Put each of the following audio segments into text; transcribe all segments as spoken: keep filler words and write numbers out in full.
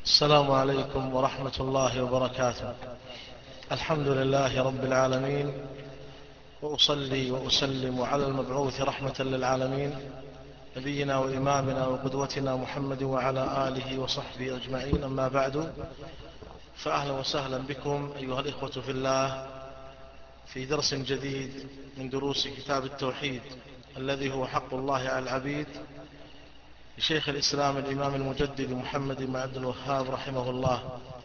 السلام عليكم ورحمة الله وبركاته. الحمد لله رب العالمين، وأصلي وأسلم على المبعوث رحمة للعالمين نبينا وإمامنا وقدوتنا محمد وعلى آله وصحبه أجمعين. أما بعد، فأهلا وسهلا بكم أيها الإخوة في الله في درس جديد من دروس كتاب التوحيد الذي هو حق الله على العبيد لشيخ الإسلام الإمام المجدد محمد بن عبد الوهاب رحمه الله.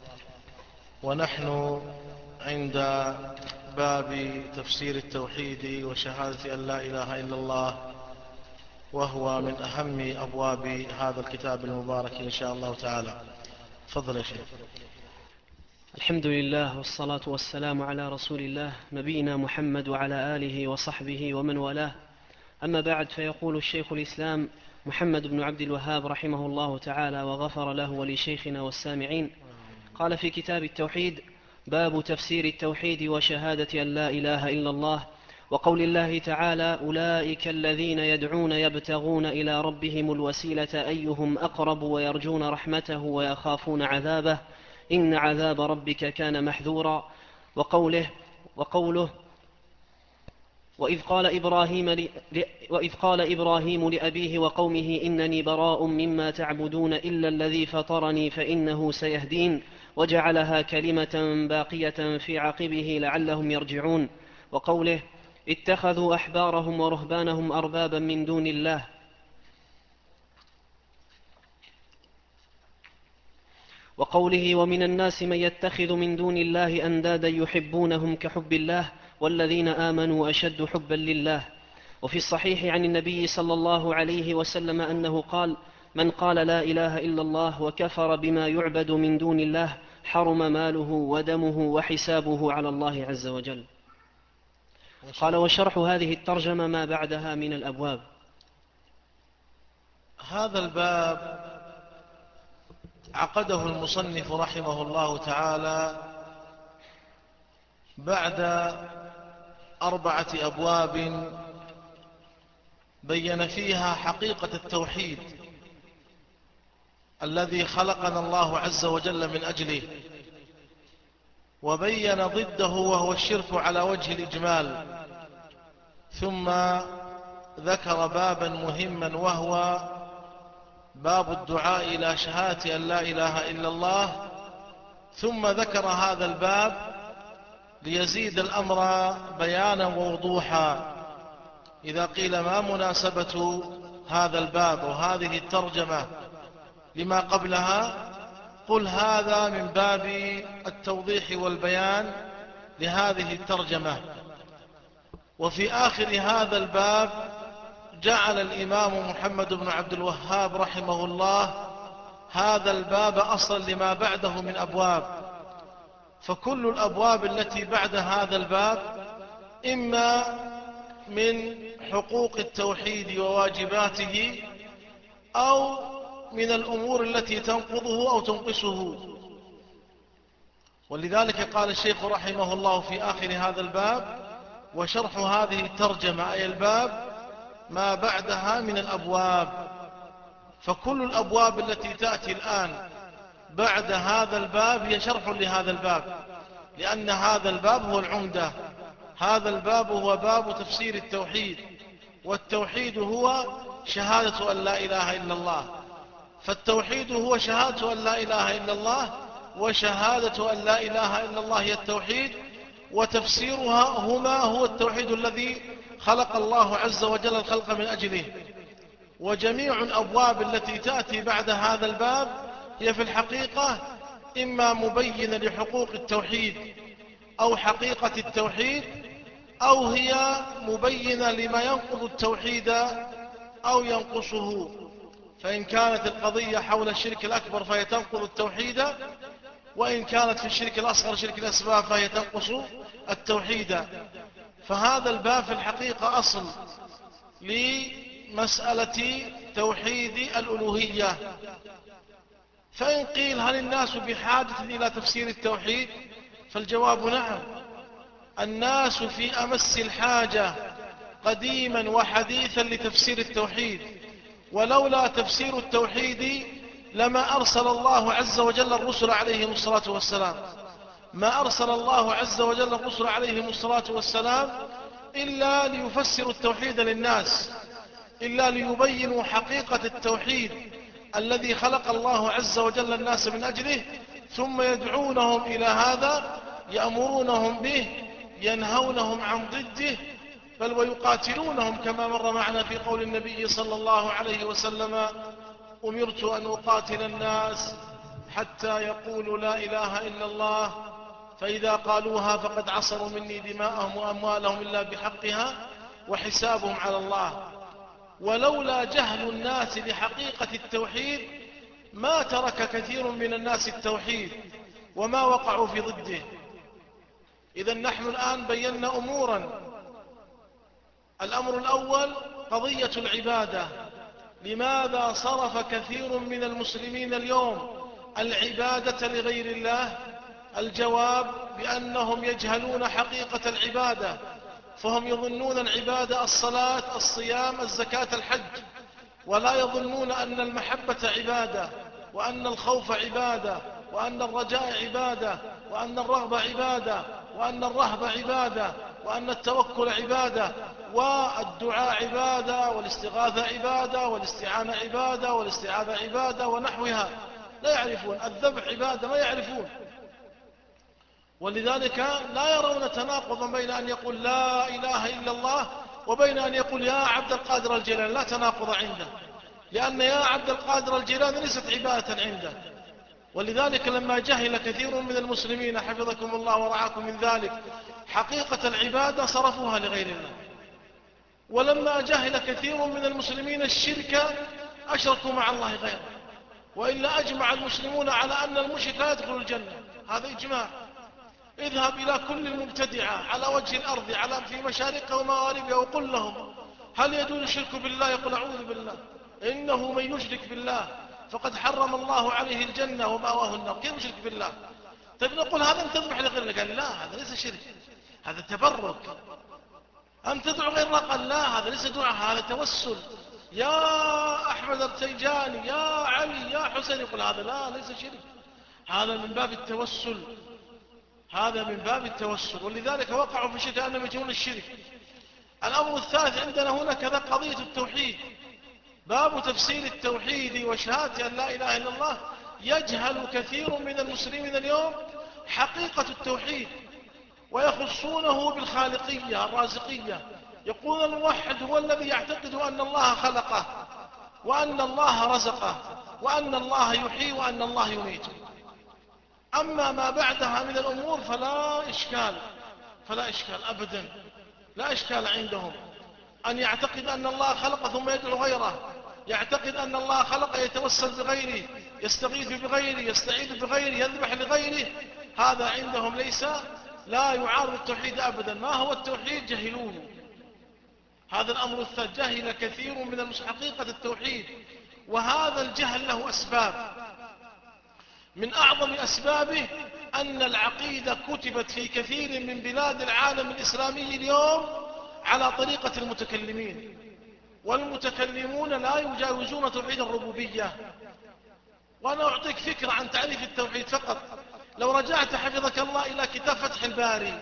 ونحن عند باب تفسير التوحيد وشهادة أن لا إله إلا الله، وهو من أهم أبواب هذا الكتاب المبارك إن شاء الله تعالى. تفضل يا شيخ. الحمد لله والصلاة والسلام على رسول الله نبينا محمد وعلى آله وصحبه ومن والاه. أما بعد، فيقول الشيخ الإسلام محمد بن عبد الوهاب رحمه الله تعالى وغفر له ولشيخنا والسامعين، قال في كتاب التوحيد: باب تفسير التوحيد وشهادة أن لا إله إلا الله، وقول الله تعالى: أولئك الذين يدعون يبتغون إلى ربهم الوسيلة أيهم أقرب ويرجون رحمته ويخافون عذابه إن عذاب ربك كان محذورا. وقوله, وقوله وإذ قال إبراهيم, ل... وإذ قال إبراهيم لأبيه وقومه إنني براء مما تعبدون إلا الذي فطرني فإنه سيهدين، وجعلها كلمة باقية في عقبه لعلهم يرجعون. وقوله: اتخذوا أحبارهم ورهبانهم أربابا من دون الله. وقوله: ومن الناس من يتخذ من دون الله أندادا يحبونهم كحب الله والذين آمنوا أشد حبا لله. وفي الصحيح عن النبي صلى الله عليه وسلم أنه قال: من قال لا إله إلا الله وكفر بما يعبد من دون الله حرم ماله ودمه وحسابه على الله عز وجل. قال: وشرح هذه الترجمة ما بعدها من الأبواب. هذا الباب عقده المصنف رحمه الله تعالى بعد أربعة أبواب بين فيها حقيقة التوحيد الذي خلقنا الله عز وجل من أجله، وبين ضده وهو الشرك على وجه الإجمال، ثم ذكر بابا مهما وهو باب الدعاء إلى شهادة أن لا إله إلا الله، ثم ذكر هذا الباب ليزيد الأمر بيانا ووضوحا. إذا قيل ما مناسبة هذا الباب وهذه الترجمة لما قبلها، قل هذا من باب التوضيح والبيان لهذه الترجمة. وفي آخر هذا الباب جعل الإمام محمد بن عبد الوهاب رحمه الله هذا الباب أصلا لما بعده من أبواب، فكل الأبواب التي بعد هذا الباب إما من حقوق التوحيد وواجباته، أو من الأمور التي تنقضه أو تنقصه. ولذلك قال الشيخ رحمه الله في آخر هذا الباب: وشرح هذه الترجمة أي الباب ما بعدها من الأبواب. فكل الأبواب التي تأتي الآن بعد هذا الباب هي شرح لهذا الباب، لأن هذا الباب هو العمدة. هذا الباب هو باب تفسير التوحيد، والتوحيد هو شهادة أن لا إله إلا الله. فالتوحيد هو شهادة أن لا إله إلا الله، وشهادة أن لا إله إلا الله هي التوحيد، وتفسيرها هما هو التوحيد الذي خلق الله عز وجل الخلق من أجله. وجميع الأبواب التي تأتي بعد هذا الباب هي في الحقيقة إما مبينة لحقوق التوحيد أو حقيقة التوحيد، أو هي مبينة لما ينقض التوحيد أو ينقصه. فإن كانت القضية حول الشرك الأكبر فهي تنقض التوحيد، وإن كانت في الشرك الأصغر شرك الأسباب فهي تنقص التوحيد. فهذا الباب في الحقيقة أصل لمسألة توحيد الألوهية. فإن قيل هل الناس بحاجة إلى تفسير التوحيد؟ فالجواب نعم، الناس في أمس الحاجة قديما وحديثا لتفسير التوحيد. ولولا تفسير التوحيد لما أرسل الله عز وجل الرسل عليهم الصلاة والسلام، ما أرسل الله عز وجل الرسل عليهم الصلاة والسلام إلا ليفسروا التوحيد للناس، إلا ليبينوا حقيقة التوحيد الذي خلق الله عز وجل الناس من أجله، ثم يدعونهم إلى هذا، يأمرونهم به، ينهونهم عن ضده، بل ويقاتلونهم كما مر معنا في قول النبي صلى الله عليه وسلم: أمرت أن أقاتل الناس حتى يقولوا لا إله إلا الله، فإذا قالوها فقد عصروا مني دماءهم وأموالهم إلا بحقها وحسابهم على الله. ولولا جهل الناس بحقيقة التوحيد ما ترك كثير من الناس التوحيد وما وقعوا في ضده. إذن نحن الآن بينا أمورا. الأمر الأول قضية العبادة. لماذا صرف كثير من المسلمين اليوم العبادة لغير الله؟ الجواب بأنهم يجهلون حقيقة العبادة، فهم يظنون العبادة الصلاة، الصيام، الزكاة، الحج، ولا يظنون أن المحبة عبادة، وأن الخوف عبادة، وأن الرجاء عبادة، وأن الرغبة عبادة، وأن الرهبة عبادة، وأن التوكل عبادة، والدعاء عبادة، والاستغاثة عبادة، والاستعانة عبادة، والاستعاذة عبادة ونحوها. لا يعرفون. الذبح عبادة، ما يعرفون. ولذلك لا يرون تناقضا بين أن يقول لا إله إلا الله وبين أن يقول يا عبد القادر الجيلاني. لا تناقض عنده، لأن يا عبد القادر الجيلاني ليست عبادة عنده. ولذلك لما جهل كثير من المسلمين حفظكم الله ورعاكم من ذلك حقيقة العبادة صرفوها لغير الله. ولما جهل كثير من المسلمين الشرك أشركوا مع الله غيره. وإلا أجمع المسلمون على أن المشرك لا يدخل الجنة، هذا إجماع. اذهب إلى كل المبتدعة على وجه الأرض على في مشارقها ومغاربها وقل لهم هل يجوز الشرك بالله؟ يقول أعوذ بالله، إنه من يشرك بالله فقد حرم الله عليه الجنة ومأواه النار. كيف يشرك بالله؟ طيب نقول هذا أن تذبح لغير الله. قال لا، هذا ليس شرك، هذا تبرك. أن تدعو غير الله؟ قال لا، هذا ليس دعاء، هذا توسل. يا أحمد التيجاني، يا علي، يا حسين، يقول هذا لا، ليس شرك، هذا من باب التوسل، هذا من باب التوسل. ولذلك وقعوا في الشرك لأنهم يجهلون الشرك. الأمر الثالث عندنا هنا كذا قضية التوحيد. باب تفسير التوحيد وشهادة أن لا إله إلا الله. يجهل كثير من المسلمين اليوم حقيقة التوحيد، ويخصونه بالخالقية الرازقية. يقول الموحد هو الذي يعتقد أن الله خلقه، وأن الله رزقه، وأن الله يحيي، وأن الله يميت. أما ما بعدها من الأمور فلا إشكال، فلا إشكال أبدا، لا إشكال عندهم. أن يعتقد أن الله خلق ثم يدعو غيره، يعتقد أن الله خلق يتوسل بغيره، يستغيث بغيره، يستعيذ بغيره، يذبح لغيره. هذا عندهم ليس، لا يعارض التوحيد أبدا. ما هو التوحيد؟ جهلوه. هذا الأمر الثالث، جهل كثير من المسلمين حقيقة التوحيد. وهذا الجهل له أسباب. من أعظم أسبابه أن العقيدة كتبت في كثير من بلاد العالم الإسلامي اليوم على طريقة المتكلمين، والمتكلمون لا يجاوزون توحيد الربوبية. وأنا أعطيك فكرة عن تعريف التوحيد فقط. لو رجعت حفظك الله إلى كتاب فتح الباري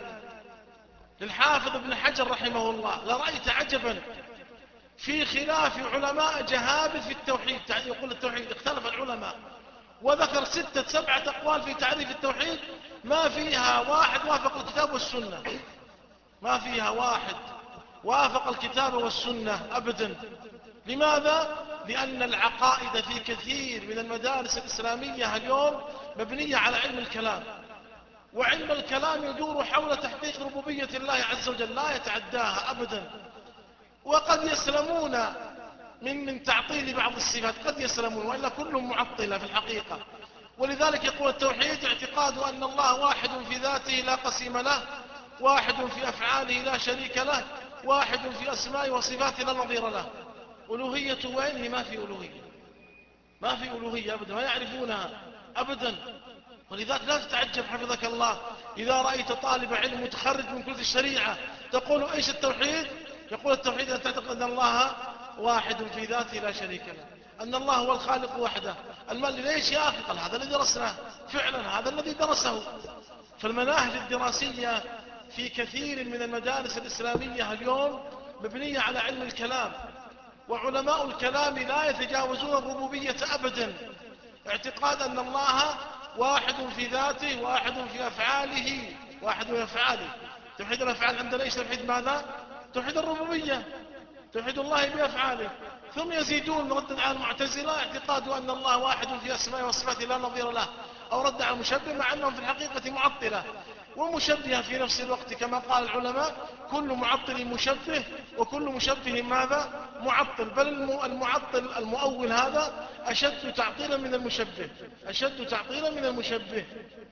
للحافظ ابن حجر رحمه الله لرأيت عجبا في خلاف علماء جهابذ في التوحيد. يقول التوحيد اختلف العلماء، وذكر ستة سبعة أقوال في تعريف التوحيد، ما فيها واحد وافق الكتاب والسنة، ما فيها واحد وافق الكتاب والسنة أبدا. لماذا؟ لأن العقائد في كثير من المدارس الإسلامية اليوم مبنية على علم الكلام، وعلم الكلام يدور حول تحقيق ربوبية الله عز وجل، لا يتعداها أبدا. وقد يسلمون من من تعطيل بعض الصفات، قد يسلمون، وإلا كلهم معطلة في الحقيقة. ولذلك يقول التوحيد اعتقاد أن الله واحد في ذاته لا قسيم له، واحد في أفعاله لا شريك له، واحد في أسماء وصفاته لا نظير له. ألوهية وإنه ما في ألوهية، ما في ألوهية أبدا، ما يعرفونها أبدا. ولذلك لا تتعجب حفظك الله إذا رأيت طالب علم متخرج من كلية الشريعة تقول إيش التوحيد؟ يقول التوحيد أن تعتقد أن الله واحد في ذاته لا شريك له، أن الله هو الخالق وحده، المال ليش يا أخي؟ قال هذا الذي درسناه. فعلا هذا الذي درسه. فالمناهج الدراسية في كثير من المدارس الإسلامية اليوم مبنية على علم الكلام، وعلماء الكلام لا يتجاوزون الربوبية أبدا، اعتقاد أن الله واحد في ذاته، واحد في أفعاله، واحد في أفعاله. توحيد الأفعال عندنا إيش؟ توحيد ماذا؟ توحيد الربوبية، توحيد الله بأفعاله. ثم يزيدون ردا على المعتزلة اعتقاد أن الله واحد في أسمائه وصفاته لا نظير له، أو رد على المشبه مع أنهم في الحقيقة معطلة ومشبهة في نفس الوقت، كما قال العلماء كل معطل مشبه وكل مشبه ماذا؟ معطل. بل المعطل المؤول هذا أشد تعطيلا من المشبه، أشد تعطيلا من المشبه.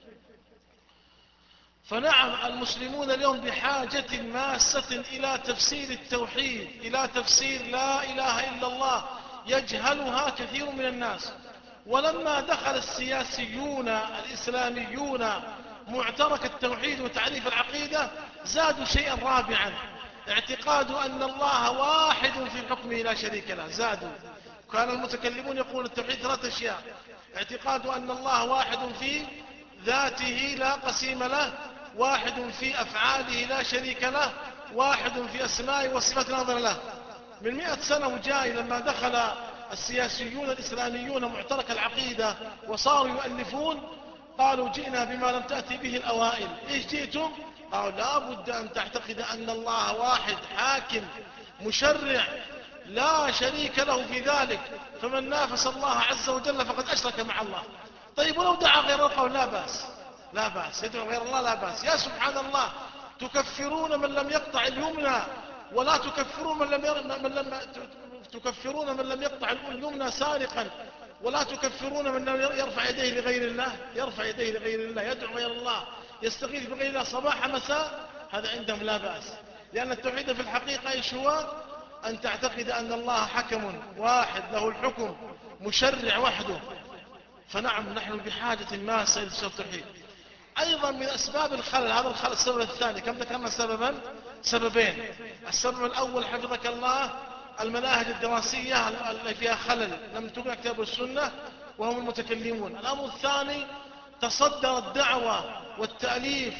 فنعم المسلمون اليوم بحاجة ماسة إلى تفسير التوحيد، إلى تفسير لا إله إلا الله، يجهلها كثير من الناس. ولما دخل السياسيون الإسلاميون معترك التوحيد وتعريف العقيدة زادوا شيئا رابعا، اعتقاد أن الله واحد في حكمه لا شريك له. زادوا، كان المتكلمون يقول التوحيد ثلاث أشياء: اعتقاد أن الله واحد في ذاته لا قسيم له، واحد في أفعاله لا شريك له، واحد في أسمائه وصفات نظر له. من مئة سنة وجاي لما دخل السياسيون الإسلاميون معترك العقيدة وصاروا يؤلفون، قالوا جئنا بما لم تأتي به الأوائل. إيش جئتم؟ قالوا لا بد أن تعتقد أن الله واحد حاكم مشرع لا شريك له في ذلك، فمن نافس الله عز وجل فقد أشرك مع الله. طيب ولو دعا غير الله؟ قالوا لا بأس، لا بأس، يدعو غير الله لا بأس. يا سبحان الله، تكفرون من لم يقطع اليمنى ولا تكفرون من لم, من لم تكفرون من لم يقطع اليمنى سارقا، ولا تكفرون من لم يرفع يديه لغير الله، يرفع يديه لغير الله، يدعو غير الله، يستغيث بغير الله صباح مساء. هذا عندهم لا بأس، لأن التوحيد في الحقيقة ايش هو؟ أن تعتقد أن الله حكم واحد له الحكم مشرع وحده. فنعم نحن بحاجة ماسة إلى التوحيد. أيضا من أسباب الخلل، هذا الخلل السبب الثاني، كم ذكرنا سببا؟ سببين. السبب الأول حفظك الله المناهج الدراسية التي فيها خلل، لم تكن كتاب السنة وهم المتكلمون. الأمر الثاني تصدر الدعوة والتأليف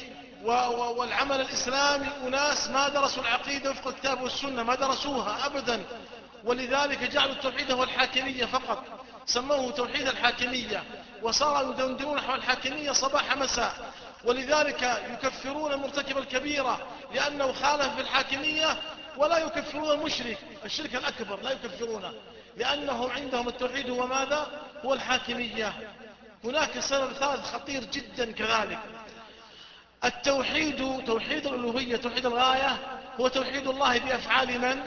والعمل الإسلامي أناس ما درسوا العقيدة وفق الكتاب والسنة، ما درسوها أبدا، ولذلك جعلوا التوحيد هو الحاكمية فقط، سموه توحيد الحاكمية، وصاروا يدندنون نحو الحاكمية صباح مساء. ولذلك يكفرون مرتكب الكبيرة لأنه خالف في الحاكمية، ولا يكفرون المشرك الشرك الأكبر، لا يكفرونه، لأنه عندهم التوحيد هو ماذا؟ هو الحاكمية. هناك سبب ثالث خطير جدا كذلك، التوحيد، توحيد الألوهية، توحيد الغاية، هو توحيد الله بأفعال من؟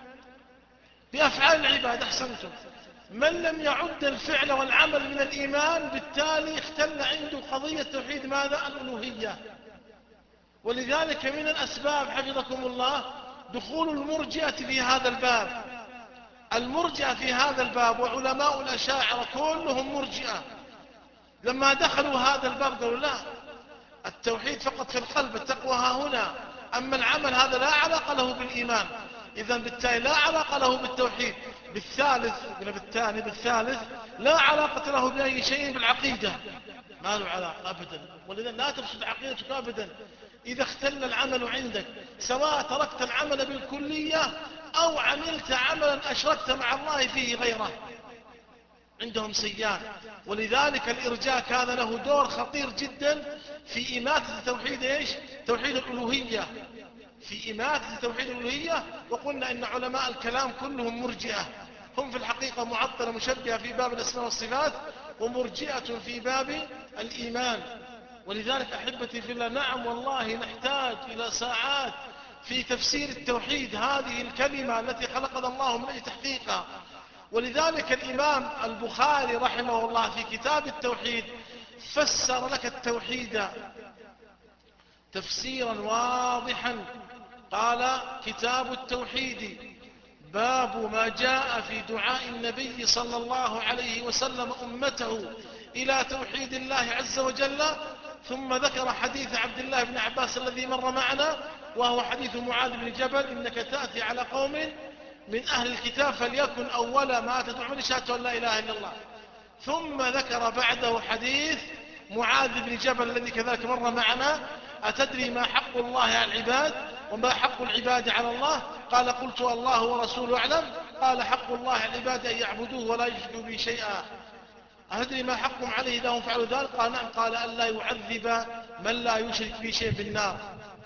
بأفعال العباد. أحسنتم. من لم يعد الفعل والعمل من الإيمان بالتالي اختل عنده قضية توحيد ماذا؟ الألوهية. ولذلك من الأسباب حفظكم الله دخول المرجئة في هذا الباب. المرجئة في هذا الباب وعلماء الأشاعرة كلهم مرجئة، لما دخلوا هذا الباب قالوا لا، التوحيد فقط في القلب، التقوى ها هنا، أما العمل هذا لا علاقة له بالإيمان، إذن بالتالي لا علاقة له بالتوحيد. بالثالث، بالثاني بالثالث لا علاقة له بأي شيء بالعقيدة، ما له علاقة أبدا. ولذا لا تفسد عقيدتك أبدا إذا اختل العمل عندك، سواء تركت العمل بالكلية أو عملت عملا أشركت مع الله فيه غيره، عندهم سيان. ولذلك الإرجاء كان له دور خطير جدا في إماتة توحيد إيش؟ توحيد الألوهية، في إماتة توحيد الألوهية. وقلنا إن علماء الكلام كلهم مرجئة، هم في الحقيقة معطلة مشبهة في باب الأسماء والصفات، ومرجئة في باب الإيمان. ولذلك أحبتي في الله، نعم والله نحتاج إلى ساعات في تفسير التوحيد، هذه الكلمة التي خلقنا الله من أجل تحقيقها. ولذلك الإمام البخاري رحمه الله في كتاب التوحيد فسر لك التوحيد تفسيرا واضحا، قال: كتاب التوحيد باب ما جاء في دعاء النبي صلى الله عليه وسلم أمته إلى توحيد الله عز وجل. ثم ذكر حديث عبد الله بن عباس الذي مر معنا، وهو حديث معاذ بن جبل: إنك تأتي على قوم من أهل الكتاب فليكن أول ما تدعون شهادة أن لا إله إلا الله. ثم ذكر بعده حديث معاذ بن جبل الذي كذلك مر معنا: أتدري ما حق الله على العباد وما حق العباد على الله؟ قال: قلت الله ورسوله أعلم. قال: حق الله على العباد أن يعبدوه ولا يشركوا به شيئا. أتدري ما حقهم عليه إذا هم فعلوا ذلك؟ قال: نعم. قال: ألا يعذب من لا يشرك به شيء بالنار.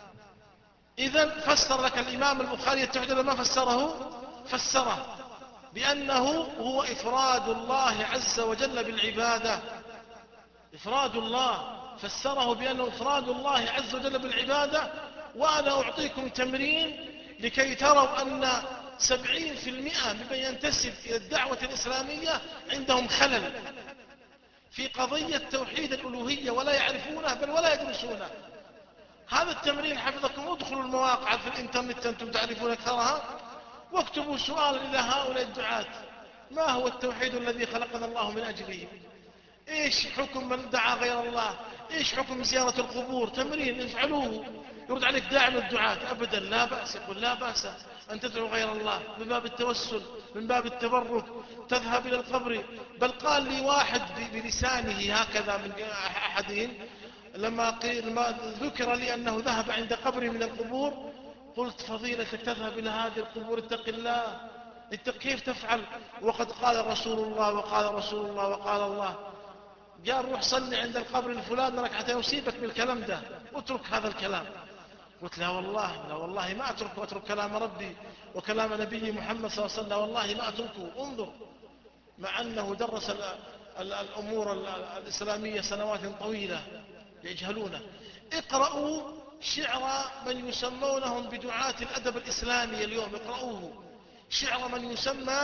إذن فسر لك الإمام البخاري التوحيد ولا ما فسره؟ فسره بأنه هو إفراد الله عز وجل بالعبادة. إفراد الله، فسره بأنه إفراد الله عز وجل بالعبادة. وأنا أعطيكم تمرين لكي تروا أن سبعين في المئة ممن ينتسب إلى الدعوة الإسلامية عندهم خلل في قضية توحيد الألوهية، ولا يعرفونه بل ولا يدرسونه. هذا التمرين حفظكم، ادخلوا المواقع في الإنترنت أنتم تعرفون أكثرها، واكتبوا سؤالا إلى هؤلاء الدعاة: ما هو التوحيد الذي خلقنا الله من أجله؟ إيش حكم من دعا غير الله؟ إيش حكم زيارة القبور؟ تمرين افعلوه. يرد عليك داعم الدعاة: أبدا لا بأس. يقول: لا بأس أن تدعو غير الله من باب التوسل، من باب التبرك، تذهب إلى القبر. بل قال لي واحد بلسانه هكذا من أحدهم لما, لما ذكر لي أنه ذهب عند قبر من القبور: قلت: فضيلتك تذهب إلى هذه القبور؟ اتق الله، اتق، كيف تفعل وقد قال رسول الله وقال رسول الله وقال الله؟ قال: روح صلي عند القبر الفلاني ركعتين وسيبك بالكلام ده، اترك هذا الكلام. قلت: لا والله، لا والله ما أترك، وأترك كلام ربي وكلام نبي محمد صلى الله عليه وسلم، والله ما أتركه. انظر، مع أنه درس الأمور الإسلامية سنوات طويلة يجهلونه. اقرأوا شعر من يسمونهم بدعاة الأدب الإسلامي اليوم، اقرأوه، شعر من يسمى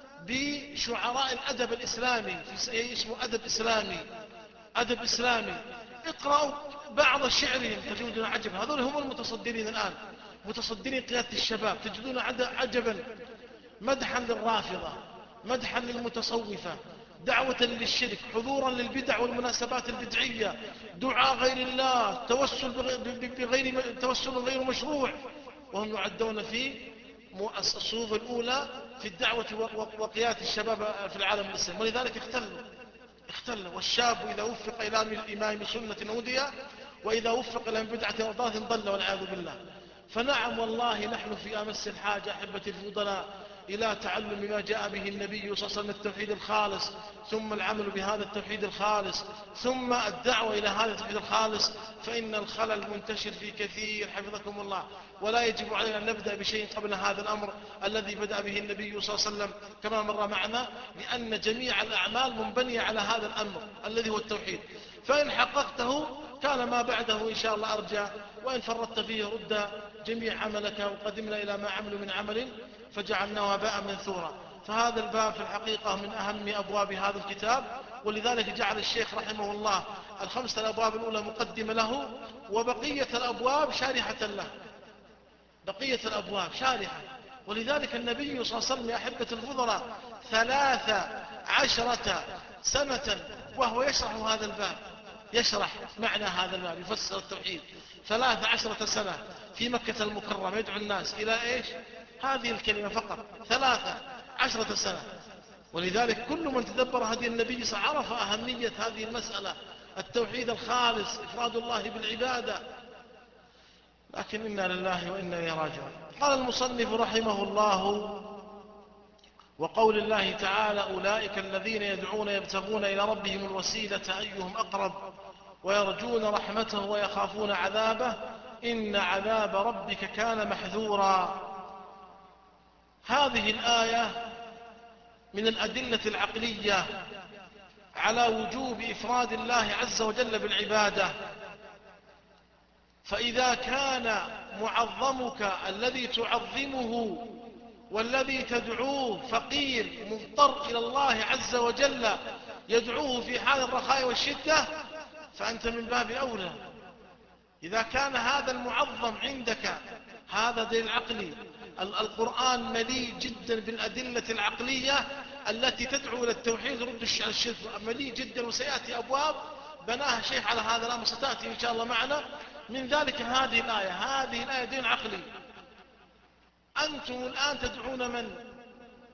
بشعراء الأدب الإسلامي، في اسمه أدب إسلامي، أدب إسلامي. اقرأوا بعض شعرهم تجدون عجبا. هذول هم المتصدرين الآن، متصدرين قيادة الشباب، تجدون عجبا، مدحا للرافضة، مدحا للمتصوفة، دعوة للشرك، حضورا للبدع والمناسبات البدعية، دعاء غير الله، توسل بغير توسل غير مشروع، وهم يعدون في الصفوف الأولى في الدعوة وقيادة الشباب في العالم الإسلامي. ولذلك اختلوا اختلوا والشاب إذا وفق إلى الإمام سنة هدي، وإذا وفق إلى بدعة وضلالة ضل والعياذ بالله. فنعم والله نحن في أمس الحاجة أحبتي الفضلاء إلى تعلم ما جاء به النبي صلى الله عليه وسلم، التوحيد الخالص، ثم العمل بهذا التوحيد الخالص، ثم الدعوة إلى هذا التوحيد الخالص. فإن الخلل منتشر في كثير حفظكم الله، ولا يجب علينا أن نبدأ بشيء قبل هذا الأمر الذي بدأ به النبي صلى الله عليه وسلم كما مر معنا، لأن جميع الأعمال منبنية على هذا الأمر الذي هو التوحيد. فإن حققته كان ما بعده إن شاء الله أرجى، وإن فرطت فيه رد جميع عملك، وقدمنا إلى ما عملوا من عمل فجعلناه هباء منثورا. فهذا الباب في الحقيقة من أهم أبواب هذا الكتاب، ولذلك جعل الشيخ رحمه الله الخمسة الأبواب الأولى مقدمة له، وبقية الأبواب شارحة له، بقية الأبواب شارحة. ولذلك النبي صلى الله عليه وسلم يا أحبة الفضلاء ثلاث عشرة سنة وهو يشرح هذا الباب، يشرح معنى هذا الباب، يفسر التوحيد ثلاث عشرة سنة في مكة المكرمة، يدعو الناس إلى إيش؟ هذه الكلمة فقط، ثلاث عشرة سنة. ولذلك كل من تدبر هدي النبي عرف أهمية هذه المسألة، التوحيد الخالص، إفراد الله بالعبادة. لكن إنا لله وإنا إليه راجعون. قال المصنف رحمه الله: وقول الله تعالى: أولئك الذين يدعون يبتغون إلى ربهم الوسيلة أيهم أقرب ويرجون رحمته ويخافون عذابه إن عذاب ربك كان محذورا. هذه الآية من الأدلة العقلية على وجوب إفراد الله عز وجل بالعبادة. فإذا كان معظمك الذي تعظمه والذي تدعوه فقير مضطر إلى الله عز وجل يدعوه في حال الرخاء والشدة، فأنت من باب أولى. إذا كان هذا المعظم عندك، هذا دليل عقلي. القرآن مليء جدا بالأدلة العقلية التي تدعو إلى التوحيد ورد الشرك، مليء جدا، وسيأتي أبواب بناها شيخ على هذا الأمر ستأتي إن شاء الله معنا. من ذلك هذه الآية، هذه الآية دين عقلي. أنتم الآن تدعون من؟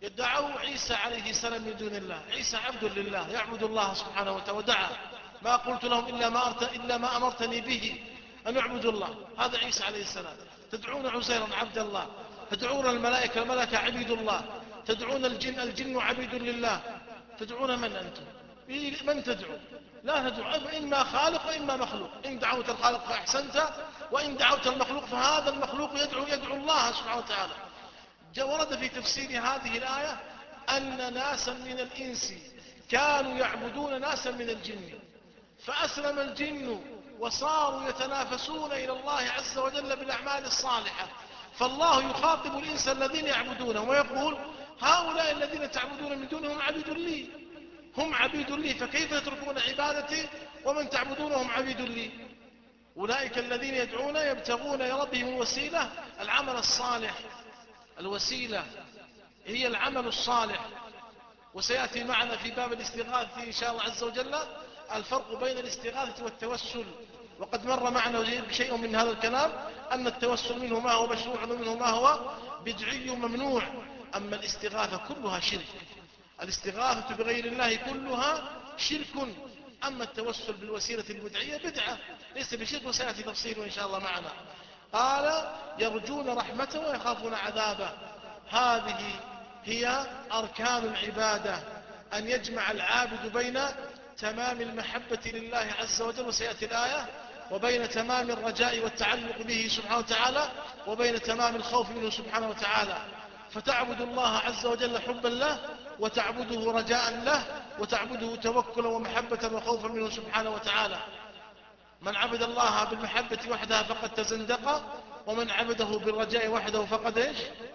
يدعوا عيسى عليه السلام من دون الله. عيسى عبد لله يعبد الله سبحانه وتعالى ودعا ما قلت لهم إلا ما, أرت... إلا ما أمرتني به أن اعبدوا الله. هذا عيسى عليه السلام. تدعون عزيرا عبد الله، تدعون الملائكة الملائكة عبيد الله، تدعون الجن الجن عبيد لله. تدعون من أنتم؟ من تدعو؟ لا تدعو إما خالق وإما مخلوق. إن دعوت الخالق فأحسنت، وإن دعوت المخلوق فهذا المخلوق يدعو يدعو الله سبحانه وتعالى. ورد في تفسير هذه الآية أن ناسا من الإنس كانوا يعبدون ناسا من الجن، فأسلم الجن وصاروا يتنافسون إلى الله عز وجل بالأعمال الصالحة، فالله يخاطب الإنس الذين يعبدونه ويقول هؤلاء الذين تعبدون من دونهم عبيد لي، هم عبيد لي، فكيف يتركون عبادتي ومن تعبدونهم عبيد لي؟ أولئك الذين يدعون يبتغون إلى ربهم الوسيلة، العمل الصالح. الوسيلة هي العمل الصالح. وسيأتي معنا في باب الاستغاثة إن شاء الله عز وجل الفرق بين الاستغاثة والتوسل، وقد مر معنا شيء من هذا الكلام أن التوسل منه ما هو مشروع ومنه ما هو بدعي ممنوع. أما الاستغاثة كلها شرك، الاستغاثة بغير الله كلها شرك. أما التوسل بالوسيلة البدعية بدعة ليس بشرك، وسيأتي تفصيله إن شاء الله معنا. قال يرجون رحمته ويخافون عذابه. هذه هي أركان العبادة، أن يجمع العابد بين تمام المحبة لله عز وجل، وسيأتي الآية، وبين تمام الرجاء والتعلق به سبحانه وتعالى، وبين تمام الخوف منه سبحانه وتعالى. فتعبد الله عز وجل حبا له، وتعبده رجاء له، وتعبده توكلا ومحبة وخوفا منه سبحانه وتعالى. من عبد الله بالمحبة وحدها فقد تزندق، ومن عبده بالرجاء وحده فقد ايش؟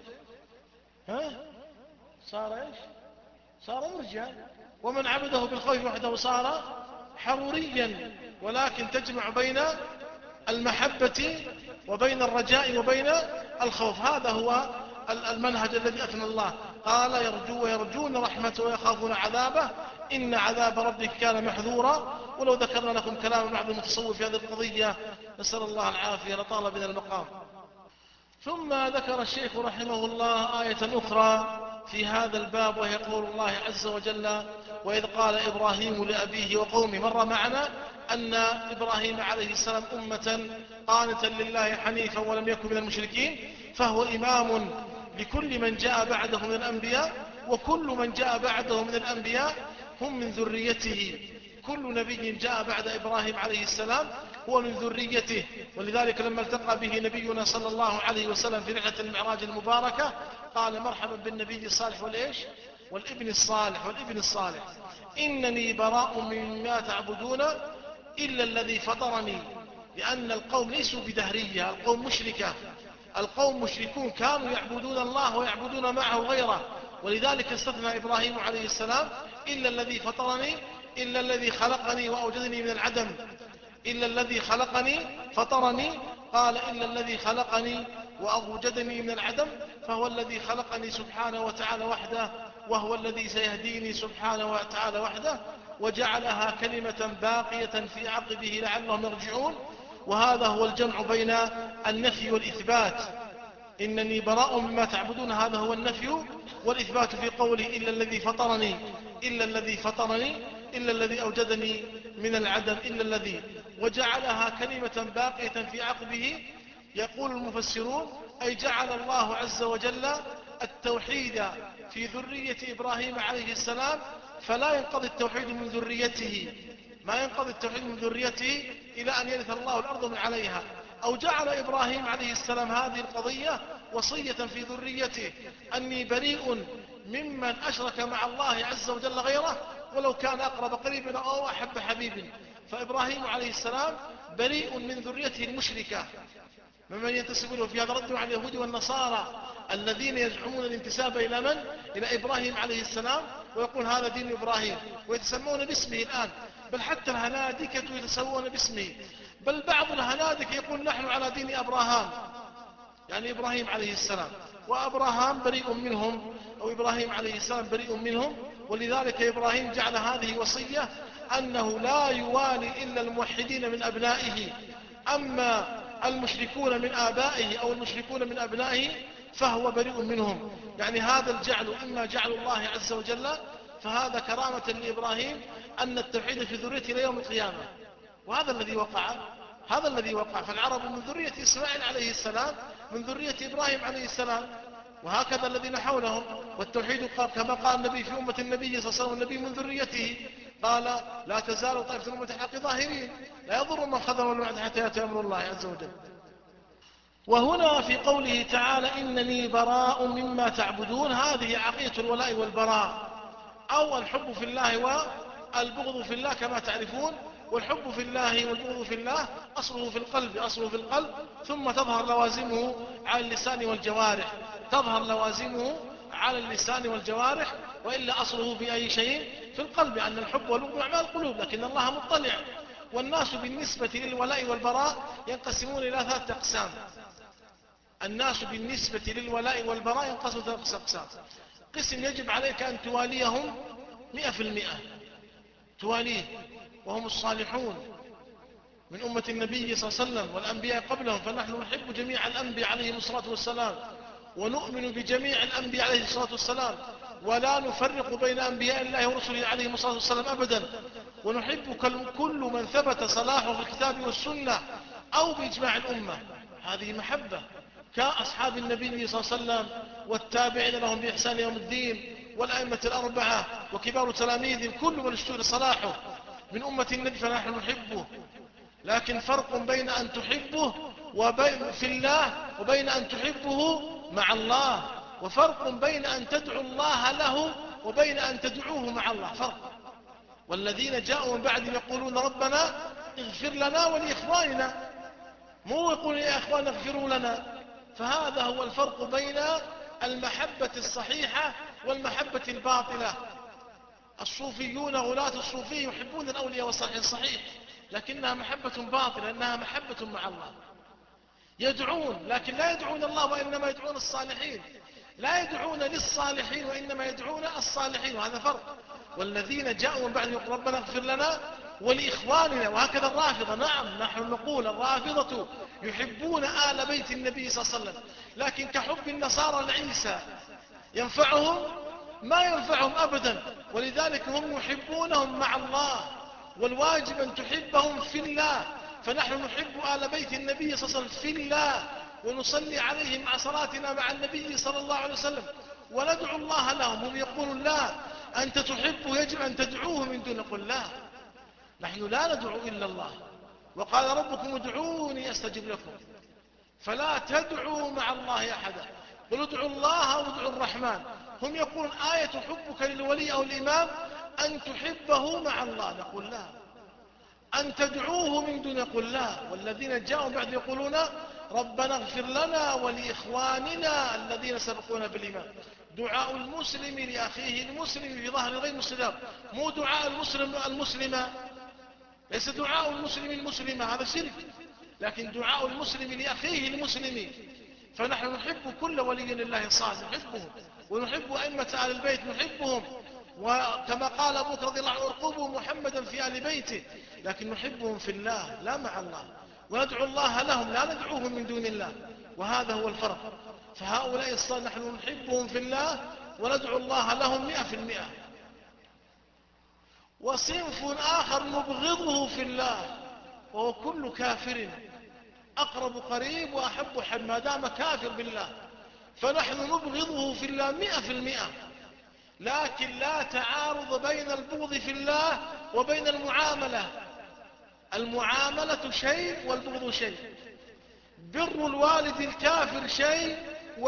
ها؟ صار ايش؟ صار مرجع. ومن عبده بالخوف وحده صار حروريا. ولكن تجمع بين المحبة وبين الرجاء وبين الخوف. هذا هو المنهج الذي أثنى الله. قال يرجو ويرجون رحمته ويخافون عذابه، إن عذاب ربك كان محذورا. ولو ذكرنا لكم كلام بعض المتصوف في هذه القضية نسأل الله العافية لطال بنا المقام. ثم ذكر الشيخ رحمه الله آية أخرى في هذا الباب، وهي قول الله عز وجل وإذ قال إبراهيم لأبيه وقومه. مر معنا أن إبراهيم عليه السلام أمة قانتا لله حنيفا ولم يكن من المشركين، فهو إمام لكل من جاء بعده من الأنبياء، وكل من جاء بعده من الأنبياء هم من ذريته. كل نبي جاء بعد إبراهيم عليه السلام هو من ذريته. ولذلك لما التقى به نبينا صلى الله عليه وسلم في رحلة المعراج المباركة قال مرحبا بالنبي الصالح والإيش؟ والابن الصالح والابن الصالح. إنني براء مما تعبدون إلا الذي فطرني. لأن القوم ليسوا بدهرية، القوم مشركة، القوم مشركون كانوا يعبدون الله ويعبدون معه غيره. ولذلك استثنى إبراهيم عليه السلام إلا الذي فطرني، إلا الذي خلقني وأوجدني من العدم. إلا الذي خلقني فطرني، قال إلا الذي خلقني وأوجدني من العدم، فهو الذي خلقني سبحانه وتعالى وحده، وهو الذي سيهديني سبحانه وتعالى وحده، وجعلها كلمة باقية في عقبه لعلهم يرجعون. وهذا هو الجمع بين النفي والإثبات. إنني براء مما تعبدون، هذا هو النفي والإثبات في قوله إلا الذي فطرني، إلا الذي فطرني، إلا الذي أوجدني من العدم، إلا الذي، وجعلها كلمة باقية في عقبه. يقول المفسرون أي جعل الله عز وجل التوحيد في ذرية إبراهيم عليه السلام، فلا ينقضي التوحيد من ذريته، ما ينقضي التوحيد من ذريته إلى أن يرث الله الأرض من عليها. أو جعل إبراهيم عليه السلام هذه القضية وصية في ذريته، أني بريء ممن أشرك مع الله عز وجل غيره ولو كان أقرب قريب أو أحب حبيب. فإبراهيم عليه السلام بريء من ذريته المشركة ممن ينتسب له. في هذا رد على اليهود والنصارى الذين يزعمون الانتساب إلى من؟ إلى إبراهيم عليه السلام، ويقول هذا دين إبراهيم، ويتسمون باسمه الآن. بل حتى الهنادكة يتسمون باسمه، بل بعض الهنادك يقول نحن على دين أبراهام، يعني إبراهيم عليه السلام، وأبراهام بريء منهم، أو إبراهيم عليه السلام بريء منهم. ولذلك إبراهيم جعل هذه وصية أنه لا يوالي إلا الموحدين من أبنائه، أما المشركون من آبائه أو المشركون من أبنائه فهو بريء منهم. يعني هذا الجعل إما جعل الله عز وجل، فهذا كرامة لإبراهيم أن التوحيد في ذريته إلى يوم القيامة، وهذا الذي وقع. هذا الذي وقع. فالعرب من ذرية إسماعيل عليه السلام، من ذرية إبراهيم عليه السلام، وهكذا الذين حولهم. والتوحيد كما قال النبي في أمة النبي صلى الله عليه وسلم، النبي من ذريته قال لا تزال طائفة من أمة الحق ظاهرين لا يضر من خذل والوعد حتى يأتي أمر الله عز وجل. وهنا في قوله تعالى إنني براء مما تعبدون، هذه عقيدة الولاء والبراء، أو الحب في الله والبغض في الله كما تعرفون. والحب في الله والبغض في الله أصله في القلب، أصله في القلب، ثم تظهر لوازمه على اللسان والجوارح، تظهر لوازمه على اللسان والجوارح، وإلا أصله في أي شيء؟ في القلب، أن الحب والبغض أعمال القلوب، لكن الله مطلع. والناس بالنسبة للولاء والبراء ينقسمون إلى ثلاثة أقسام. الناس بالنسبة للولاء والبراء ينقسمون إلى ثلاثة أقسام. قسم يجب عليك أن تواليهم مئة في المئة، تواليه، وهم الصالحون من أمة النبي صلى الله عليه وسلم والأنبياء قبلهم. فنحن نحب جميع الأنبياء عليهم الصلاة والسلام، ونؤمن بجميع الأنبياء عليه الصلاة والسلام، ولا نفرق بين أنبياء الله ورسله عليهم الصلاة والسلام أبدا. ونحب كل من ثبت صلاحه في الكتاب والسنة أو بإجماع الأمة، هذه محبة، كأصحاب النبي صلى الله عليه وسلم والتابعين لهم بإحسان يوم الدين والأئمة الأربعة وكبار تلاميذ، كل من اشتهر صلاحه من أمة النبي فنحن نحبه. لكن فرق بين أن تحبه وبين في الله وبين أن تحبه مع الله، وفرق بين أن تدعو الله له وبين أن تدعوه مع الله، فرق. والذين جاءوا من بعد يقولون ربنا اغفر لنا ولإخواننا، مو يقول يا إخوان اغفروا لنا. فهذا هو الفرق بين المحبة الصحيحة والمحبة الباطلة. الصوفيون غلاة الصوفي يحبون الأولياء والصالحين صحيح، لكنها محبة باطلة، إنها محبة مع الله. يدعون لكن لا يدعون الله، وإنما يدعون الصالحين، لا يدعون للصالحين وإنما يدعون الصالحين، وهذا فرق. والذين جاءوا من بعد يقول ربنا اغفر لنا ولإخواننا، وهكذا الرافضة. نعم، نحن نقول الرافضة يحبون آل بيت النبي صلى الله عليه وسلم، لكن كحب النصارى لعيسى ينفعهم؟ ما ينفعهم أبدا. ولذلك هم يحبونهم مع الله، والواجب أن تحبهم في الله. فنحن نحب آل بيت النبي صلى الله عليه وسلم في الله، ونصلي عليهم مع صلاتنا مع النبي صلى الله عليه وسلم، وندعو الله لهم. هم يقولون لا، أنت تحبه يجب أن تدعوه من دون. نقول لا، نحن لا ندعو إلا الله، وقال ربكم ادعوني أستجب لكم، فلا تدعوا مع الله أحدا، قل ادعوا الله أو ادعوا الرحمن. هم يقولون آية حبك للولي أو الإمام أن تحبه مع الله، نقول لا. أن تدعوه من دون، يقول لا. والذين جاءوا بعد يقولون ربنا اغفر لنا ولإخواننا الذين سبقونا بالإيمان. دعاء المسلم لأخيه المسلم في ظهر غير مسلم، مو دعاء المسلم المسلمة، ليس دعاء المسلم المسلمة، هذا شرك، لكن دعاء المسلم لأخيه المسلم. فنحن نحب كل ولي لله صالح، نحبهم، ونحب أئمة آل البيت نحبهم، وكما قال أبو بكر رضي الله عنه ارقبوا محمدا في آل بيته، لكن نحبهم في الله لا مع الله، وندعو الله لهم لا ندعوهم من دون الله، وهذا هو الفرق. فهؤلاء الصالح نحن نحبهم في الله وندعو الله لهم مئة في المئة. وصنف آخر نبغضه في الله، وهو كل كافر، أقرب قريب وأحب حب، ما دام كافر بالله فنحن نبغضه في الله مئة في المئة. لكن لا تعارض بين البغض في الله وبين المعاملة. المعاملة شيء والبغض شيء. بر الوالد الكافر شيء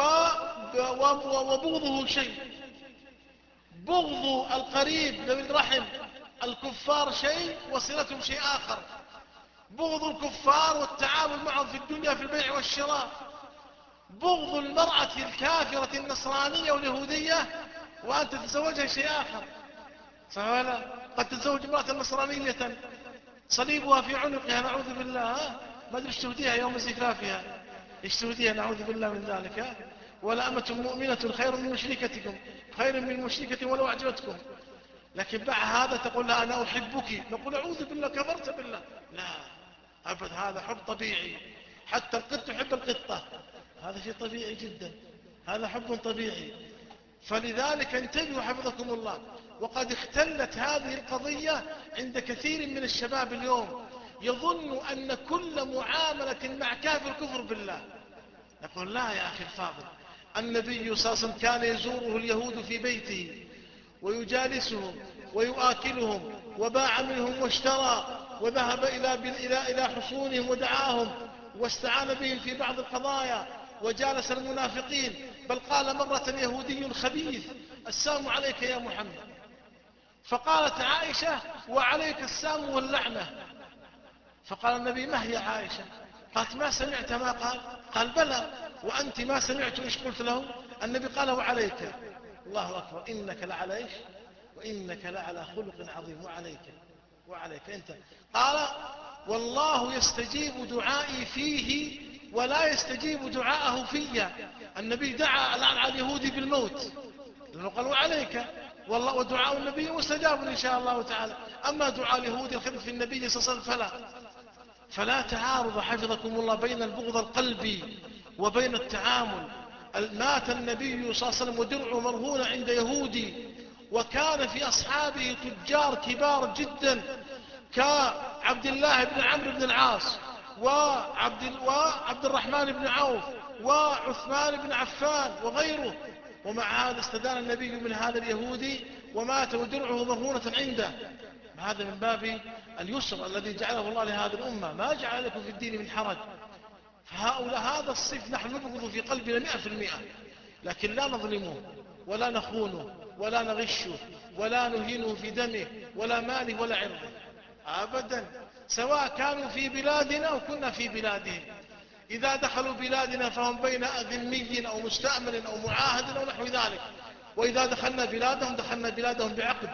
وبغضه شيء. بغض القريب ذوي الرحم الكفار شيء وصلتهم شيء آخر. بغض الكفار والتعامل معهم في الدنيا في البيع والشراء. بغض المرأة الكافرة النصرانية واليهودية وأن تتزوجها شيء آخر، صح ولا؟ قد تتزوج امرأة نصرانية صليبها في عنقها نعوذ بالله، ها؟ ما أدري اشتهديها يوم زفافها، اشتهديها نعوذ بالله من ذلك، ها؟ ولا أمة مؤمنة خير من مشركتكم، خير من مشركة ولو أعجبتكم. لكن بعد هذا تقول لها أنا أحبك، نقول أعوذ بالله كفرت بالله. لا أبد، هذا حب طبيعي، حتى القط يحب القطة، هذا شيء طبيعي جدا. هذا حب طبيعي. فلذلك انتبهوا حفظكم الله. وقد اختلت هذه القضية عند كثير من الشباب اليوم، يظن أن كل معاملة مع كافر كفر بالله. نقول لا يا أخي الفاضل، النبي صلى الله عليه وسلم كان يزوره اليهود في بيته ويجالسهم ويؤكلهم، وباع منهم واشترى، وذهب إلى, إلى, إلى حصونهم ودعاهم واستعان بهم في بعض القضايا، وجالس المنافقين. بل قال مرة يهودي خبيث: السلام عليك يا محمد. فقالت عائشة: وعليك السلام واللعنة. فقال النبي: ما هي عائشة؟ قالت: ما سمعت ما قال؟ قال: بلى. وأنت ما سمعت إيش قلت له؟ النبي قال: وعليك. الله أكبر، إنك لعلى إيش؟ وإنك لعلى خلق عظيم. وعليك وعليك أنت. قال: والله يستجيب دعائي فيه ولا يستجيب دعاءه فيا. النبي دعا الآن على اليهودي بالموت لأنه قال: وعليك. والله ودعاء النبي مستجاب إن شاء الله تعالى. أما دعاء اليهودي الخبث في النبي صلى الله عليه وسلم فلا. فلا تعارض حفظكم الله بين البغض القلبي وبين التعامل. مات النبي صلى الله عليه وسلم ودرعه مرهون عند يهودي، وكان في أصحابه تجار كبار جدا كعبد الله بن عمرو بن العاص وعبد, وعبد الرحمن بن عوف وعثمان بن عفان وغيره. ومع هذا استدان النبي من هذا اليهودي ومات ودرعه مرهونة عنده. هذا من باب اليسر الذي جعله الله لهذه الأمة، ما جعل لكم في الدين من حرج. فهؤلاء هذا الصف نحن نبغض في قلبنا مئة في المئة، لكن لا نظلمه ولا نخونه ولا نغشه ولا نهينه في دمه ولا ماله ولا عرضه أبدا، سواء كانوا في بلادنا أو كنا في بلادهم. إذا دخلوا بلادنا فهم بين ذمي أو مستأمن أو معاهد أو نحو ذلك، وإذا دخلنا بلادهم دخلنا بلادهم بعقد.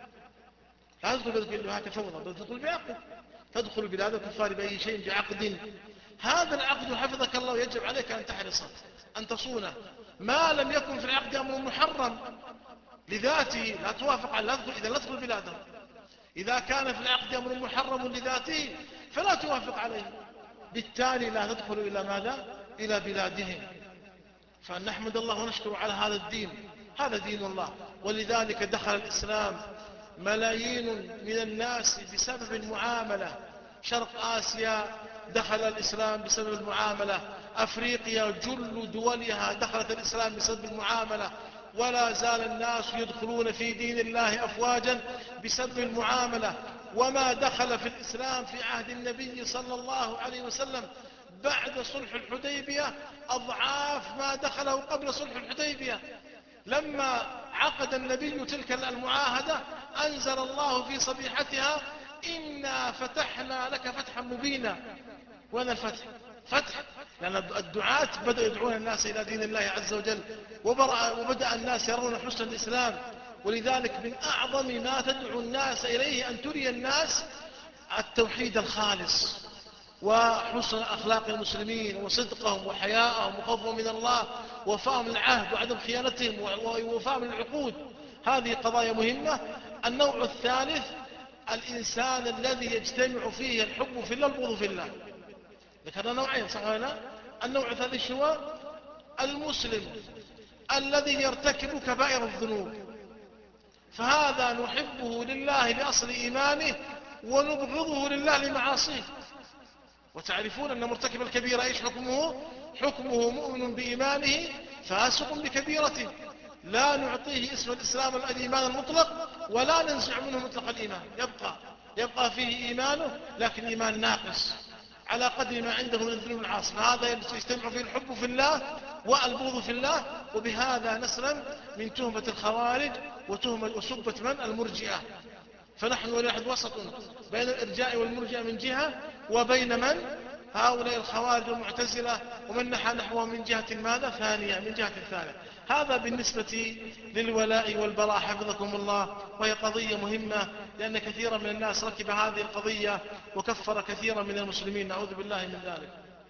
لا تدخل بلاد هكذا فوضى، بل تدخل بعقد. تدخل بلاد الكفار بأي شيء بعقد. هذا العقد حفظك الله يجب عليك أن تحرصه أن تصونه، ما لم يكن في العقد أمر محرم لذاته لا توافق على. إذا لا تدخل بلادهم. إذا كان في العقد أمر محرم لذاته فلا توافق عليه، بالتالي لا تدخل إلى ماذا؟ إلى بلادهم. فنحمد الله ونشكر على هذا الدين، هذا دين الله. ولذلك دخل الإسلام ملايين من الناس بسبب المعاملة. شرق آسيا دخل الإسلام بسبب المعاملة، أفريقيا جل دولها دخلت الإسلام بسبب المعاملة، ولا زال الناس يدخلون في دين الله أفواجا بسبب المعاملة. وما دخل في الإسلام في عهد النبي صلى الله عليه وسلم بعد صلح الحديبية أضعاف ما دخله قبل صلح الحديبية. لما عقد النبي تلك المعاهدة أنزل الله في صبيحتها: إنا فتحنا لك فتحا مبينا. وين الفتح؟ فتح لأن الدعاة بدأوا يدعون الناس إلى دين الله عز وجل، وبدأ الناس يرون حسن الإسلام. ولذلك من أعظم ما تدعو الناس إليه أن تري الناس التوحيد الخالص وحسن أخلاق المسلمين وصدقهم وحياءهم وخوفهم من الله ووفاءهم للعهد وعدم خيانتهم ووفاءهم للعقود. هذه قضايا مهمة. النوع الثالث الإنسان الذي يجتمع فيه الحب في الله والبغض في الله. ذكرنا نوعين صح ولا لا؟ النوع الثالث هو المسلم الذي يرتكب كبائر الذنوب، فهذا نحبه لله لأصل إيمانه ونبغضه لله لمعاصيه. وتعرفون أن مرتكب الكبيرة إيش حكمه؟ حكمه مؤمن بإيمانه فاسق بكبيرته. لا نعطيه اسم الإسلام الإيمان المطلق ولا ننزع منه مطلق الإيمان، يبقى يبقى فيه إيمانه لكن إيمان ناقص على قدر ما عنده من الذنوب العاصمة. هذا يجتمع فيه الحب في الله والبغض في الله. وبهذا نسلم من تهمة الخوارج وتهمة وسبة من؟ المرجئة. فنحن ونحن وسط بين الإرجاء والمرجئة من جهة، وبين من؟ هؤلاء الخوارج والمعتزلة، ومن نحى نحوه من جهة ماذا؟ ثانية، من جهة ثانية. هذا بالنسبة للولاء والبراء حفظكم الله، وهي قضية مهمة لأن كثيرا من الناس ركب هذه القضية وكفر كثيرا من المسلمين، نعوذ بالله من ذلك.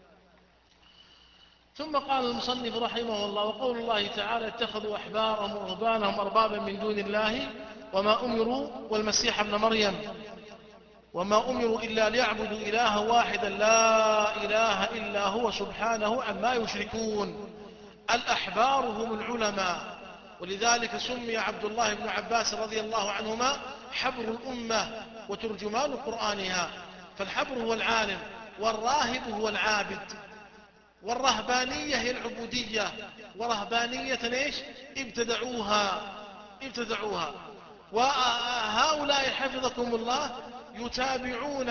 ثم قال المصنف رحمه الله: وقول الله تعالى: اتخذوا أحبارهم ورهبانهم أربابا من دون الله وما أمروا والمسيح ابن مريم وما أمروا إلا ليعبدوا إلها واحدا لا إله إلا هو سبحانه عما يشركون. الأحبار هم العلماء، ولذلك سمي عبد الله بن عباس رضي الله عنهما حبر الأمة وترجمان قرآنها. فالحبر هو العالم، والراهب هو العابد، والرهبانية هي العبودية، ورهبانية ايش ابتدعوها ابتدعوها وهؤلاء حفظكم الله يتابعون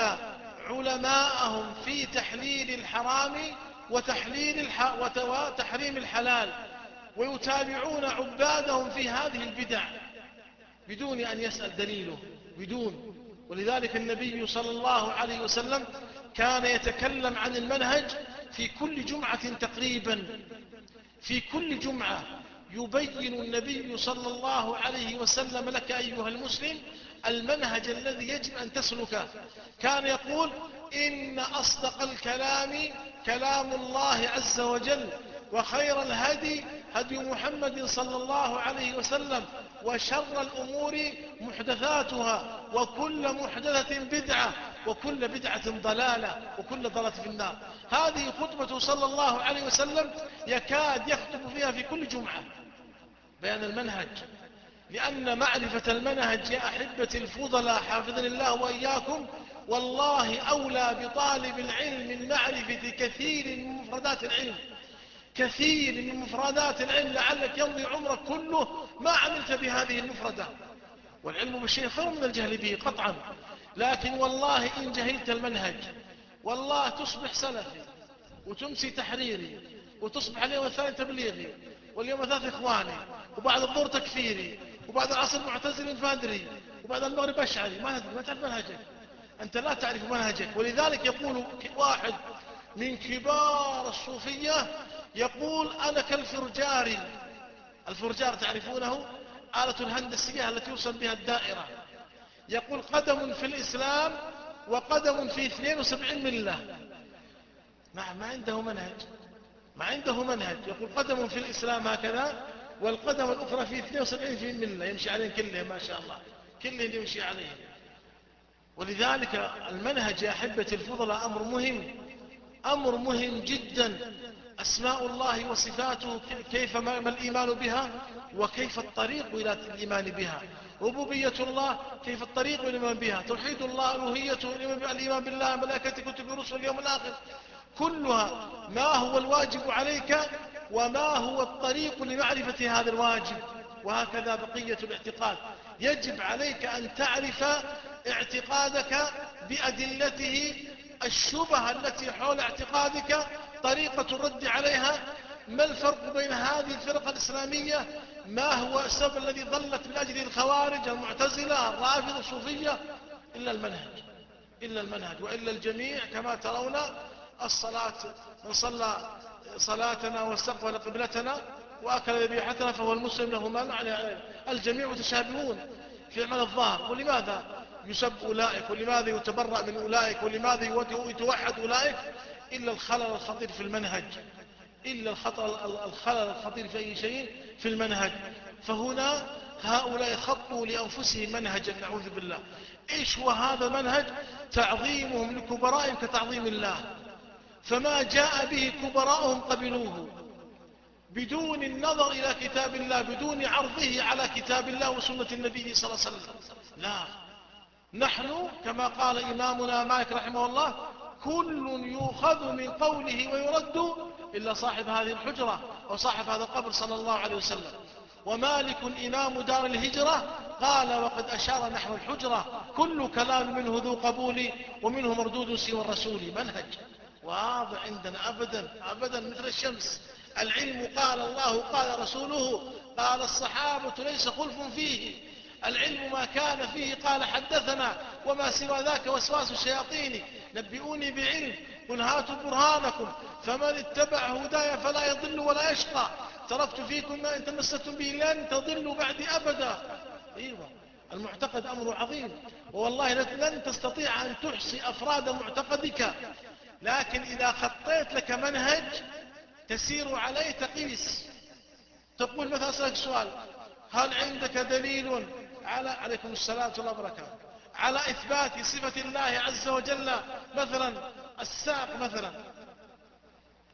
علماءهم في تحليل الحرام وتحليل الح... وتحريم الحلال، ويتابعون عبادهم في هذه البدع بدون أن يسأل دليله، بدون. ولذلك النبي صلى الله عليه وسلم كان يتكلم عن المنهج في كل جمعة تقريبا، في كل جمعة يبين النبي صلى الله عليه وسلم لك أيها المسلم المنهج الذي يجب أن تسلكه. كان يقول: إن أصدق الكلام كلام الله عز وجل، وخير الهدي هدي محمد صلى الله عليه وسلم، وشر الأمور محدثاتها، وكل محدثة بدعة، وكل بدعة ضلالة، وكل ضلالة في النار. هذه خطبة صلى الله عليه وسلم يكاد يخطب فيها في كل جمعة بيان المنهج. لأن معرفة المنهج يا أحبتي الفضلاء حافظني الله وإياكم والله أولى بطالب العلم من معرفة كثير من مفردات العلم، كثير من مفردات العلم، لعلك يمضي عمرك كله ما عملت بهذه المفردة. والعلم بالشيء خير من الجهل به قطعا، لكن والله إن جهلت المنهج والله تصبح سلفي وتمسي تحريري، وتصبح اليوم الثاني تبليغي، واليوم الثالث إخواني، وبعد الظهر تكفيري، وبعد العصر معتزلي فادري، وبعد المغرب أشعري. ما تدري، ما تعرف منهجك، أنت لا تعرف منهجك. ولذلك يقول واحد من كبار الصوفية يقول: أنا كالفرجار. الفرجار تعرفونه؟ آلة الهندسية التي يوصل بها الدائرة. يقول: قدم في الإسلام وقدم في اثنين وسبعين ملة. ما, ما عنده منهج، ما عنده منهج. يقول: قدم في الإسلام هكذا، والقدم الأخرى في اثنين وسبعين في ملة، يمشي عليهم كلهم ما شاء الله، كلهم يمشي عليهم. ولذلك المنهج يا أحبتي الفضلاء أمر مهم، أمر مهم جدا. أسماء الله وصفاته كيف ما الإيمان بها، وكيف الطريق إلى الإيمان بها. ربوبية الله كيف الطريق إلى الإيمان بها. توحيد الله ألوهيته، الإيمان بالله ملائكته كتبه رسله اليوم الآخر، كلها ما هو الواجب عليك وما هو الطريق لمعرفة هذا الواجب. وهكذا بقية الاعتقاد، يجب عليك أن تعرف اعتقادك بأدلته، الشبهة التي حول اعتقادك، طريقة الرد عليها، ما الفرق بين هذه الفرق الإسلامية، ما هو السبب الذي ظلت من أجله الخوارج المعتزلة الرافضة الصوفية. إلا المنهج، إلا المنهج، وإلا الجميع كما ترون الصلاة، من صلى صلاتنا واستقبل قبلتنا وأكل ذبيحتنا فهو المسلم له مال عليه. الجميع متشابهون في عمل الظاهر. ولماذا يسب أولئك، ولماذا يتبرأ من أولئك، ولماذا يتوحد أولئك؟ إلا الخلل الخطير في المنهج، إلا الخلل الخطير في أي شيء في المنهج. فهنا هؤلاء خطوا لأنفسهم منهجا، نعوذ بالله. إيش هو هذا المنهج؟ تعظيمهم لكبرائهم كتعظيم الله، فما جاء به كبراءهم قبلوه بدون النظر إلى كتاب الله، بدون عرضه على كتاب الله وسنة النبي صلى الله عليه وسلم. لا، نحن كما قال إمامنا مالك رحمه الله: كل يؤخذ من قوله ويرد إلا صاحب هذه الحجرة أو صاحب هذا القبر صلى الله عليه وسلم. ومالك إمام دار الهجرة قال وقد أشار نحو الحجرة: كل كلام منه ذو قبول ومنه مردود سوى الرسول. منهج واضح عندنا أبدا أبدا مثل الشمس. العلم قال الله قال رسوله قال الصحابة ليس خلف فيه. العلم ما كان فيه قال حدثنا، وما سوى ذاك وسواس الشياطين. نبئوني بعلم قل هاتوا برهانكم، فمن اتبع هدايا فلا يضل ولا يشقى. تركت فيكم ما إن تمسكتم به لن تضلوا بعدي أبدا. أيوة، المعتقد أمر عظيم، والله لن تستطيع أن تحصي أفراد معتقدك، لكن إذا خطيت لك منهج تسير عليه تقيس. تقول مثلا أسألك سؤال: هل عندك دليل على عليكم السلام ورحمة الله وبركاته على إثبات صفة الله عز وجل مثلا الساق مثلا؟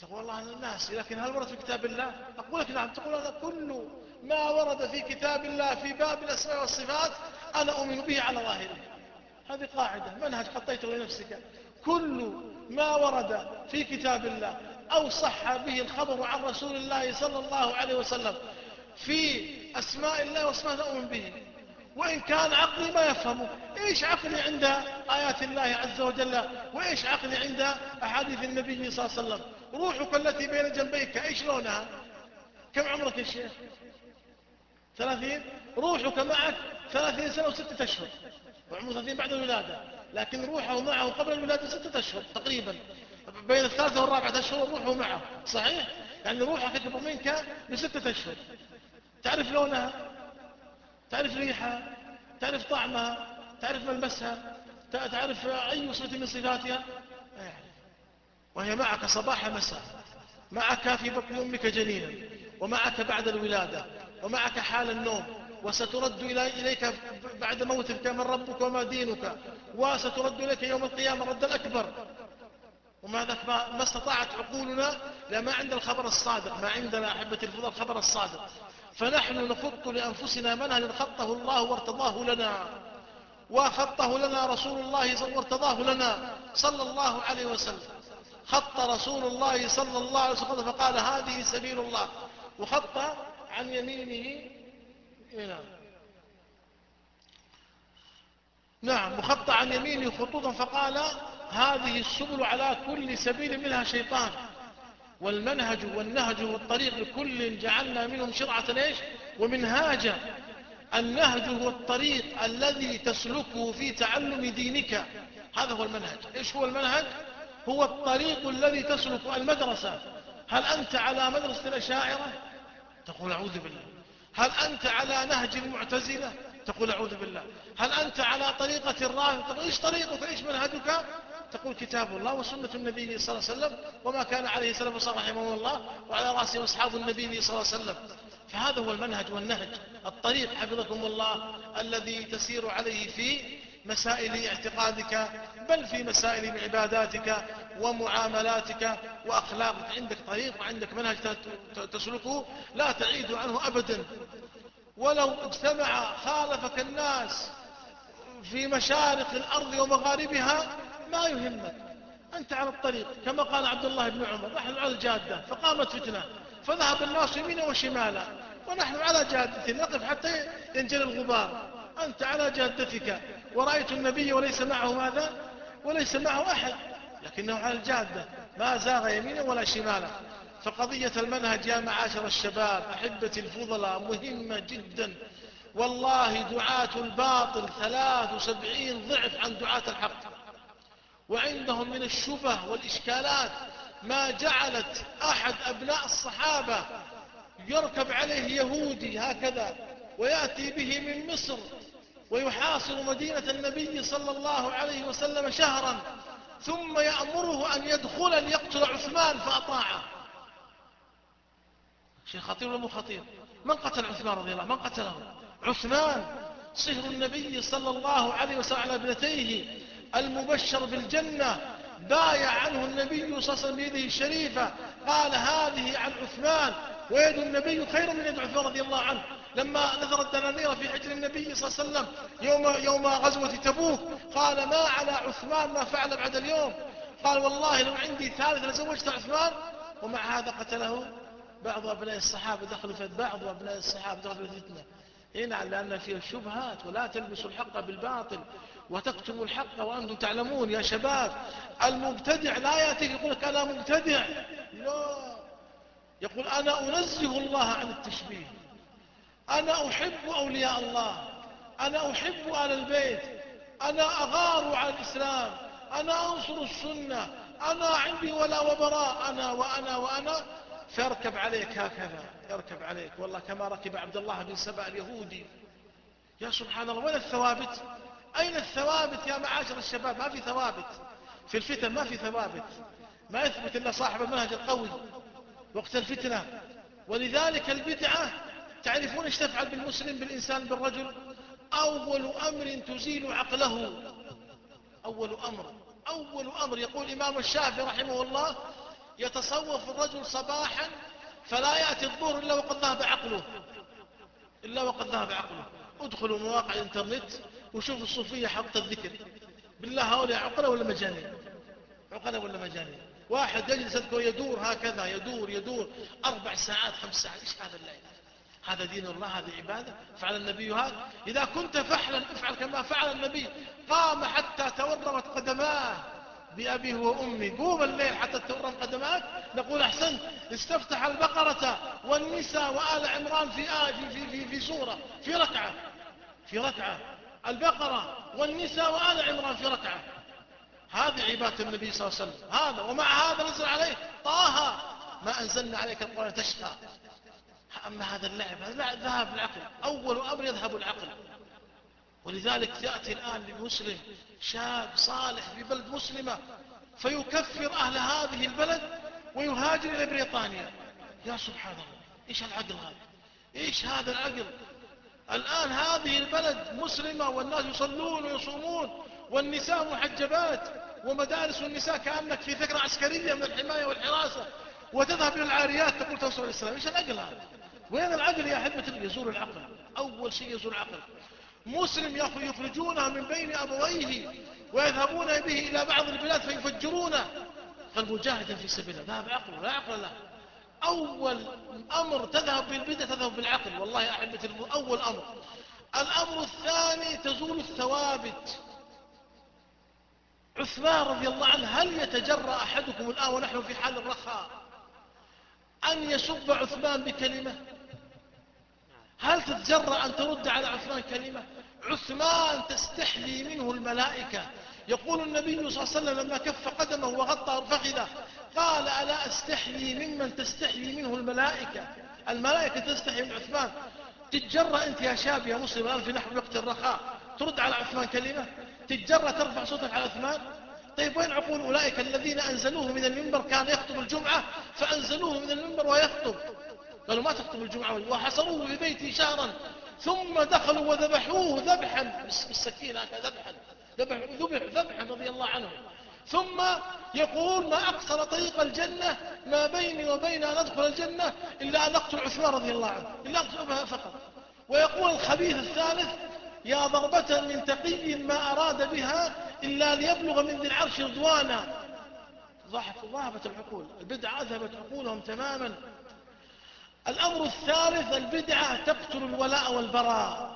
تقول والله أنا ناسي، لكن هل ورد في كتاب الله؟ أقول لك نعم. تقول أنا كل ما ورد في كتاب الله في باب الأسماء والصفات أنا أؤمن به على ظاهره. هذه قاعدة، منهج حطيته لنفسك. كل ما ورد في كتاب الله أو صح به الخبر عن رسول الله صلى الله عليه وسلم في أسماء الله وصفاته أؤمن به، وإن كان عقلي ما يفهمه. إيش عقلي عند آيات الله عز وجل، وإيش عقلي عند أحاديث النبي صلى الله عليه وسلم. روحك التي بين جنبيك إيش لونها؟ كم عمرك يا شيخ؟ ثلاثين. روحك معك ثلاثين سنة وستة أشهر، وعمره ثلاثين بعد الولادة، لكن روحه معه قبل الولادة ستة أشهر تقريبا، بين الثالثة والرابعة أشهر روحه معه، صحيح؟ يعني روحك أكبر منك بستة أشهر. تعرف لونها، تعرف ريحها، تعرف طعمها، تعرف ملمسها، تعرف أي صفة من صفاتها؟ لا يعرف. وهي معك صباح مساء، معك في بطن أمك جنينا، ومعك بعد الولادة، ومعك حال النوم، وسترد إليك بعد موتك من ربك وما دينك، وسترد إليك يوم القيامة رد الأكبر. ومع ذلك ما استطاعت عقولنا، لا ما عند الخبر الصادق، ما عندنا أحبة الفضل الخبر الصادق. فنحن نخط لأنفسنا منهج خطه الله وارتضاه لنا، وخطه لنا رسول الله وارتضاه لنا صلى الله عليه وسلم. خط رسول الله صلى الله عليه وسلم فقال هذه سبيل الله، وخط عن يمينه هنا. نعم، وخط عن يمينه خطوطا فقال هذه السبل على كل سبيل منها شيطان، والمنهج والنهج والطريق لكل جعلنا منهم شرعة ايش ومنهاجا. النهج هو الطريق الذي تسلكه في تعلم دينك، هذا هو المنهج. ايش هو المنهج؟ هو الطريق الذي تسلك. المدرسة، هل أنت على مدرسة الأشاعرة؟ تقول أعوذ بالله. هل أنت على نهج المعتزلة؟ تقول أعوذ بالله. هل أنت على طريقة الرافضة؟ تقول إيش طريقك، إيش منهجك؟ تقول كتاب الله وسنة النبي صلى الله عليه وسلم وما كان عليه سلف الصالح رحمه الله وعلى رأسهم أصحاب النبي صلى الله عليه وسلم. فهذا هو المنهج والنهج، الطريق حفظكم الله الذي تسير عليه في مسائل اعتقادك، بل في مسائل عباداتك ومعاملاتك وأخلاقك. عندك طريق وعندك منهج تسلكه لا تعيد عنه أبدا. ولو اجتمع خالفك الناس في مشارق الأرض ومغاربها ما يهمك، أنت على الطريق. كما قال عبد الله بن عمر نحن على الجادة فقامت فتنة فذهب الناس يمينا وشمالا، ونحن على جادة نقف حتى ينجلي الغبار. أنت على جادتك، ورأيت النبي وليس معه ماذا؟ وليس معه أحد، لكنه على الجادة ما زاغ يمينا ولا شمالا. فقضية المنهج يا معاشر الشباب أحبتي الفضلاء مهمة جدا. والله دعاة الباطل ثلاث وسبعين ضعف عن دعاة الحق، وعندهم من الشبه والإشكالات ما جعلت أحد أبناء الصحابة يركب عليه يهودي هكذا ويأتي به من مصر ويحاصر مدينة النبي صلى الله عليه وسلم شهرا، ثم يأمره أن يدخل ليقتل عثمان فأطاعه. شيء خطير ولا مو خطير؟ من قتل عثمان رضي الله؟ من قتله؟ عثمان صهر النبي صلى الله عليه وسلم على ابنتيه المبشر بالجنة، بايع عنه النبي صلى الله عليه وسلم بيده الشريفة، قال هذه عن عثمان، ويد النبي خير من يد عثمان رضي الله عنه. لما نثر الدنانير في حجر النبي صلى الله عليه وسلم يوم, يوم غزوة تبوك قال ما على عثمان ما فعل بعد اليوم، قال والله لو عندي ثالث لزوجت عثمان. ومع هذا قتله بعض أبناء الصحابة، دخلوا في بعض أبناء الصحابة دخلوا في الفتنة. هنا لأن فيه الشبهات، ولا تلبسوا الحق بالباطل وتكتموا الحق وأنتم تعلمون. يا شباب المبتدع لا يأتيك يقول لك أنا مبتدع، لا، يقول أنا أنزه الله عن التشبيه، أنا أحب أولياء الله، أنا أحب آل البيت، أنا أغار على الإسلام، أنا أنصر السنة، أنا عندي ولا وبراء، أنا وأنا وأنا. فيركب عليك هكذا، يركب عليك والله كما ركب عبد الله بن سبأ اليهودي. يا سبحان الله، وين الثوابت؟ أين الثوابت يا معاشر الشباب؟ ما في ثوابت في الفتن، ما في ثوابت، ما يثبت إلا صاحب المنهج القوي وقت الفتنة. ولذلك البدعة تعرفون ايش تفعل بالمسلم بالإنسان بالرجل؟ أول أمر تزيل عقله، أول أمر أول أمر يقول إمام الشافعي رحمه الله يتصوف الرجل صباحا فلا يأتي الظهر إلا وقد ذهب عقله، إلا وقد ذهب عقله. ادخلوا مواقع الانترنت وشوفوا الصوفية حق الذكر، بالله هؤلاء عقلة ولا مجانين؟ عقلة ولا مجانين؟ واحد يجلس يذكر يدور هكذا، يدور يدور أربع ساعات خمس ساعات. إيش هذا الليل؟ هذا دين الله؟ هذه عبادة؟ فعل النبي هذا؟ إذا كنت فحلا افعل كما فعل النبي، قام حتى تورمت قدماه بأبيه وأمي. قوم الليل حتى تورم قدماك، نقول أحسنت. استفتح البقرة والنساء وآل عمران في آه في في في, في سورة، في ركعة، في ركعة. البقرة والنساء وآل عمران في ركعة. هذه عبادة النبي صلى الله عليه وسلم. هذا ومع هذا نزل عليه طه ما أنزلنا عليك القرآن تشقى. أما هذا اللعب، هذا لا ذهب العقل. أول أمر يذهب العقل. ولذلك يأتي الآن للمسلم شاب صالح في بلد مسلمة فيكفر أهل هذه البلد ويهاجر إلى بريطانيا. يا سبحان الله، إيش العقل هذا؟ إيش هذا العقل؟ الآن هذه البلد مسلمة والناس يصلون ويصومون والنساء محجبات ومدارس النساء كأنك في فكرة عسكرية من الحماية والحراسة، وتذهب إلى العاريات تقول تنصر الإسلام. إيش العقل هذا؟ وين العقل يا أحبة؟ يزول العقل. أول شيء يزول العقل. مسلم يخرجونه من بين أبويه ويذهبون به إلى بعض البلاد فيفجرونه. فالمجاهد في سبيل الله ذهب عقله، لا عقل له. أول أمر تذهب بالبدع تذهب بالعقل. والله يا أحبتي أول أمر. الأمر الثاني تزول الثوابت. عثمان رضي الله عنه، هل يتجرأ أحدكم الآن ونحن في حال الرخاء أن يسب عثمان بكلمة؟ هل تتجرأ أن ترد على عثمان كلمة؟ عثمان تستحلي منه الملائكة. يقول النبي صلى الله عليه وسلم لما كف قدمه وغطى فخذه قال ألا أستحلي ممن تستحلي منه الملائكة؟ الملائكة تستحي من عثمان. تتجرأ أنت يا شاب يا مسلم الآن في نحو وقت الرخاء ترد على عثمان كلمة؟ تتجرأ ترفع صوتك على عثمان؟ طيب وين عقول أولئك الذين أنزلوه من المنبر؟ كان يخطب الجمعة فأنزلوه من المنبر ويخطب، قالوا ما تخطب الجمعة، وحصروه في بيته شهرا، ثم دخلوا وذبحوه ذبحا بالسكين هكذا ذبحا ذبح ذبح ذبحا رضي الله عنه. ثم يقول ما أقصر طريق الجنة ما بيني وبين أن أدخل الجنة إلا أن أقتل عثمان رضي الله عنه، إلا أقتل فقط. ويقول الخبيث الثالث يا ضربة من تقي ما أراد بها إلا ليبلغ من ذي العرش رضوانا. ذهبت العقول، البدعة أذهبت عقولهم تماما. الأمر الثالث البدعة تقتل الولاء والبراء،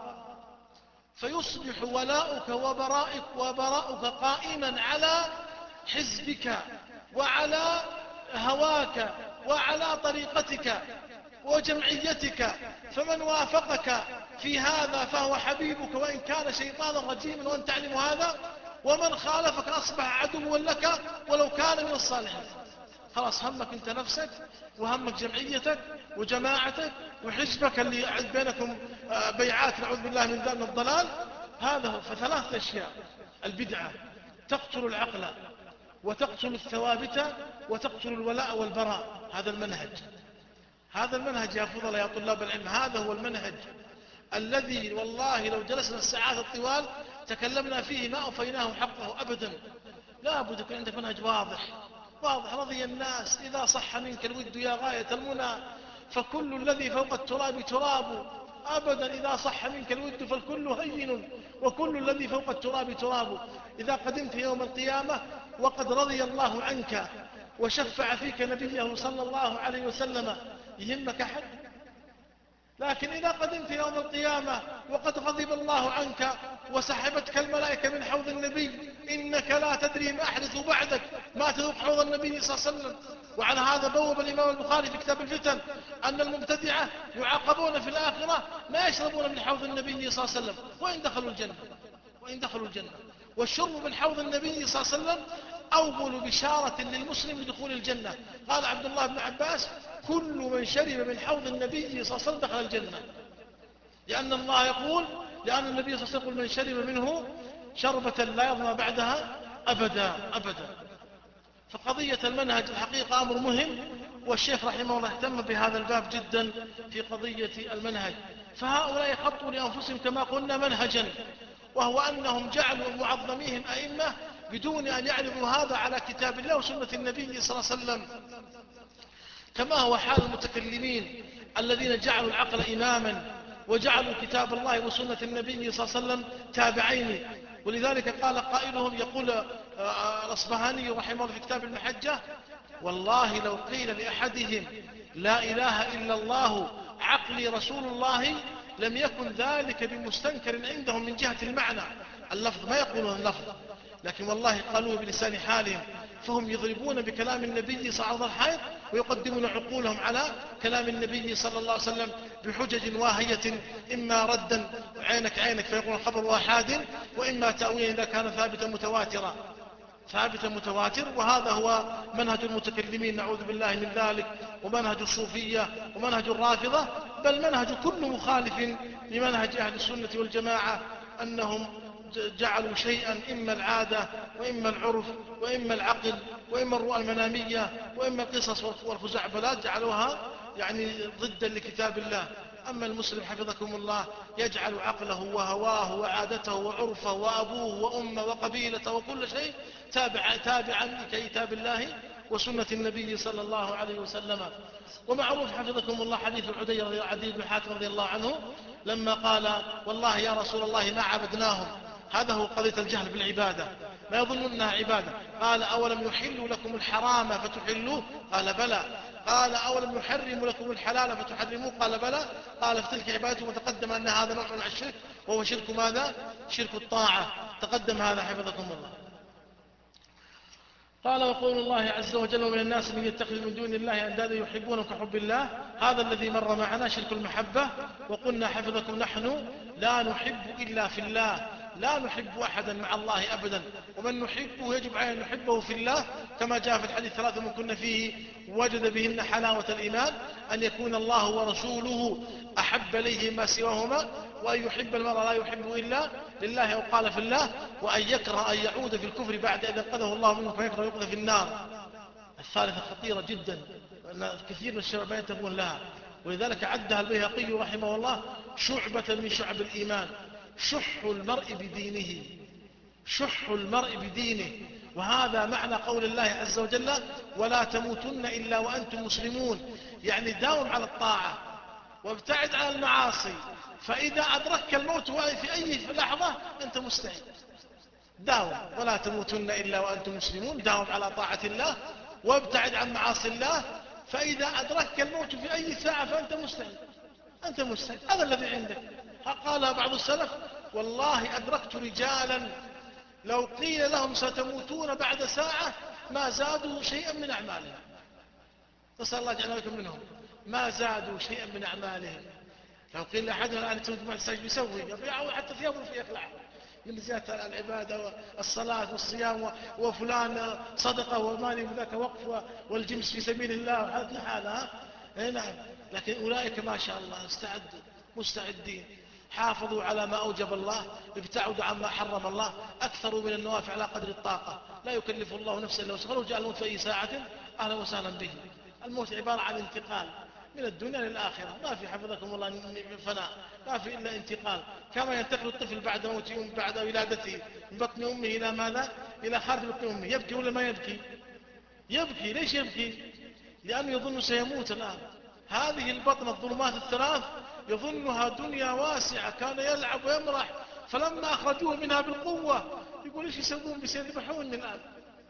فيصبح ولاؤك وبراءك وبراؤك قائما على حزبك وعلى هواك وعلى طريقتك وجمعيتك، فمن وافقك في هذا فهو حبيبك وإن كان شيطانا رجيما وأن تعلم هذا، ومن خالفك أصبح عدوا لك ولو كان من الصالحين. خلاص همك انت نفسك وهمك جمعيتك وجماعتك وحزبك اللي بينكم بيعات نعوذ بالله من ذلك الضلال. هذا هو. فثلاث أشياء: البدعة تقتل العقل وتقتل الثوابت وتقتل الولاء والبراء. هذا المنهج، هذا المنهج يا فضل يا طلاب العلم، هذا هو المنهج الذي والله لو جلسنا الساعات الطوال تكلمنا فيه ما أوفيناه حقه أبدا. لا بد يكون عندك منهج واضح واضح. رضي الناس إذا صح منك الود يا غاية المنى، فكل الذي فوق التراب تراب. أبدا إذا صح منك الود فالكل هين وكل الذي فوق التراب تراب. إذا قدمت يوم القيامة وقد رضي الله عنك وشفع فيك نبيه صلى الله عليه وسلم يهمك أحد؟ لكن إذا قدمت يوم القيامة وقد غضب الله عنك وسحبتك الملائكة من حوض النبي، إنك لا تدري ما أحدث بعدك، ما تذوق حوض النبي صلى الله عليه وسلم. وعلى هذا بوب الإمام البخاري في كتاب الفتن أن المبتدعة يعاقبون في الآخرة ما يشربون من حوض النبي صلى الله عليه وسلم وإن دخلوا الجنة، وإن دخلوا الجنة. والشرب من حوض النبي صلى الله عليه وسلم أول بشارة للمسلم لدخول الجنة. قال عبد الله بن عباس كل من شرب من حوض النبي صلى الله عليه وسلم دخل الجنة، لأن الله يقول لأن النبي صلى الله عليه وسلم يقول من شرب منه شربة لا يظمأ بعدها أبدا أبدا. فقضية المنهج الحقيقة أمر مهم، والشيخ رحمه الله اهتم بهذا الباب جدا في قضية المنهج. فهؤلاء خطوا لأنفسهم كما قلنا منهجا، وهو أنهم جعلوا معظميهم أئمة بدون أن يعرضوا هذا على كتاب الله وسنة النبي صلى الله عليه وسلم، كما هو حال المتكلمين الذين جعلوا العقل إماما وجعلوا كتاب الله وسنة النبي صلى الله عليه وسلم تابعين. ولذلك قال قائلهم يقول الأصبهاني رحمه الله في كتاب المحجة: والله لو قيل لأحدهم لا إله إلا الله عقلي رسول الله لم يكن ذلك بمستنكر عندهم من جهة المعنى، اللفظ ما يقولون اللفظ، لكن والله قالوه بلسان حالهم، فهم يضربون بكلام النبي صلى الله عليه وسلم ويقدمون عقولهم على كلام النبي صلى الله عليه وسلم بحجج واهية، إما ردا عينك عينك فيقول خبر واحد، وإما تأويلا إذا كان ثابتا متواترا ثابتا متواتر. وهذا هو منهج المتكلمين نعوذ بالله من ذلك، ومنهج الصوفية ومنهج الرافضة، بل منهج كل مخالف لمنهج أهل السنة والجماعة، أنهم جعلوا شيئا إما العادة وإما العرف وإما العقل وإما الرؤى المنامية وإما القصص والخزعبلات، جعلوها يعني ضدا لكتاب الله. أما المسلم حفظكم الله يجعل عقله وهواه وعادته وعرفه وأبوه وأمه وقبيلته وكل شيء تابع تابعا لكتاب الله وسنة النبي صلى الله عليه وسلم. ومعروف حفظكم الله حديث العدي عدي بن حاتم رضي الله عنه لما قال: والله يا رسول الله ما عبدناهم. هذا هو قضية الجهل بالعبادة، ما يظن أنها عبادة. قال: أولم يحلوا لكم الحرام فتحلوه؟ قال: بلى. قال: أولم يحرموا لكم الحلال فتحرموه؟ قال: بلى. قال: فتلك عبادته. وتقدم أن هذا نوع من الشرك، وهو شرك ماذا؟ شرك الطاعة. تقدم هذا حفظكم الله. قال: وقول الله عز وجل: ومن الناس من يتخذ من دون الله أندادا يحبونهم كحب الله. هذا الذي مر معنا شرك المحبة. وقلنا حفظكم نحن لا نحب إلا في الله، لا نحب أحدا مع الله أبدا، ومن نحبه يجب علينا أن نحبه في الله، كما جاء في الحديث: ثلاث من كنا فيه وجد بهن حلاوة الإيمان: أن يكون الله ورسوله أحب إليه ما سواهما، وأن يحب المرء لا يحب إلا لله أو قال في الله، وأن يكره أن يعود في الكفر بعد إذا انقذه الله منه فيكره يقذف في النار. الثالثة خطيرة جدا، كثير من الشباب ما ينتبهون لها، ولذلك عدها البيهقي رحمه الله شعبة من شعب الإيمان: شح المرء بدينه، شح المرء بدينه. وهذا معنى قول الله عز وجل: ولا تموتن إلا وأنتم مسلمون، يعني داوم على الطاعة وابتعد عن المعاصي، فإذا أدركك الموت في أي لحظة أنت مستعد. داوم، ولا تموتن إلا وأنتم مسلمون، داوم على طاعة الله وابتعد عن معاصي الله، فإذا أدركك الموت في أي ساعة فأنت مستعد، أنت مستعد. هذا الذي عندك. قال بعض السلف: والله أدركت رجالا لو قيل لهم ستموتون بعد ساعة ما زادوا شيئا من أعمالهم. نسأل الله جعلنا لكم منهم. ما زادوا شيئا من أعمالهم. لو قيل لأحدهم الآن تموت بعد ساعة بيسوي يبيعه حتى ثيابه في يخلعه من زيادة العبادة والصلاة والصيام، وفلان صدقة ومالي بذاك وقف والجمس في سبيل الله وحالة الحالة. نعم. لكن أولئك ما شاء الله استعدوا مستعدين، حافظوا على ما أوجب الله، ابتعدوا عما حرم الله، أكثروا من النوافع على قدر الطاقة، لا يكلف الله نفسا إلا وسعها، ولو جاء الموت في أي ساعة أهلا وسهلا به. الموت عبارة عن انتقال من الدنيا للآخرة، ما في حفظكم الله فناء، ما في إلا انتقال، كما ينتقل الطفل بعد موت أم بعد ولادته من بطن أمه إلى ماذا؟ إلى خارج بطن أمه. يبكي ولا ما يبكي؟ يبكي. ليش يبكي؟ لأنه يظن سيموت الآن. هذه البطن الظلمات الثلاث يظنها دنيا واسعة، كان يلعب ويمرح، فلما أخرجوه منها بالقوة يقول: إيش يسوون؟ بيذبحوني الآن.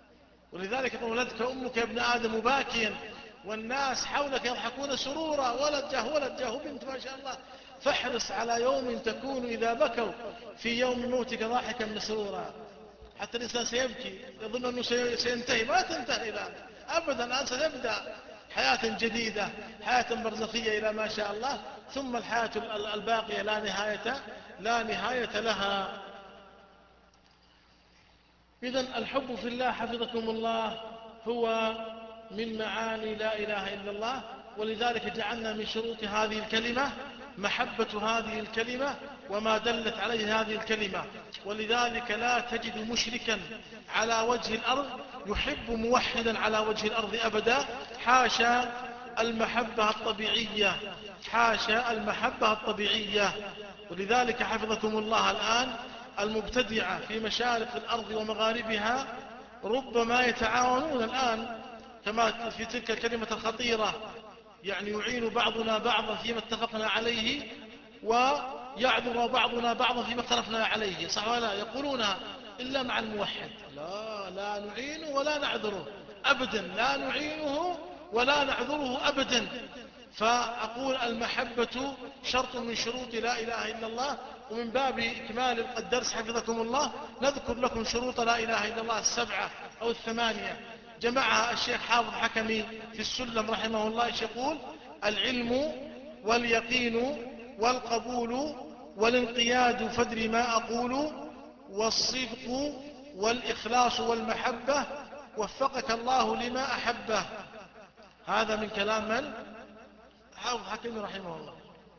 ولذلك يقول: ولدك أمك يا ابن آدم باكيا والناس حولك يضحكون سرورا، ولد جاه ولد جاه بنت ما شاء الله. فاحرص على يوم تكون إذا بكوا في يوم موتك ضاحكا مسرورا. حتى الإنسان سيبكي يظن أنه سينتهي، ما تنتهي الآن أبدا، الآن ستبدأ حياة جديدة، حياة برزخية إلى ما شاء الله، ثم الحياة الباقية لا نهاية لا نهاية لها. إذن الحب في الله حفظكم الله هو من معاني لا إله إلا الله، ولذلك جعلنا من شروط هذه الكلمة محبة هذه الكلمة وما دلت عليه هذه الكلمة. ولذلك لا تجد مشركا على وجه الأرض يحب موحدا على وجه الأرض أبدا، حاشا المحبة الطبيعية، حاشا المحبة الطبيعية. ولذلك حفظكم الله الآن المبتدعة في مشارق الأرض ومغاربها ربما يتعاونون الآن كما في تلك الكلمة الخطيرة، يعني يعين بعضنا بعضا فيما اتفقنا عليه ويعذر بعضنا بعضا فيما اختلفنا عليه، صح ولا لا؟ يقولونها إلا مع الموحد، لا لا نعينه ولا نعذره أبدا، لا نعينه ولا نعذره أبدا. فأقول المحبة شرط من شروط لا إله إلا الله. ومن باب إكمال الدرس حفظكم الله نذكر لكم شروط لا إله إلا الله السبعة أو الثمانية، جمعها الشيخ حافظ حكمي في السلم رحمه الله. يقول: العلم واليقين والقبول والانقياد فدر ما أقول، والصدق والإخلاص والمحبة، وفقك الله لما أحبه. هذا من كلام من؟ حافظ حكمي رحمه الله.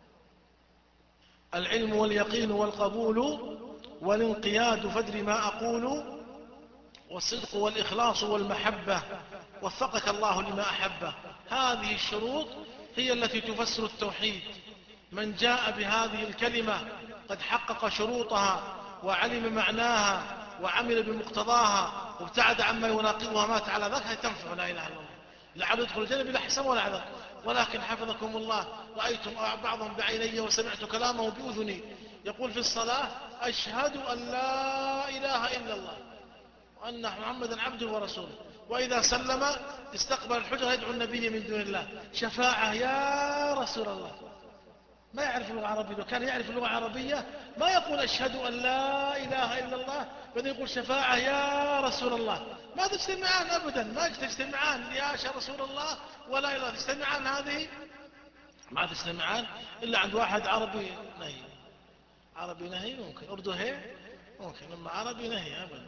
العلم واليقين والقبول والانقياد فدر ما أقول، والصدق والإخلاص والمحبة، وفقك الله لما أحبه. هذه الشروط هي التي تفسر التوحيد. من جاء بهذه الكلمة قد حقق شروطها وعلم معناها وعمل بمقتضاها وابتعد عما يناقضها، مات على ذلك تنفع لا إله إلا الله. لعل يدخل الجنة بلا حساب ولا عذاب. ولكن حفظكم الله رأيتم بعضهم بعيني وسمعت كلامه بأذني يقول في الصلاة: أشهد أن لا إله إلا الله وأن محمدا عبده ورسوله، وإذا سلم استقبل الحجرة يدعو النبي من دون الله شفاعة يا رسول الله. ما يعرف اللغة العربية، لو كان يعرف اللغة العربية ما يقول أشهد أن لا إله إلا الله بدأ يقول شفاعة يا رسول الله. ما تجتمعان أبدا، ما تجتمعان يا رسول الله ولا إله تجتمعان. هذه ما تجتمعان إلا عند واحد عربي نهي. عربي نهي ممكن، أردو هي ممكن، أما عربي نهي أبدا.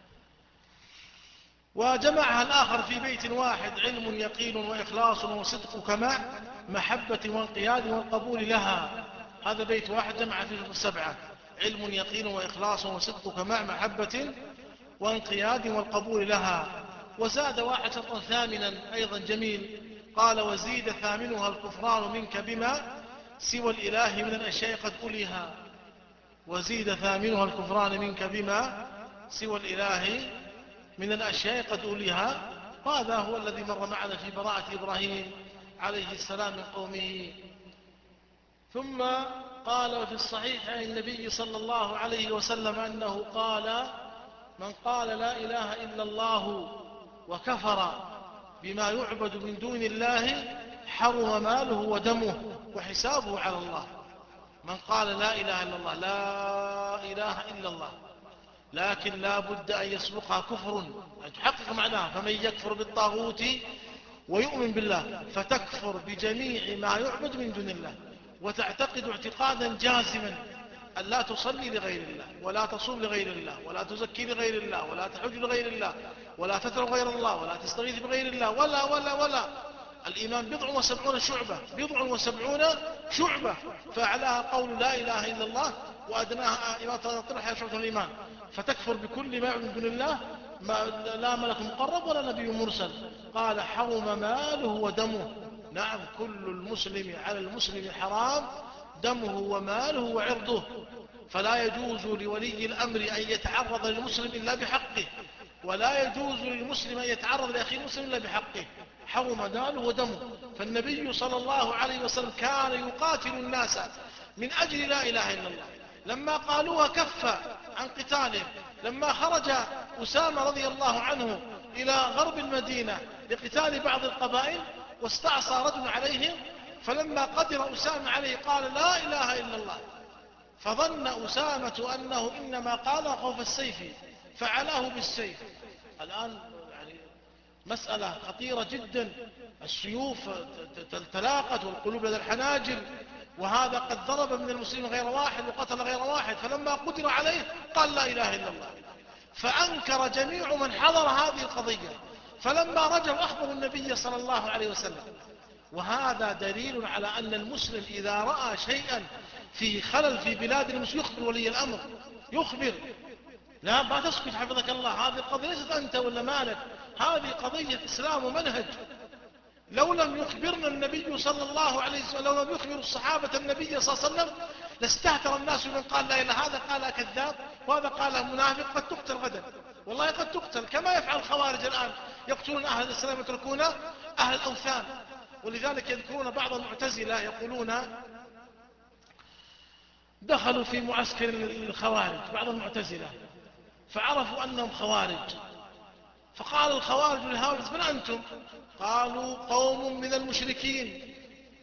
وجمعها الآخر في بيت واحد: علم يقين وإخلاص وصدق كمع محبة وانقياد والقبول لها. هذا بيت واحد جمع فيه السبعة: علم يقين وإخلاص وصدق كمع محبة وانقياد والقبول لها. وزاد واحد شرطا ثامنا أيضا جميل، قال: وزيد ثامنها الكفران منك بما سوى الإله من الأشياء قد أوليها. وزيد ثامنها الكفران منك بما سوى الإله من الأشياء قد أوليها. وهذا هو الذي مر معنا في براءة إبراهيم عليه السلام من قومه. ثم قال في الصحيح عن النبي صلى الله عليه وسلم أنه قال: من قال لا إله إلا الله وكفر بما يعبد من دون الله حرم ماله ودمه وحسابه على الله. من قال لا إله إلا الله، لا إله إلا الله، لكن لا بد أن يسبقها كفر، أن تحقق معناها. فمن يكفر بالطاغوت ويؤمن بالله فتكفر بجميع ما يعبد من دون الله، وتعتقد اعتقادا جازما أن لا تصلي لغير الله ولا تصوم لغير الله ولا تزكي لغير الله ولا تحج لغير الله ولا تترك غير الله ولا تستغيث بغير الله ولا ولا ولا. الإيمان بضع وسبعون شعبة، بضع وسبعون شعبة، فأعلاها قول لا إله إلا الله وأدناها إماتة الطرح شعبة الإيمان. فتكفر بكل ما يعبد من دون الله، ما لا ملك مقرب ولا نبي مرسل. قال: حرم ماله ودمه. نعم، كل المسلم على المسلم حرام دمه وماله وعرضه، فلا يجوز لولي الأمر أن يتعرض للمسلم إلا بحقه، ولا يجوز للمسلم أن يتعرض لأخيه المسلم إلا بحقه. حرم ماله ودمه. فالنبي صلى الله عليه وسلم كان يقاتل الناس من أجل لا إله إلا الله. لما قالوها كف عن قتالهم. لما خرج أسامة رضي الله عنه إلى غرب المدينة لقتال بعض القبائل واستعصى رجل عليهم، فلما قدر أسامة عليه قال لا إله إلا الله، فظن أسامة أنه إنما قال خوف السيف فعلاه بالسيف. الآن يعني مسألة خطيرة جدا، السيوف تلاقت والقلوب لدى الحناجر، وهذا قد ضرب من المسلمين غير واحد وقتل غير واحد، فلما قدر عليه قال لا إله إلا الله، فأنكر جميع من حضر هذه القضية. فلما رجعوا أخبروا النبي صلى الله عليه وسلم. وهذا دليل على أن المسلم إذا رأى شيئا في خلل في بلاد المسلمين يخبر ولي الأمر، يخبر، لا ما تسكت حفظك الله. هذه القضية ليست أنت ولا مالك، هذه قضية إسلام ومنهج. لو لم يخبرنا النبي صلى الله عليه وسلم، لو لم يخبر الصحابة النبي صلى الله عليه وسلم لاستهتر الناس من قال لا إله، هذا قال كذاب وهذا قال منافق، قد تقتل غدا، والله قد تقتل كما يفعل الخوارج الآن، يقتلون أهل الإسلام يتركون أهل الأوثان. ولذلك يذكرون بعض المعتزلة يقولون دخلوا في معسكر الخوارج بعض المعتزلة فعرفوا أنهم خوارج، فقال الخوارج لهؤلاء من أنتم؟ قالوا قوم من المشركين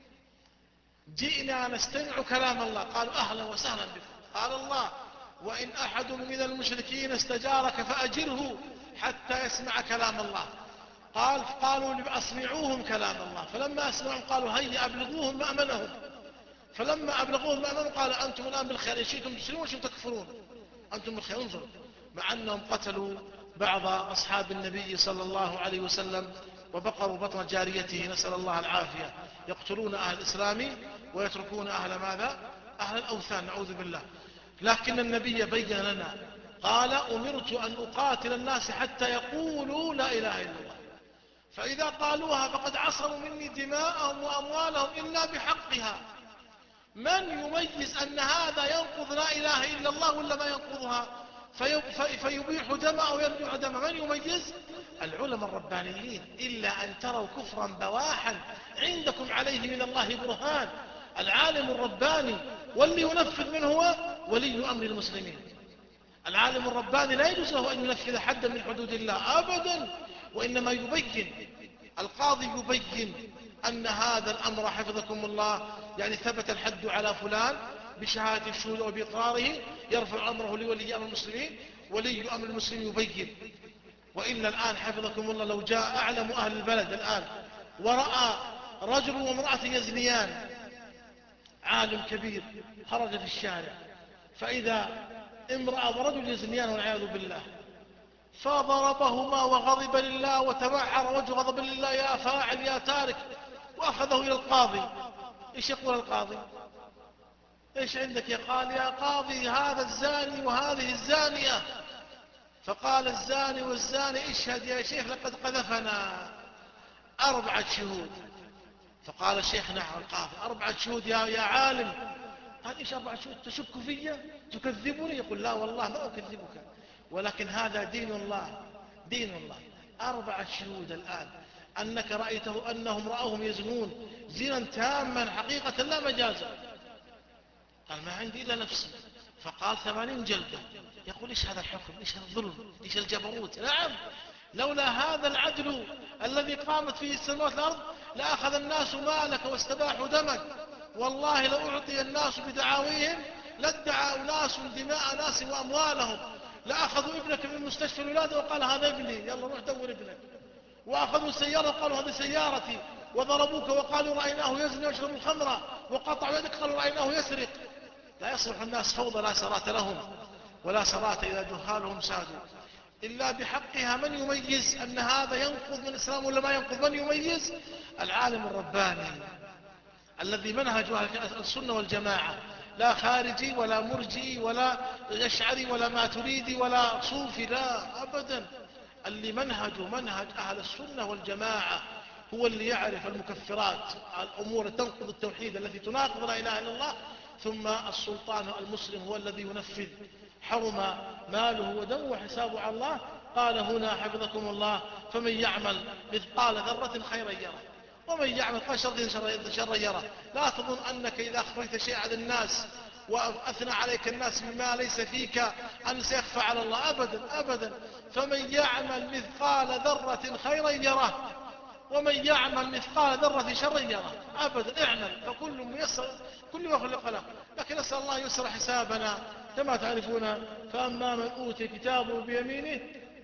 جئنا نستمع كلام الله. قالوا أهلا وسهلا بكم. قال الله وإن أحد من المشركين استجارك فأجره حتى يسمع كلام الله. قال قالوا أسمعوهم كلام الله، فلما أسمعهم قالوا هيا أبلغوهم مأمنهم، فلما أبلغوهم مأمنهم قال أنتم الآن بالخير، إن شئتم تسلمون وشئتم تكفرون، أنتم بالخير. انظروا، مع أنهم قتلوا بعض أصحاب النبي صلى الله عليه وسلم وبقروا بطن جاريته، نسأل الله العافية، يقتلون أهل الإسلام ويتركون أهل ماذا؟ أهل الأوثان، نعوذ بالله. لكن النبي بين لنا قال أمرت أن أقاتل الناس حتى يقولوا لا إله إلا الله، فإذا قالوها فقد عصموا مني دماءهم وأموالهم إلا بحقها. من يميز أن هذا ينقض لا إله إلا الله ولا ما ينقضها فيبيح دمه أو يمنع دمه؟ من يميز؟ العلماء الربانيين، إلا أن تروا كفرا بواحا عندكم عليه من الله برهان. العالم الرباني واللي ينفذ منه هو ولي أمر المسلمين. العالم الرباني لا يجوز له أن ينفذ حدا من حدود الله أبدا، وإنما يبين، القاضي يبين أن هذا الأمر حفظكم الله يعني ثبت الحد على فلان بشهادة الشهود وبإقراره، يرفع أمره لولي أمر المسلمين، ولي أمر المسلمين يبين. وإلا الآن حفظكم الله لو جاء أعلم أهل البلد الآن ورأى رجل وامرأة يزنيان، عالم كبير خرج في الشارع فإذا امرأة ورجل يزنيان والعياذ بالله، فضربهما وغضب لله وتبعر وجه غضب لله، يا فاعل يا تارك، وأخذه إلى القاضي. إيش يقول القاضي؟ إيش عندك يا قال يا قاضي هذا الزاني وهذه الزانية؟ فقال الزاني والزاني اشهد يا شيخ لقد قذفنا أربعة شهود. فقال الشيخ نعم القاضي أربعة شهود يا, يا عالم. قال إيش أربعة شهود؟ تشك في تكذبني؟ يقول لا والله ما أكذبك، ولكن هذا دين الله، دين الله. أربعة شهود الآن أنك رأيته أنهم رأوهم يزنون زنا تاما حقيقة لا مجازا. قال ما عندي إلا نفسي. فقال ثمانين جلدة. يقول إيش هذا الحكم؟ إيش هذا الظلم؟ إيش الجبروت؟ نعم، لولا هذا العدل الذي قامت فيه السماوات والأرض لأخذ الناس مالك واستباحوا دمك. والله لو أعطي الناس بدعاويهم لادعى أناس دماء ناس وأموالهم، لأخذوا ابنك من مستشفى الولادة وقال هذا ابني يلا روح دور ابنك، وأخذوا سيارة وقالوا هذه سيارتي، وضربوك وقالوا رأيناه يزني ويشرب الخمر، وقطعوا يدك قالوا رأيناه يسرق. لا يصلح الناس فوضى لا سرات لهم ولا سرات إذا جهالهم سادوا إلا بحقها. من يميز أن هذا ينقض من الإسلام ولا ما ينقض؟ من يميز؟ العالم الرباني الذي منهج السنة والجماعة، لا خارجي ولا مرجئي ولا يشعري ولا ماتريدي ولا صوفي، لا أبدا. اللي منهجه منهج أهل السنة والجماعة هو اللي يعرف المكفرات، الأمور تنقض التوحيد التي تناقض لا إله إلا الله، ثم السلطان المسلم هو الذي ينفذ. حرم ماله ودمه وحسابه على الله. قال هنا حفظكم الله فمن يعمل مثقال ذرة خيرا يره ومن يعمل قال شرا يره. لا تظن أنك إذا أخرجت شيء على الناس وأثنى عليك الناس بما ليس فيك أن سيخفى على الله، أبدا أبدا. فمن يعمل مثقال ذرة خيرا يره ومن يعمل مثقال ذرة شرا يره. أبدا اعمل فكل ميسر كل ما خلق له. لكن نسأل الله يسر حسابنا كما تعرفون. فأما من أوتي كتابه بيمينه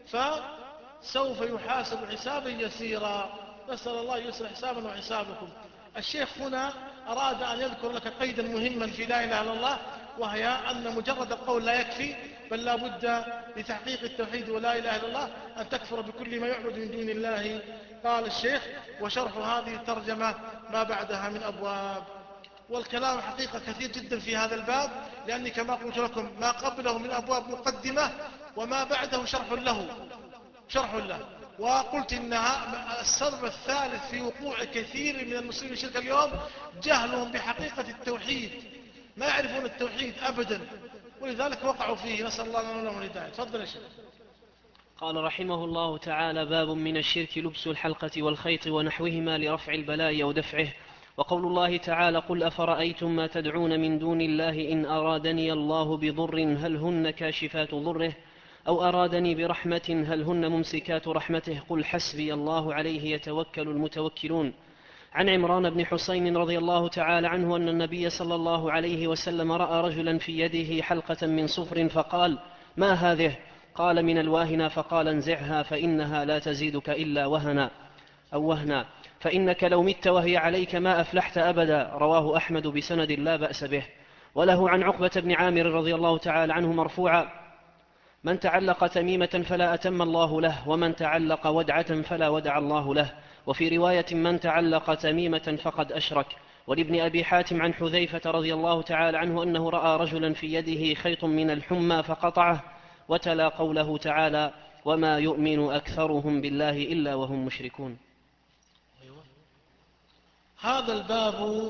فسوف يحاسب حسابا يسيرا. نسأل الله يسر حسابنا وحسابكم. الشيخ هنا أراد أن يذكر لك قيدا مهما في لا إله إلا الله، وهي أن مجرد القول لا يكفي، بل لا بد لتحقيق التوحيد ولا إله إلا الله أن تكفر بكل ما يعبد من دون الله. قال الشيخ وشرح هذه الترجمة ما بعدها من أبواب. والكلام حقيقة كثير جدا في هذا الباب، لأني كما قلت لكم ما قبله من أبواب مقدمة وما بعده شرح له شرح له. وقلت إنها السبب الثالث في وقوع كثير من المسلمين الشرك اليوم جهلهم بحقيقة التوحيد ما يعرفون التوحيد أبدا، ولذلك وقعوا فيه. نسأل الله لنا ولهم الهداية. تفضل يا شيخ. قال رحمه الله تعالى: باب من الشرك لبس الحلقة والخيط ونحوهما لرفع البلاء أو دفعه. وقول الله تعالى: قل أفرأيتم ما تدعون من دون الله إن أرادني الله بضر هل هن كاشفات ضره أو أرادني برحمة هل هن ممسكات رحمته قل حسبي الله عليه يتوكل المتوكلون. عن عمران بن حسين رضي الله تعالى عنه أن النبي صلى الله عليه وسلم رأى رجلا في يده حلقة من صفر فقال: ما هذه؟ قال: من الواهنة. فقال: انزعها فإنها لا تزيدك إلا وهنا أو وهنا، فإنك لو مت وهي عليك ما أفلحت أبدا. رواه أحمد بسند لا بأس به. وله عن عقبة بن عامر رضي الله تعالى عنه مرفوعا: من تعلق تميمة فلا أتم الله له، ومن تعلق ودعة فلا ودع الله له. وفي رواية: من تعلق تميمة فقد أشرك. ولابن أبي حاتم عن حذيفة رضي الله تعالى عنه أنه رأى رجلا في يده خيط من الحمى فقطعه، وتلا قوله تعالى: وما يؤمن أكثرهم بالله إلا وهم مشركون. أيوة. هذا الباب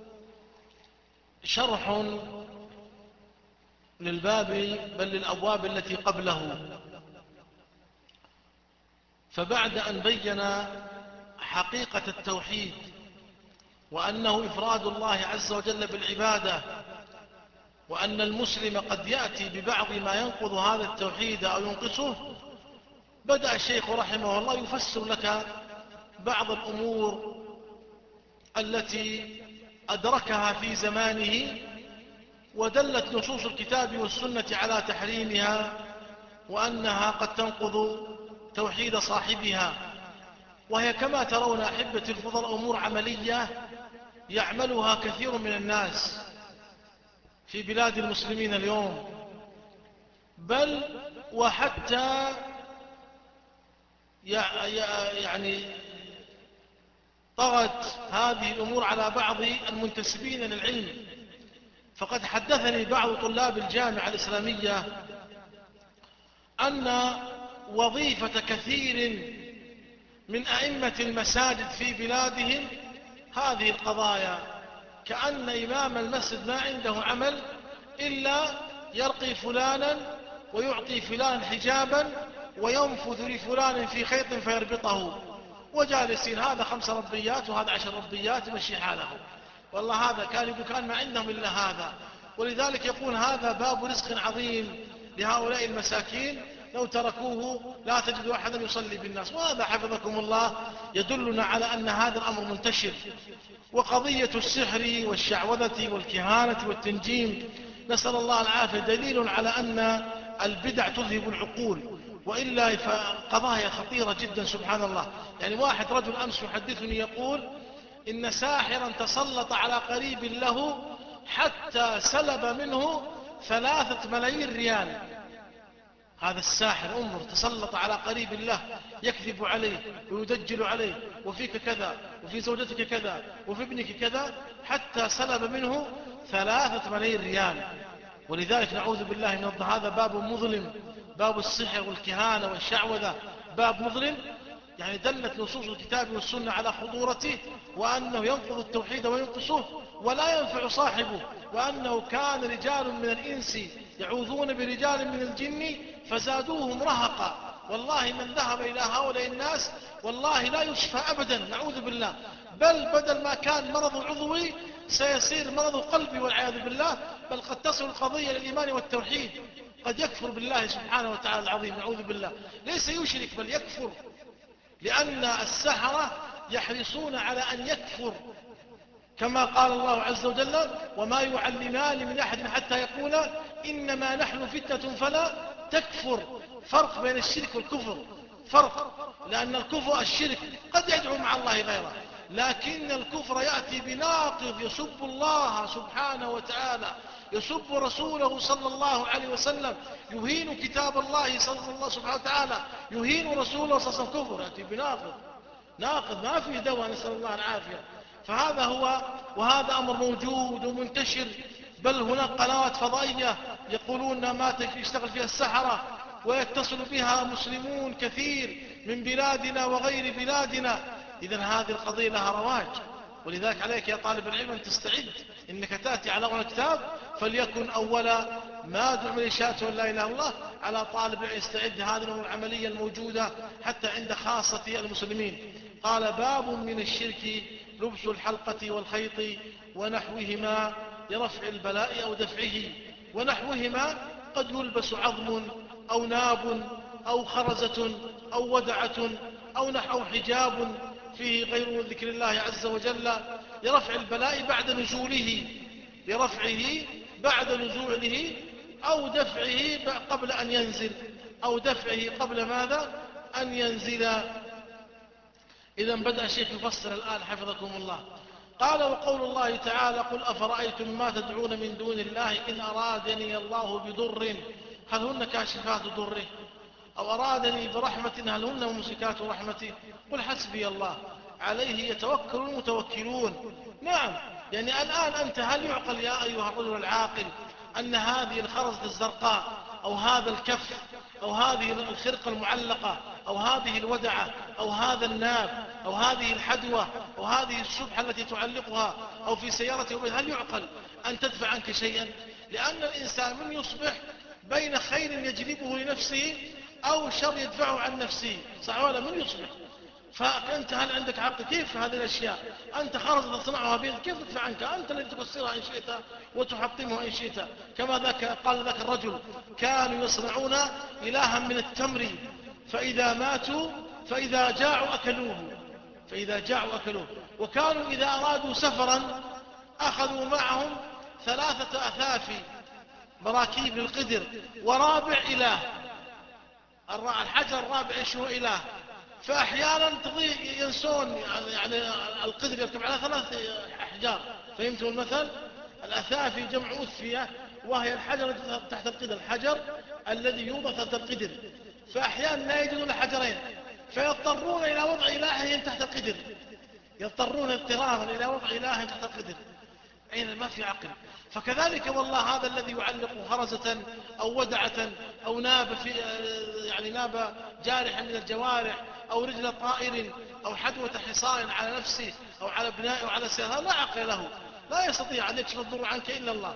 شرح للباب بل للأبواب التي قبله. فبعد أن بين حقيقة التوحيد وأنه إفراد الله عز وجل بالعبادة، وأن المسلم قد يأتي ببعض ما ينقض هذا التوحيد أو ينقصه، بدأ الشيخ رحمه الله يفسر لك بعض الأمور التي أدركها في زمانه ودلت نصوص الكتاب والسنة على تحريمها، وأنها قد تنقض توحيد صاحبها. وهي كما ترون أحبة الفضل أمور عملية يعملها كثير من الناس في بلاد المسلمين اليوم، بل وحتى يعني طغت هذه الأمور على بعض المنتسبين للعلم. فقد حدثني بعض طلاب الجامعة الإسلامية أن وظيفة كثير من أئمة المساجد في بلادهم هذه القضايا، كأن إمام المسجد ما عنده عمل إلا يرقي فلانا ويعطي فلان حجابا وينفذ لفلان في خيط فيربطه، وجالسين هذا خمس ربيات وهذا عشر ربيات يمشي حاله. والله هذا كان يقول كان ما عندهم إلا هذا. ولذلك يقول هذا باب رزق عظيم لهؤلاء المساكين، لو تركوه لا تجد أحدا يصلي بالناس. وهذا حفظكم الله يدلنا على أن هذا الأمر منتشر. وقضية السحر والشعوذة والكهانة والتنجيم نسأل الله العافية دليل على أن البدع تذهب العقول، وإلا فقضايا خطيرة جدا سبحان الله. يعني واحد رجل أمس يحدثني يقول إن ساحرا تسلط على قريب له حتى سلب منه ثلاثة ملايين ريال. هذا الساحر انظر تسلط على قريب الله يكذب عليه ويدجل عليه، وفيك كذا وفي زوجتك كذا وفي ابنك كذا، حتى سلب منه ثلاثة ملايين ريال. ولذلك نعوذ بالله من الض- هذا باب مظلم، باب السحر والكهانة والشعوذة باب مظلم. يعني دلت نصوص الكتاب والسنة على خطورته، وأنه ينقض التوحيد وينقصه ولا ينفع صاحبه، وأنه كان رجال من الإنس يعوذون برجال من الجن فزادوهم رهقا. والله من ذهب إلى هؤلاء الناس والله لا يشفى أبدا نعوذ بالله، بل بدل ما كان مرض عضوي سيصير مرض قلبي والعياذ بالله، بل قد تصل القضية للإيمان والتوحيد. قد يكفر بالله سبحانه وتعالى العظيم نعوذ بالله، ليس يشرك بل يكفر، لأن السحرة يحرصون على أن يكفر، كما قال الله عز وجل وما يعلمان من أحد حتى يقولا إنما نحن فتنة فلا تكفر. فرق بين الشرك والكفر، فرق، لأن الكفر الشرك قد يدعو مع الله غيره، لكن الكفر يأتي بناقض يسب الله سبحانه وتعالى، يسب رسوله صلى الله عليه وسلم، يهين كتاب الله صلى الله سبحانه وتعالى، يهين رسوله صلى الله عليه وسلم. كفر يأتي بناقض، ناقض ما فيه دواء نسأل الله العافية. فهذا هو، وهذا أمر موجود ومنتشر، بل هناك قنوات فضائية يقولون ما يشتغل فيها السحرة ويتصل بها مسلمون كثير من بلادنا وغير بلادنا. إذن هذه القضية لها رواج، ولذلك عليك يا طالب العلم أن تستعد إنك تأتي على أول كتاب، فليكن أول ما دعم لشهادة لا إله إلا الله على طالب العلم يستعد هذه الأمور العملية الموجودة حتى عند خاصة المسلمين. قال باب من الشرك لبس الحلقة والخيط ونحوهما لرفع البلاء أو دفعه. ونحوهما قد يلبس عظم أو ناب أو خرزة أو ودعة أو نحو حجاب فيه غير ذكر الله عز وجل لرفع البلاء بعد نزوله، لرفعه بعد نزوله أو دفعه قبل أن ينزل، أو دفعه قبل ماذا؟ أن ينزل. إذا بدأ الشيخ يفسر الآن حفظكم الله. قال وقول الله تعالى قل أفرأيتم ما تدعون من دون الله إن أرادني الله بضر هل هن كاشفات ضره أو أرادني برحمة هل هن ممسكات رحمته قل حسبي الله عليه يتوكل المتوكلون. نعم، يعني الآن أنت هل يعقل يا أيها الرجل العاقل أن هذه الخرزة الزرقاء أو هذا الكف أو هذه الخرقة المعلقة أو هذه الودعة أو هذا الناب أو هذه الحدوة أو هذه السبحة التي تعلقها أو في سيارته، هل يعقل أن تدفع عنك شيئا؟ لأن الإنسان من يصبح بين خير يجلبه لنفسه أو شر يدفعه عن نفسه، صح ولا؟ من يصبح. فأنت هل عندك عقل؟ كيف هذه الأشياء أنت خرزة تصنعها بيدك كيف تدفع عنك؟ أنت الذي تكسرها إن شئت وتحطمها إن شئت. كما ذاك قال ذاك الرجل كانوا يصنعون إلها من التمر فإذا ماتوا فإذا جاعوا أكلوه فإذا جاعوا أكلوه وكانوا إذا أرادوا سفرا أخذوا معهم ثلاثة أثاف مراكيب للقدر ورابع إله. الحجر الرابع إيش هو؟ إله. فأحيانا تضيء ينسون يعني القدر يركب على ثلاث أحجار، فهمتم المثل؟ الأثافي جمع أثفية وهي الحجر تحت القدر، الحجر الذي يوضع تحت القدر. فأحيانا لا يجدون حجرين فيضطرون إلى وضع إلههم تحت القدر، يضطرون اضطرارا إلى وضع إلههم تحت القدر. أين ما في عقل. فكذلك والله هذا الذي يعلق خرزة أو ودعة أو ناب في يعني ناب جارح من الجوارح أو رجل طائر أو حدوة حصان على نفسه أو على ابنائه أو على سيارة، لا عقل له، لا يستطيع أن يكشف الضر عنك إلا الله.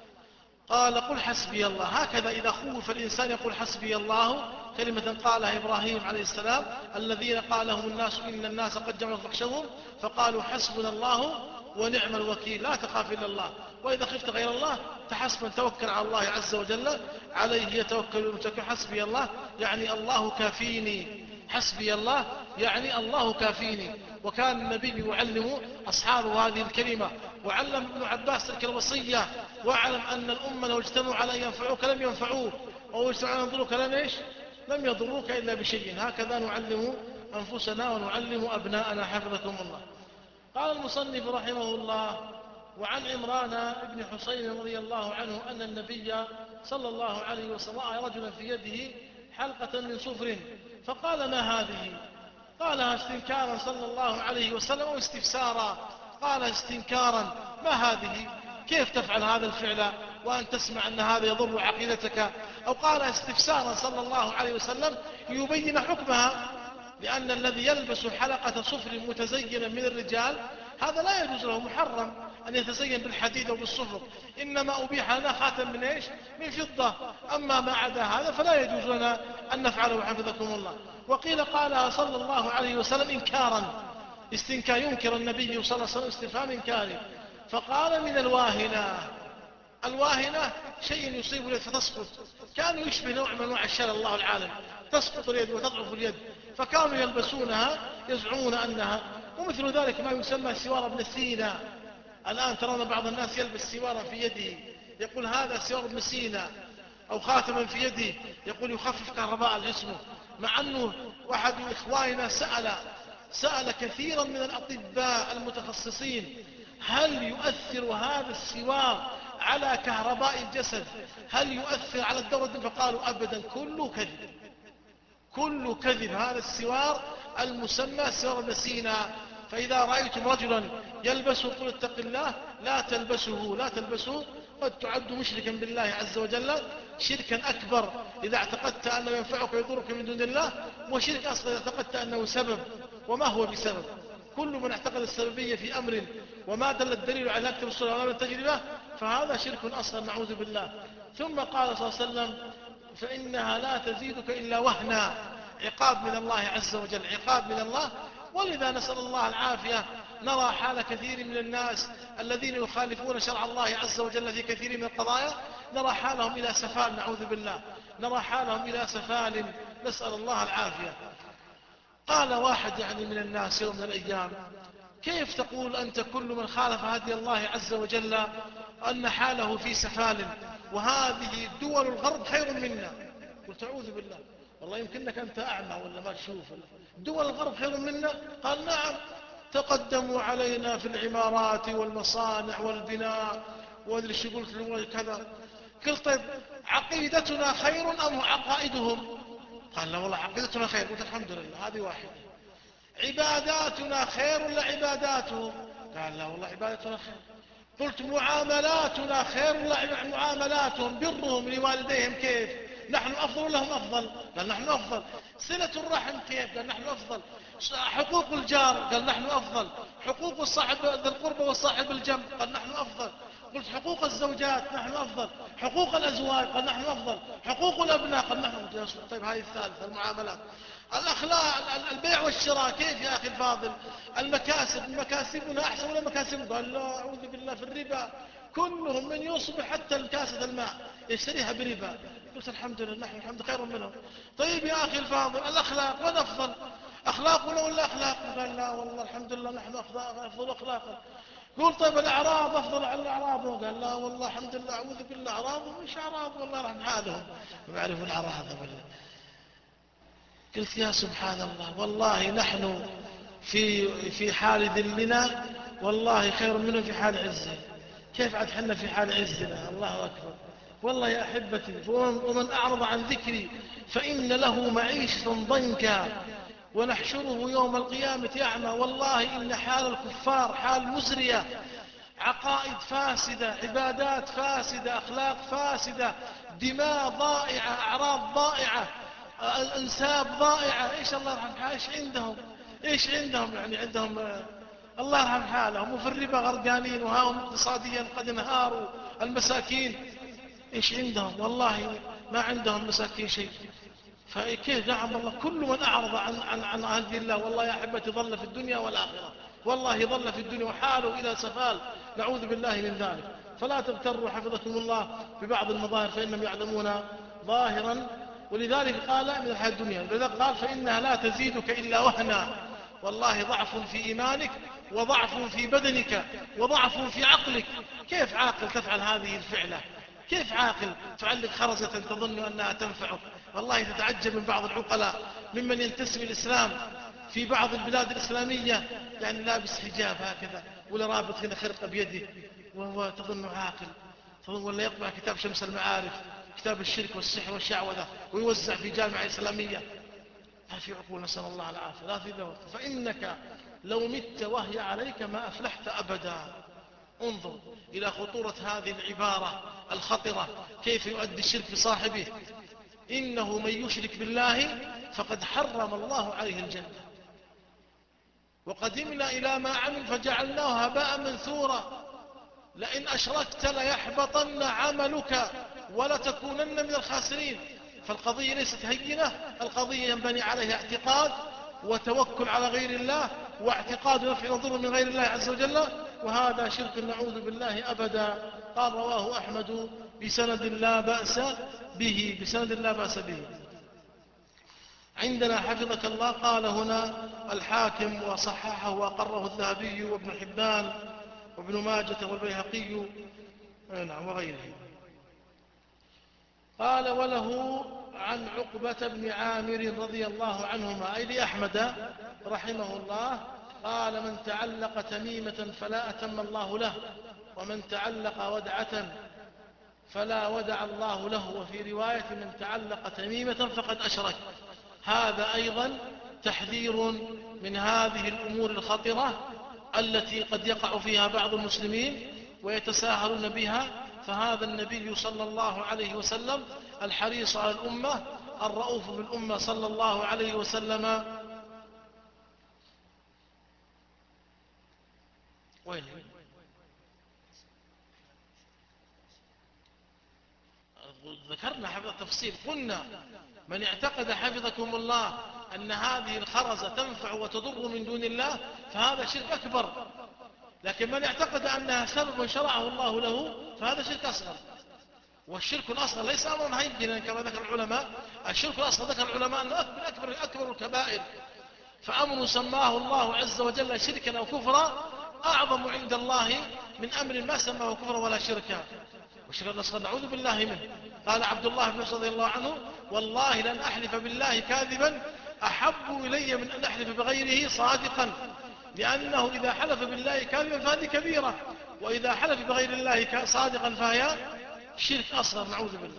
قال قل حسبي الله. هكذا إذا خوف الإنسان يقول حسبي الله، كلمة قالها إبراهيم عليه السلام الذين قال لهم الناس إن الناس قد جمعوا فاخشوهم فقالوا حسبنا الله ونعم الوكيل لا تخاف إلا الله وإذا خفت غير الله تحسبا توكل على الله عز وجل عليه يتوكل المتوكل. حسبي الله يعني الله كافيني، حسبي الله يعني الله كافيني. وكان النبي يعلم أصحابه هذه الكلمة، وعلم ابن عباس تلك الوصية، واعلم أن الأمة لو اجتمعوا على أن ينفعوك لم ينفعوك أو اجتمعوا على أن يضروك لم إيش لم يضروك إلا بشيء. هكذا نعلم أنفسنا ونعلم أبناءنا حفظكم الله. قال المصنف رحمه الله وعن عمران بن حسين رضي الله عنه أن النبي صلى الله عليه وسلم رأى رجلا في يده حلقة من صفر فقال ما هذه؟ قالها استنكارا صلى الله عليه وسلم واستفسارا. قال استنكارا ما هذه؟ كيف تفعل هذا الفعل وأن تسمع أن هذا يضر عقيدتك؟ أو قال استفسارا صلى الله عليه وسلم ليبين حكمها، لأن الذي يلبس حلقة صفر متزينا من الرجال هذا لا يجوز له، محرم أن يتزين بالحديد أو بالصفر، إنما أبيح لنا خاتم من إيش؟ من فضة. أما ما عدا هذا فلا يجوز لنا أن نفعله حفظكم الله. وقيل قالها صلى الله عليه وسلم إنكارا، استنكار ينكر النبي صلى الله عليه وسلم استفهام إنكاري. فقال من الواهنة. الواهنة شيء يصيب اليد فتسقط، كانوا يشبه نوع من انواع الشلل الله العالم، تسقط اليد وتضعف اليد، فكانوا يلبسونها يزعمون أنها. ومثل ذلك ما يسمى سوار ابن سينا. الآن ترون بعض الناس يلبس سوارا في يده يقول هذا سوار ابن سينا، أو خاتما في يده يقول يخفف كهرباء جسمه، مع أنه واحد من إخواننا سأل سأل كثيرا من الأطباء المتخصصين هل يؤثر هذا السوار على كهرباء الجسد، هل يؤثر على الدورة؟ فقالوا أبدا، كله كذب، كل كذب. هذا السوار المسمى سوار ابن سينا. فإذا رأيتم رجلا يلبسه قل اتق الله، لا تلبسه لا تلبسه، قد تعد مشركا بالله عز وجل شركا أكبر إذا اعتقدت أنه ينفعك ويضرك من دون الله، وشرك أصغر إذا اعتقدت أنه سبب وما هو بسبب. كل من اعتقد السببية في أمر وما دل الدليل على أكتب السنة ولا من التجربة فهذا شرك أصغر نعوذ بالله. ثم قال صلى الله عليه وسلم فإنها لا تزيدك إلا وهنا، عقاب من الله عز وجل، عقاب من الله. ولذا نسأل الله العافية. نرى حال كثير من الناس الذين يخالفون شرع الله عز وجل في كثير من القضايا، نرى حالهم إلى سفال نعوذ بالله، نرى حالهم إلى سفال، نسأل الله العافية. قال واحد يعني من الناس يوم من الأيام كيف تقول أنت كل من خالف هدي الله عز وجل أن حاله في سفال، وهذه دول الغرب خير منا؟ قلت أعوذ بالله، والله يمكنك أنت أعمى ولا ما تشوف، دول الغرب خير منا؟ قال نعم، تقدموا علينا في العمارات والمصانع والبناء وادري شو قلت له كذا. قلت طيب عقيدتنا خير أم عقائدهم؟ قال لا والله عقيدتنا خير. قلت الحمد لله، هذه واحدة. عباداتنا خير ولا عباداتهم؟ قال لا والله عبادتنا خير. قلت معاملاتنا خير ولا معاملاتهم؟ برهم لوالديهم كيف؟ نحن أفضل لهم أفضل؟ قال نحن أفضل. صلة الرحم كيف؟ قال نحن أفضل. حقوق الجار؟ قال نحن أفضل. حقوق الصاحب ذي القربى والصاحب الجنب؟ قال نحن أفضل. قلت حقوق الزوجات؟ نحن أفضل. حقوق الأزواج؟ قال نحن أفضل. حقوق الأبناء؟ قال نحن أفضل. طيب هذه الثالثة المعاملات. الأخلاق البيع والشراء كيف يا أخي الفاضل؟ المكاسب مكاسبنا أحسن ولا مكاسبنا؟ قال لا أعوذ بالله، في الربا كلهم من يصبح حتى الكاسة الماء يشتريها بربا. قلت الحمد لله، نحن الحمد خير منهم. طيب يا أخي الفاضل الأخلاق من أفضل؟ أخلاقنا ولا أخلاق؟ قال لا والله الحمد لله نحن أفضل أخلاقا. قول طيب الأعراض أفضل على الأعراض؟ قال لا والله الحمد لله أعوذ بالله أعراضهم مش أعراض، والله رحم حالهم ما يعرفون أعراضهم. قلت يا سبحان الله، والله نحن في في حال ذلنا والله خير منهم في حال عزهم. كيف عاد حنا في حال عزنا؟ الله أكبر. والله يا أحبتي ومن أعرض عن ذكري فإن له معيشة ضنكا ونحشره يوم القيامة أعمى. والله إن حال الكفار حال مزرية، عقائد فاسدة، عبادات فاسدة، أخلاق فاسدة، دماء ضائعة، أعراض ضائعة، الانساب ضائعة. ايش الله يرحم حالهم؟ ايش عندهم؟ ايش عندهم يعني؟ عندهم الله يرحم حالهم، وفي الربا غرقانين، وهاهم اقتصاديا قد انهاروا المساكين. ايش عندهم؟ والله ما عندهم مساكين شيء. فكيف؟ نعم والله كل من اعرض عن عن عن هدي الله والله يا احبتي ظل في الدنيا والاخره، والله ظل في الدنيا وحاله الى سفال نعوذ بالله من ذلك. فلا تغتروا حفظكم الله ببعض المظاهر فانهم يعلمون ظاهرا. ولذلك قال من الحياة الدنيا، ولذلك قال فإنها لا تزيدك إلا وهنا. والله ضعف في إيمانك وضعف في بدنك وضعف في عقلك. كيف عاقل تفعل هذه الفعلة؟ كيف عاقل تعلق خرزة تظن أنها تنفعك؟ والله تتعجب من بعض العقلاء ممن ينتسب الإسلام في بعض البلاد الإسلامية، يعني لابس حجاب هكذا ولا رابط هنا خرقة بيده وهو تظن عاقل، تظن ولا يطبع كتاب شمس المعارف، كتاب الشرك والسحر والشعوذة ويوزع في جامعة إسلامية. ما في عقول، نسأل الله العافية. لا في ذوق. فإنك لو مت وهي عليك ما أفلحت أبدا. انظر إلى خطورة هذه العبارة الخطرة، كيف يؤدي الشرك بصاحبه. إنه من يشرك بالله فقد حرم الله عليه الجنة، وقدمنا إلى ما عمل فجعلناه هباء منثورا. لئن أشركت ليحبطن عملك ولتكونن من الخاسرين. فالقضية ليست هينة، القضية ينبني عليها اعتقاد وتوكل على غير الله واعتقاد نفع وضر من غير الله عز وجل، وهذا شرك نعوذ بالله أبدا. قال رواه أحمد بسند لا بأس به، بسند لا بأس به. عندنا حفظك الله قال هنا الحاكم وصححه وأقره الذهبي وابن حبان وابن ماجة والبيهقي نعم وغيره. قال وله عن عقبة بن عامر رضي الله عنهما أي لأحمد رحمه الله قال من تعلق تميمة فلا أتم الله له، ومن تعلق ودعة فلا ودع الله له، وفي رواية من تعلق تميمة فقد أشرك. هذا أيضا تحذير من هذه الأمور الخطرة التي قد يقع فيها بعض المسلمين ويتساهلون بها. فهذا النبي صلى الله عليه وسلم الحريص على الأمة الرؤوف بالأمة صلى الله عليه وسلم وين ذكرنا حفظ تفصيل، قلنا من اعتقد حفظكم الله أن هذه الخرزة تنفع وتضر من دون الله فهذا شرك أكبر، لكن من اعتقد أنها سبب شرعه الله له فهذا شرك أصغر. والشرك الأصغر ليس أمرا هينا كما ذكر العلماء، الشرك الأصغر ذكر العلماء أنه أكبر أكبر أكبر الكبائر، فأمر سماه الله عز وجل شركا أو كفرا أعظم عند الله من أمر ما سماه كفرا ولا شركا. والشرك الأصغر نعوذ بالله منه. قال عبد الله بن مسعود رضي الله عنه: والله لن أحلف بالله كاذبا أحب إلي من أن أحلف بغيره صادقا، لأنه إذا حلف بالله كاذبا فهذه كبيرة، وإذا حلف بغير الله صادقا فهي شرك أصغر نعوذ بالله.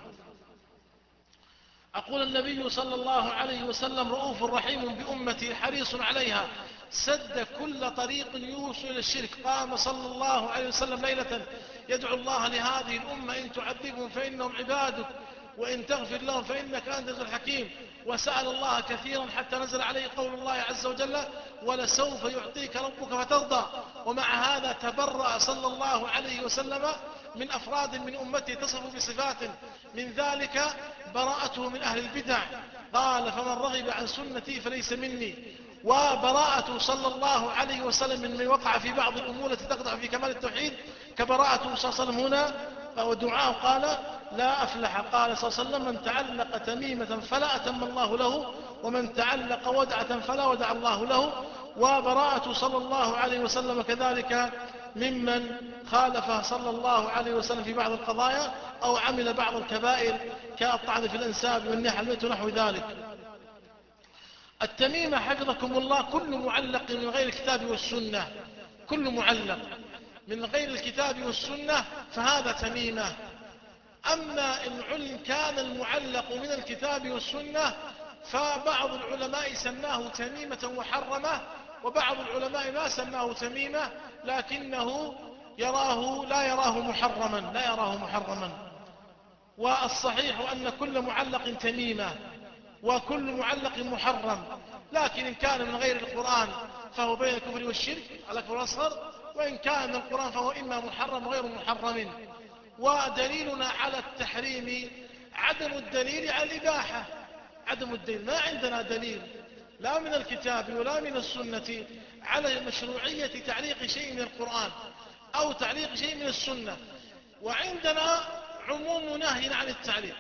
أقول النبي صلى الله عليه وسلم: رؤوف رحيم بأمتي حريص عليها سد كل طريق يوصل إلى الشرك. قام صلى الله عليه وسلم ليلة يدعو الله لهذه الأمة: إن تعذبهم فإنهم عبادك وإن تغفر لهم فإنك أنت الحكيم. وسأل الله كثيرا حتى نزل عليه قول الله عز وجل: ولسوف يعطيك ربك فترضى. ومع هذا تبرأ صلى الله عليه وسلم من أفراد من أمته تصفوا بصفات، من ذلك براءته من أهل البدع، قال: فمن رغب عن سنتي فليس مني. وبراءته صلى الله عليه وسلم من من وقع في بعض الأمور التي تقدح في كمال التوحيد، كبراءته صلى الله عليه وسلم هنا ودعاه قال: لا أفلح. قال صلى الله عليه وسلم: من تعلق تميمة فلا أتم الله له، ومن تعلق ودعة فلا ودع الله له. وبراءته صلى الله عليه وسلم كذلك ممن خالفه صلى الله عليه وسلم في بعض القضايا أو عمل بعض الكبائر كالطعن في الأنساب والنحل الميت ونحو ذلك. التميمة حفظكم الله كل معلق من غير الكتاب والسنة، كل معلق من غير الكتاب والسنة فهذا تميمة. أما إن كان المعلق من الكتاب والسنة فبعض العلماء سماه تميمة محرمة، وبعض العلماء ما سماه تميمة لكنه يراه لا يراه محرما لا يراه محرما. والصحيح أن كل معلق تميمة وكل معلق محرم، لكن إن كان من غير القرآن فهو بين الكفر والشرك على الكفر الأصغر، وإن كان من القرآن فهو إما محرم وغير محرم. ودليلنا على التحريم عدم الدليل على الإباحة، عدم الدليل، ما عندنا دليل لا من الكتاب ولا من السنة على مشروعية تعليق شيء من القرآن أو تعليق شيء من السنة. وعندنا عموم نهي عن التعليق،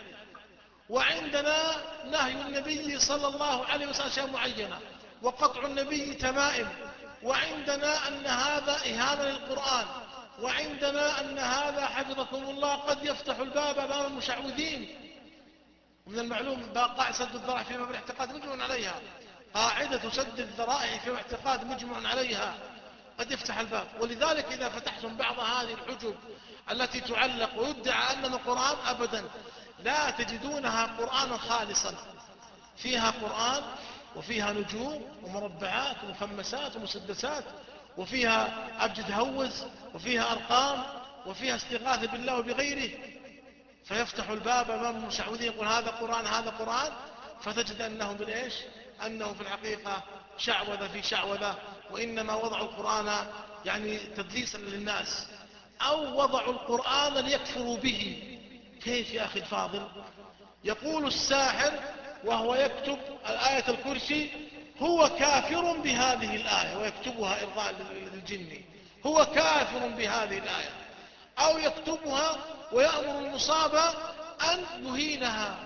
وعندنا نهي النبي صلى الله عليه وسلم أشياء معينة، وقطع النبي تمائم، وعندنا أن هذا إهانة للقرآن، وعندنا أن هذا حفظكم الله قد يفتح الباب أمام المشعوذين. ومن المعلوم قاعدة سد الذرائع في باب الاعتقاد مجمع عليها، قاعدة سد الذرائع في الاعتقاد مجمع عليها، قد يفتح الباب. ولذلك إذا فتحتم بعض هذه الحجب التي تعلق ويدعى أنها قرآن، أبدا لا تجدونها قرآنا خالصا، فيها قرآن وفيها نجوم ومربعات ومخمسات ومسدسات، وفيها أبجد هوز، وفيها أرقام، وفيها استغاثة بالله وبغيره، فيفتح الباب أمام المشعوذين يقول هذا قرآن هذا قرآن، فتجد أنه بالإيش أنه في الحقيقة شعوذة في شعوذة، وإنما وضعوا القرآن يعني تدليسا للناس، أو وضعوا القرآن ليكفروا به. كيف يا أخي الفاضل؟ يقول الساحر وهو يكتب الآية الكرسي هو كافر بهذه الآية ويكتبها إرضاء للجن، هو كافر بهذه الآية، أو يكتبها ويأمر المصابة أن يهينها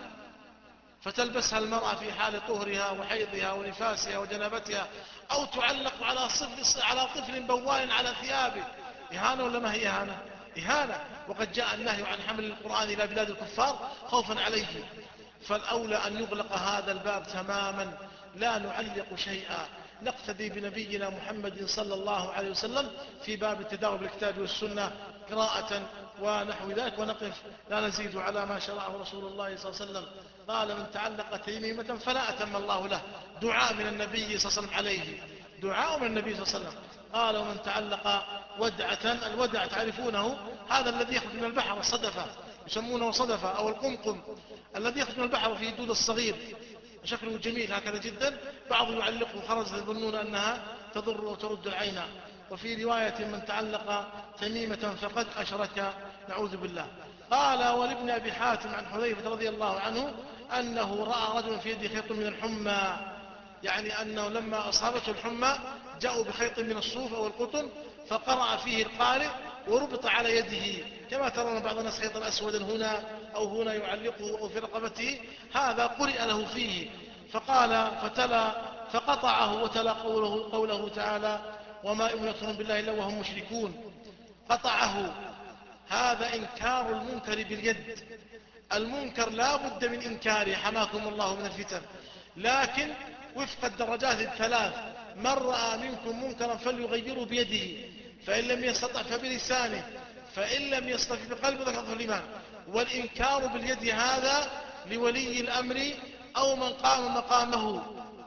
فتلبسها المرأة في حال طهرها وحيضها ونفاسها وجنابتها، أو تعلق على صفل على طفل بوال على ثيابه. إهانة ولا ما هي إهانة؟ إهانة. وقد جاء النهي عن حمل القرآن إلى بلاد الكفار خوفا عليه، فالأولى أن يغلق هذا الباب تماما، لا نعلق شيئا، نقتدي بنبينا محمد صلى الله عليه وسلم في باب التداول بالكتاب والسنة قراءة ونحو ذلك، ونقف لا نزيد على ما شرعه رسول الله صلى الله عليه وسلم. قال من تعلق تميمة فلا أتم الله له، دعاء من النبي صلى الله عليه وسلم عليه، دعاء من النبي صلى الله عليه وسلم. قال ومن تعلق ودعة، الودع تعرفونه هذا الذي يخرج من البحر، الصدفة يسمونه صدفة، أو القمقم الذي يخرج من البحر فيه الدود الصغير شكله جميل هكذا جدا، بعض يعلقه خرز يظنون أنها تضر وترد العين. وفي رواية من تعلق تميمة فقد أشرك، نعوذ بالله. قال ولابن أبي حاتم عن حذيفة رضي الله عنه أنه رأى رجل في يده خيط من الحمى، يعني أنه لما أصابته الحمى جاءوا بخيط من الصوف أو القطن فقرأ فيه القارئ وربط على يده، كما ترون بعض الناس خيطا أسودا هنا أو هنا يعلقه أو في رقبته، هذا قرئ له فيه. فقال فتلا فقطعه وتلا قوله, قوله تعالى وما يؤمن بالله إلا وهم مشركون. قطعه. هذا إنكار المنكر باليد. المنكر لا بد من إنكاره حماكم الله من الفتن، لكن وفق الدرجات الثلاث. من رأى منكم منكرا فليغيره بيده، فإن لم يستطع فبلسانه، فإن لم يستطع بقلبه ذكره الإيمان. والإنكار باليد هذا لولي الأمر أو من قام مقامه،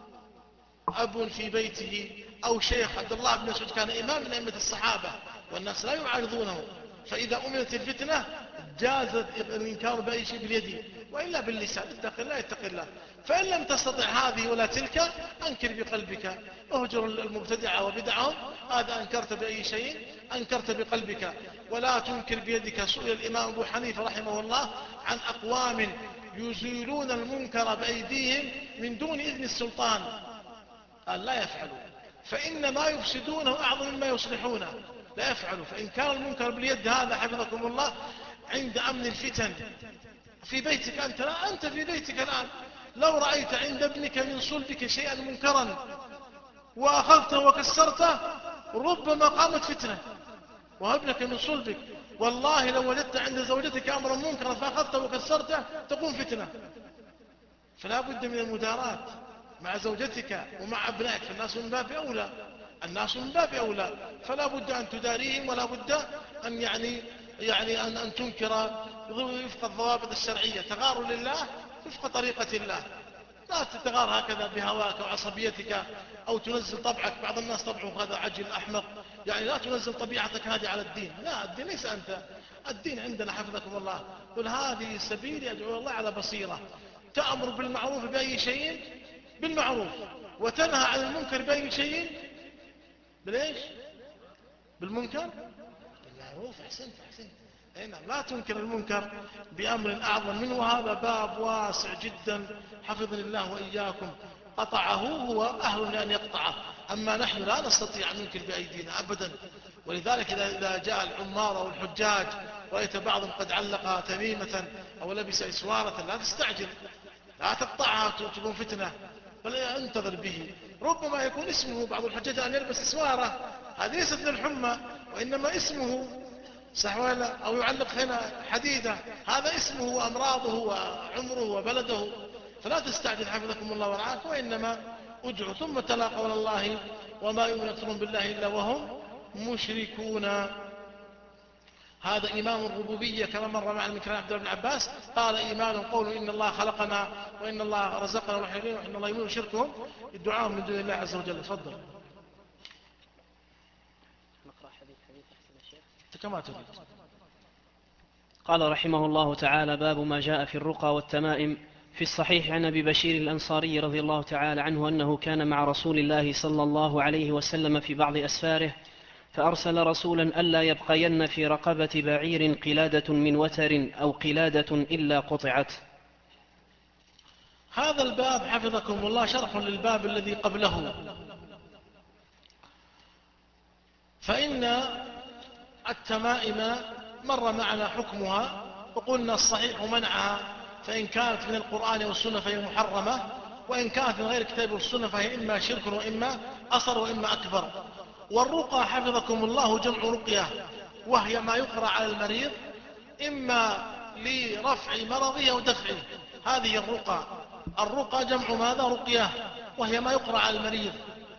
أب في بيته أو شيخ. عبد الله بن مسعود كان إمام من أئمة الصحابة والناس لا يعارضونه، فإذا أمنت الفتنة جاز الإنكار بأي شيء باليد، وإلا باللسان اتق الله اتق الله. فإن لم تستطع هذه ولا تلك أنكر بقلبك، اهجر المبتدعة وبدعهم، هذا أنكرت بأي شيء أنكرت بقلبك. ولا تنكر بيدك. سئل الإمام أبو حنيفة رحمه الله عن أقوام يزيلون المنكر بأيديهم من دون إذن السلطان، قال لا يفعلوا، فإن ما يفسدونه أعظم مما يصلحونه. لا يفعلوا. فإن كان المنكر باليد هذا حفظكم الله عند أمن الفتن في بيتك أنت، لا أنت في بيتك الآن لو رأيت عند ابنك من صلبك شيئا منكرا وأخذته وكسرته ربما قامت فتنة، وابنك من صلبك. والله لو وجدت عند زوجتك أمرا منكرا فأخذته وكسرته تقوم فتنة. فلا بد من المداراة مع زوجتك ومع أبنائك، فالناس من باب أولى الناس من باب أولى فلا بد أن تداريهم، ولا بد أن يعني يعني أن, أن تنكر وفق الضوابط الشرعية. تغار لله وفق طريقة الله، لا تتغار هكذا بهواك وعصبيتك أو تنزل طبعك. بعض الناس طبعه هذا عجل أحمق، يعني لا تنزل طبيعتك هذه على الدين. لا، الدين ليس أنت، الدين عندنا حفظكم الله. قل هذه سبيلي أدعو الله على بصيرة. تأمر بالمعروف بأي شيء بالمعروف، وتنهى عن المنكر بأي شيء بليش بالمنكر بالمعروف. أحسنت أحسنت. هنا لا تنكر المنكر بأمر أعظم منه، وهذا باب واسع جدا حفظني الله وإياكم. قطعه هو أهل لأن يقطعه، أما نحن لا نستطيع أن ننكر بأيدينا أبدا. ولذلك إذا جاء العمار أو الحجاج رأيت بعضهم قد علق تميمة أو لبس إسوارة لا تستعجل، لا تقطعها تكون فتنة، بل انتظر به. ربما يكون اسمه بعض الحجاج أن يلبس إسوارة، هذه ليست للحمى وإنما اسمه صح ولا، أو يعلق هنا حديدة، هذا اسمه وأمراضه وعمره وبلده. فلا تستعجل حفظكم الله ورعاك، وإنما ادعوا. ثم تلا قول الله وما يؤمن أكثرهم بالله إلا وهم مشركون. هذا إمام الربوبية كما مر معنا من كلام عبد الله بن عباس. قال إيمان قول إن الله خلقنا وإن الله رزقنا وحيرين وإن الله يؤمن شركهم الدعاء من دون الله عز وجل. تفضل نقرأ حديث حديث أحسن الشيخ كما تريد. قال رحمه الله تعالى باب ما جاء في الرقى والتمائم. في الصحيح عن أبي بشير الأنصاري رضي الله تعالى عنه أنه كان مع رسول الله صلى الله عليه وسلم في بعض أسفاره، فأرسل رسولا ألا يبقين في رقبة بعير قلادة من وتر أو قلادة إلا قطعت. هذا الباب حفظكم الله شرح للباب الذي قبله. فإن التمائم مر معنا حكمها وقلنا الصحيح منعها، فإن كانت من القرآن والسنة فهي محرمة، وإن كانت من غير الكتاب والسنة فهي إما شرك وإما أصغر وإما أكبر. والرقى حفظكم الله جمع رقية، وهي ما يقرأ على المريض إما لرفع مرضه أو دفعه، هذه الرقى. الرقى جمع ماذا؟ رقية، وهي ما يقرأ على المريض.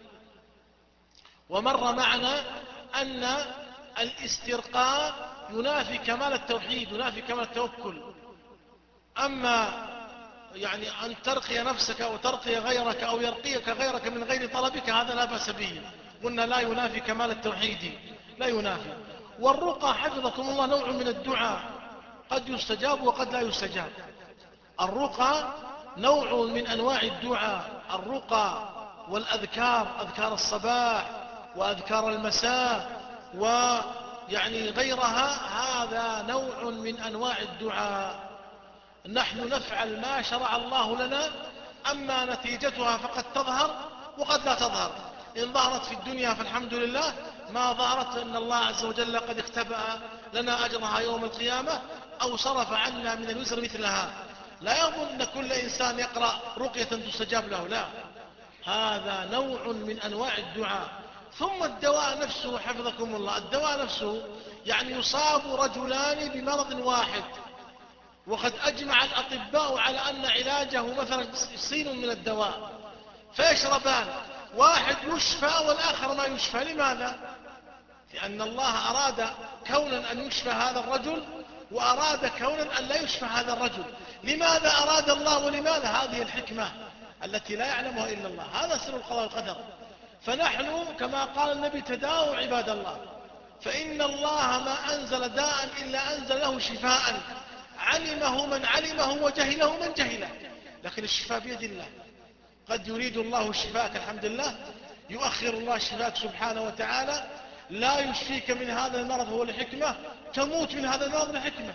ومر معنا أن الاسترقاء ينافي كمال التوحيد، ينافي كمال التوكل. أما يعني أن ترقي نفسك أو ترقي غيرك أو يرقيك غيرك من غير طلبك هذا لا بأس به، قلنا لا ينافي كمال التوحيد، لا ينافي. والرقى حفظكم الله نوع من الدعاء، قد يستجاب وقد لا يستجاب. الرقى نوع من أنواع الدعاء، الرقى والأذكار، أذكار الصباح وأذكار المساء ويعني غيرها، هذا نوع من أنواع الدعاء. نحن نفعل ما شرع الله لنا، أما نتيجتها فقد تظهر وقد لا تظهر. إن ظهرت في الدنيا فالحمد لله، ما ظهرت فإن الله عز وجل قد اختبأ لنا أجرها يوم القيامة أو صرف عنا من الوزر مثلها. لا يظن أن كل إنسان يقرأ رقية تستجاب له، لا، هذا نوع من أنواع الدعاء. ثم الدواء نفسه حفظكم الله، الدواء نفسه يعني يصاب رجلان بمرض واحد، وقد أجمع الأطباء على أن علاجه مثلا سين من الدواء، فيشربان، واحد يشفى والآخر ما يشفى. لماذا؟ لأن الله أراد كونا أن يشفى هذا الرجل، وأراد كونا أن لا يشفى هذا الرجل. لماذا أراد الله ولماذا؟ هذه الحكمة التي لا يعلمها إلا الله، هذا سر القضاء والقدر. فنحن كما قال النبي: تداووا عباد الله، فإن الله ما أنزل داء إلا أنزل له شفاء، علمه من علمه وجهله من جهله. لكن الشفاء بيد الله. قد يريد الله شفاءك، الحمد لله، يؤخر الله شفاءك سبحانه وتعالى، لا يشفيك من هذا المرض هو لحكمة، تموت من هذا المرض لحكمة،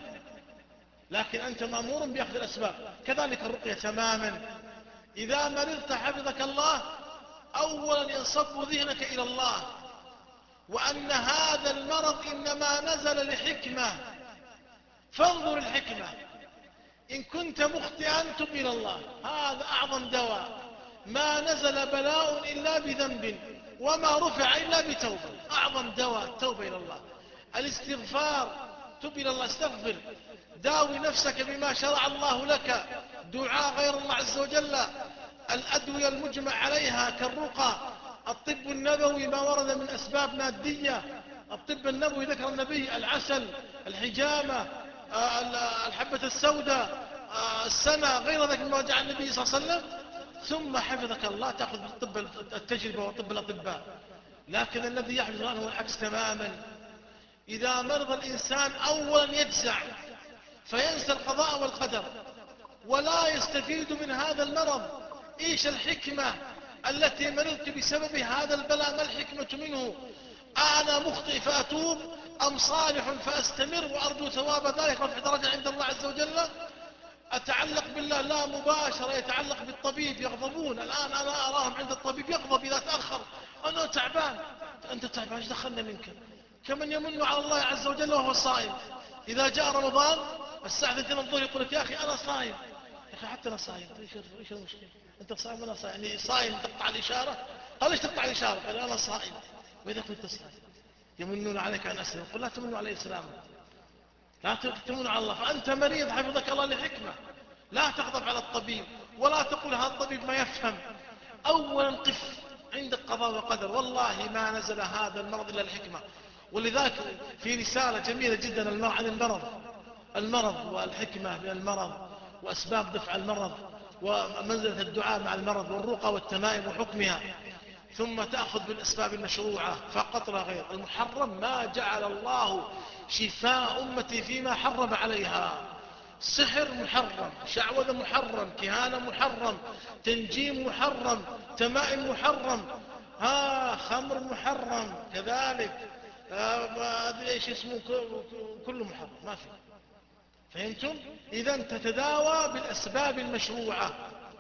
لكن أنت مأمور بأخذ الأسباب. كذلك الرقية تماما. إذا مرضت حفظك الله، أولا ينصب ذهنك إلى الله، وأن هذا المرض إنما نزل لحكمة، فانظر الحكمة. إن كنت مخطئا تب إلى الله، هذا أعظم دواء. ما نزل بلاء إلا بذنب، وما رفع إلا بتوبة. أعظم دواء التوبة إلى الله، الاستغفار. تب إلى الله، استغفر، داوي نفسك بما شرع الله لك. دعاء غير الله عز وجل، الأدوية المجمع عليها كالرقى، الطب النبوي ما ورد من أسباب مادية. الطب النبوي ذكر النبي: العسل، الحجامة، الحبة السوداء، السنة، غير ذلك مما جاء النبي صلى الله عليه وسلم. ثم حفظك الله تأخذ بالطب التجربة وطب الأطباء. لكن الذي يحفظ عنه هو العكس تماما. إذا مرض الإنسان أولا يجزع فينسى القضاء والقدر، ولا يستفيد من هذا المرض. إيش الحكمة التي مرضت بسبب هذا البلاء؟ ما الحكمة منه؟ أنا مخطئ فأتوب، أم صالح فأستمر وأرجو ثواب ذلك رفع درجة عند الله عز وجل؟ أتعلق بالله؟ لا، مباشرة يتعلق بالطبيب، يغضبون. الآن أنا أراهم عند الطبيب يغضب إذا تأخر. أنا تعبان. أنت تعبان، ايش دخلنا منك؟ كمن يمن على الله عز وجل وهو صائم. إذا جاء رمضان الساعة اثنتين الظهر يقول لك: يا أخي أنا صائم. يا أخي حتى أنا صائم. إيش المشكلة؟ أنت صائم وأنا صائم، يعني صائم تقطع الإشارة. قال: ليش تقطع الإشارة؟ قال: أنا صائم. وإذا كنت صائم يمنون عليك أن أسلم، قل: لا تمنوا علي إسلامك، لا تمنوا على الله. فأنت مريض حفظك الله لحكمة، لا تغضب على الطبيب، ولا تقول هذا الطبيب ما يفهم. أولا قف عند القضاء والقدر، والله ما نزل هذا المرض إلا الحكمة. ولذلك في رسالة جميلة جدا عن المرض، المرض والحكمة من المرض، وأسباب دفع المرض، ومنزلة الدعاء مع المرض، والرقى والتمائم وحكمها. ثم تأخذ بالأسباب المشروعة فقط لا غير. المحرم ما جعل الله شفاء أمتي فيما حرم عليها. سحر محرم، شعوذة محرم، كهانة محرم، تنجيم محرم، تمائم محرم، ها خمر محرم كذلك، آه ايش اسمه، كله محرم، ما في. فهمتم؟ إذا تتداوى بالأسباب المشروعة،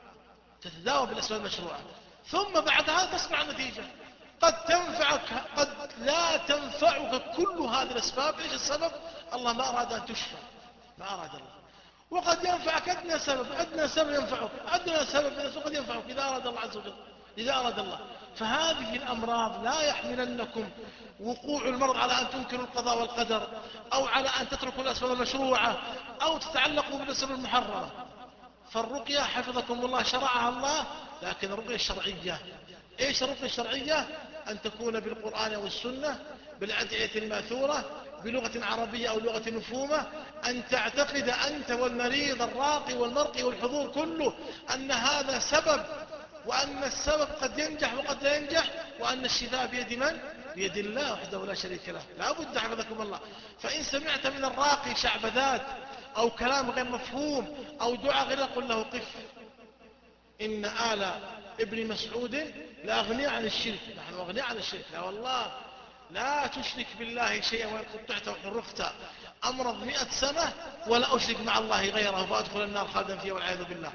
تتداوى بالأسباب المشروعة، ثم بعدها تسمع النتيجة. قد تنفعك، قد لا تنفعك كل هذه الأسباب. إيش السبب؟ الله ما أراد أن تشفى، ما أراد الله. وقد ينفعك أدنى سبب، أدنى سبب ينفعك، أدنى سبب من السبب قد ينفعك إذا أراد الله عز وجل، إذا أراد الله. فهذه الأمراض لا يحملنكم وقوع المرض على أن تنكروا القضاء والقدر، أو على أن تتركوا الأسباب المشروعة، أو تتعلقوا بالأسباب المحرمة. فالرقية حفظكم الله شرعها الله، لكن الرقية الشرعية. إيش الرقية الشرعية؟ أن تكون بالقرآن والسنة، بالأدعية الماثورة، بلغة عربية أو لغة مفهومة. أن تعتقد أنت والمريض الراقي والمرقي والحضور كله أن هذا سبب، وأن السبب قد ينجح وقد لا ينجح، وأن الشفاء بيد من؟ بيد الله وحده لا شريك له. لا بد حفظكم الله. فإن سمعت من الراقي شعبذات أو كلام غير مفهوم أو دعاء غير، قل له: قف، إن آل ابن مسعود لا أغنياء عن الشرك، نحن أغنياء عن الشرك، لا والله لا تشرك بالله شيئا وإن قطعت وحرقت أمرض مئة سنة ولا أشرك مع الله غيره فأدخل النار خالدا فيها والعياذ بالله.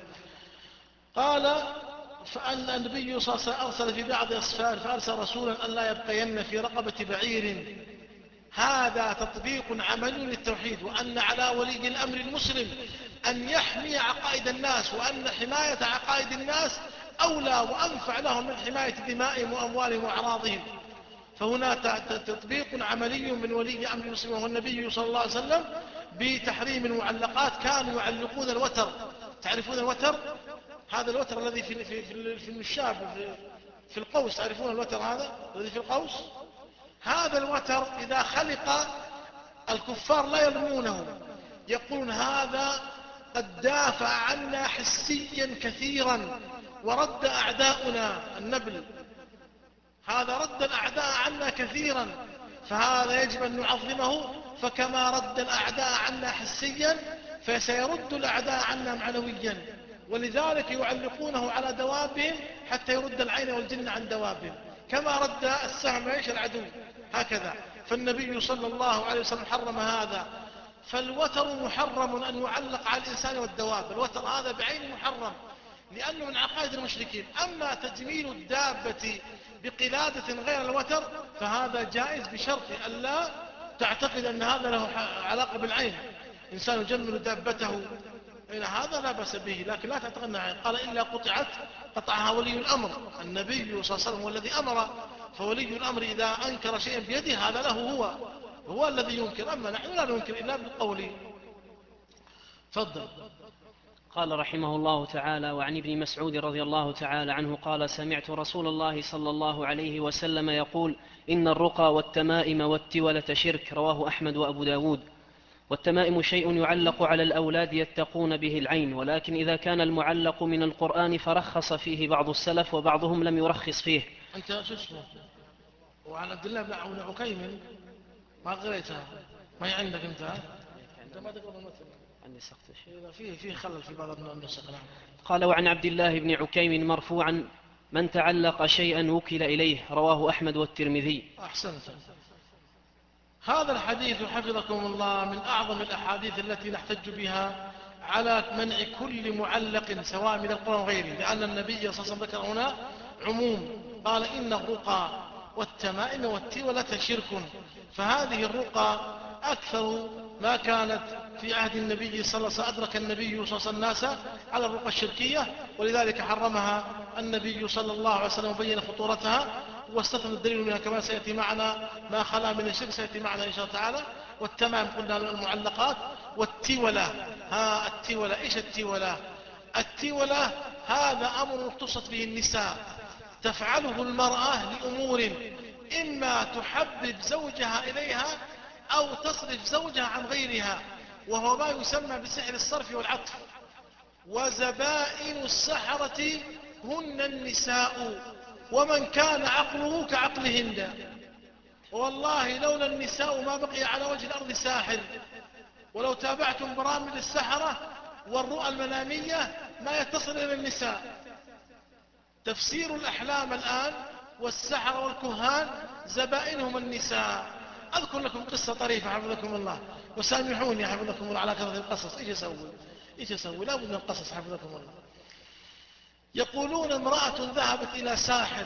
قال فأن النبي صلى الله عليه وسلم أرسل في بعض أسفار فأرسل رسولا أن لا يبقين في رقبة بعير. هذا تطبيق عملي للتوحيد، وأن على ولي الأمر المسلم أن يحمي عقائد الناس، وأن حماية عقائد الناس أولى وأنفع لهم من حماية دمائهم وأموالهم وأعراضهم. فهنا تطبيق عملي من ولي أمر المسلم وهو النبي صلى الله عليه وسلم بتحريم المعلقات. كانوا يعلقون الوتر، تعرفون الوتر؟ هذا الوتر الذي في في في المشاب في, في القوس، تعرفون الوتر هذا الذي في القوس؟ هذا الوتر إذا خلق الكفار لا يرمونه، يقولون هذا قد دافع عنا حسيا كثيرا ورد أعداؤنا النبل، هذا رد الأعداء عنا كثيرا، فهذا يجب أن نعظمه، فكما رد الأعداء عنا حسيا فسيرد الأعداء عنا معنويا، ولذلك يعلقونه على دوابهم حتى يرد العين والجن عن دوابهم، كما رد السهم ايش العدو هكذا. فالنبي صلى الله عليه وسلم حرم هذا. فالوتر محرم أن يعلق على الإنسان والدواب، الوتر هذا بعين محرم لأنه من عقائد المشركين. أما تجميل الدابة بقلادة غير الوتر فهذا جائز بشرط ألا تعتقد أن هذا له علاقة بالعين. إنسان يجمل دابته إلى هذا لا بأس به، لكن لا تعتقد أنها عين. قال إلا قطعت قطعها ولي الأمر، النبي صلى الله عليه وسلم هو الذي أمر، فولي الأمر إذا أنكر شيئا بيده هذا له هو هو الذي ينكر، أما نحن لا ننكر إلا بالقول. فضل. قال رحمه الله تعالى: وعن ابن مسعود رضي الله تعالى عنه قال: سمعت رسول الله صلى الله عليه وسلم يقول: إن الرقى والتمائم والتولة شرك. رواه أحمد وأبو داود. والتمائم شيء يعلق على الأولاد يتقون به العين، ولكن إذا كان المعلق من القرآن فرخص فيه بعض السلف وبعضهم لم يرخص فيه. أنت شو اسمه؟ وعن عبد الله بن عكيم ما قريتها؟ ما هي عندك أنت؟ أنت ما تقرأ المثل عندي سقط شيء، فيه فيه خلل في بعض النسخ. نعم. قال: وعن عبد الله بن عكيم مرفوعا: من تعلق شيئا وكل إليه. رواه أحمد والترمذي. أحسنت. هذا الحديث حفظكم الله من أعظم الأحاديث التي نحتج بها على منع كل معلق سواء من القرآن وغيره، لأن النبي صلى الله عليه وسلم ذكر هنا عموم، قال إن الرقى والتمائم والتولة شرك. فهذه الرقى أكثر ما كانت في عهد النبي صلى الله عليه وسلم، أدرك النبي صلى الله عليه وسلم الناس على الرقى الشركية، ولذلك حرمها النبي صلى الله عليه وسلم وبين خطورتها، واستثنى الدليل منها كما سيأتي معنا ما خلا من الشرك سيأتي معنا إن شاء الله تعالى. والتمام قلنا المعلقات. والتولة، ها التولة إيش التولة؟ التولة هذا أمر اختصت به النساء، تفعله المرأة لأمور، إما تحبب زوجها إليها أو تصرف زوجها عن غيرها، وهو ما يسمى بسحر الصرف والعطف. وزبائن السحرة هن النساء، ومن كان عقله كعقلهن. والله لولا النساء ما بقي على وجه الأرض ساحر، ولو تابعتم برامج السحرة والرؤى المنامية ما يتصل إلى النساء. تفسير الأحلام الآن والسحر والكهان زبائنهم النساء. أذكر لكم قصة طريفة حفظكم الله، وسامحوني حفظكم الله على كثرة القصص. إيش أسوي إيش أسوي لا بد من القصص حفظكم الله. يقولون امرأة ذهبت إلى ساحر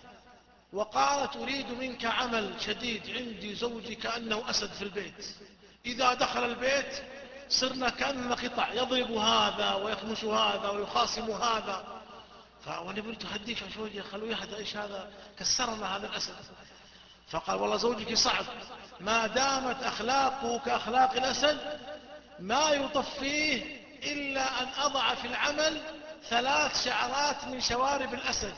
وقالت: أريد منك عمل شديد، عندي زوجي كأنه أسد في البيت، إذا دخل البيت صرنا كأننا قطع، يضرب هذا ويخمش هذا ويخاصم هذا. فأنا قلت هديك شوية خلوه يحدى إيش هذا، كسرنا هذا الأسد. فقال: والله زوجك صعب، ما دامت أخلاقه كأخلاق الأسد ما يطفيه إلا أن أضع في العمل ثلاث شعرات من شوارب الأسد.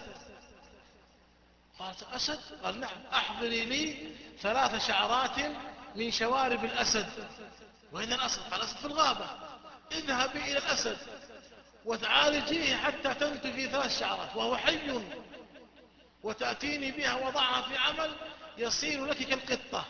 قالت: أسد؟ قال: نعم، أحضري لي ثلاث شعرات من شوارب الأسد. وين الأسد؟ قال: الأسد في الغابة. اذهبي إلى الأسد وتعالجيه حتى تنتفي ثلاث شعرات وهو حي، وتأتيني بها وضعها في عمل يصير لك كالقطة.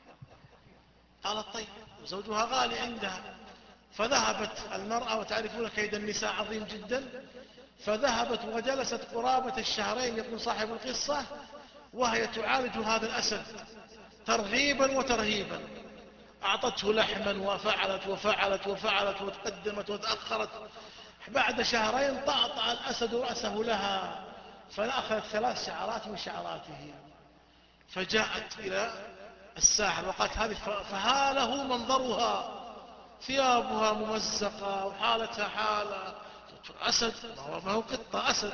قالت: طيب. وزوجها غالي عندها. فذهبت المرأة، وتعرفون كيد النساء عظيم جدا، فذهبت وجلست قرابة الشهرين يقول صاحب القصة وهي تعالج هذا الأسد ترغيبا وترهيبا، أعطته لحما وفعلت وفعلت وفعلت وتقدمت وتأخرت. بعد شهرين طأطأ الأسد رأسه لها فأخذت ثلاث شعرات من شعراته، فجاءت إلى الساحر وقالت هذه فهاله منظرها، ثيابها ممزقة وحالتها حالة أسد، ما هو قطة أسد،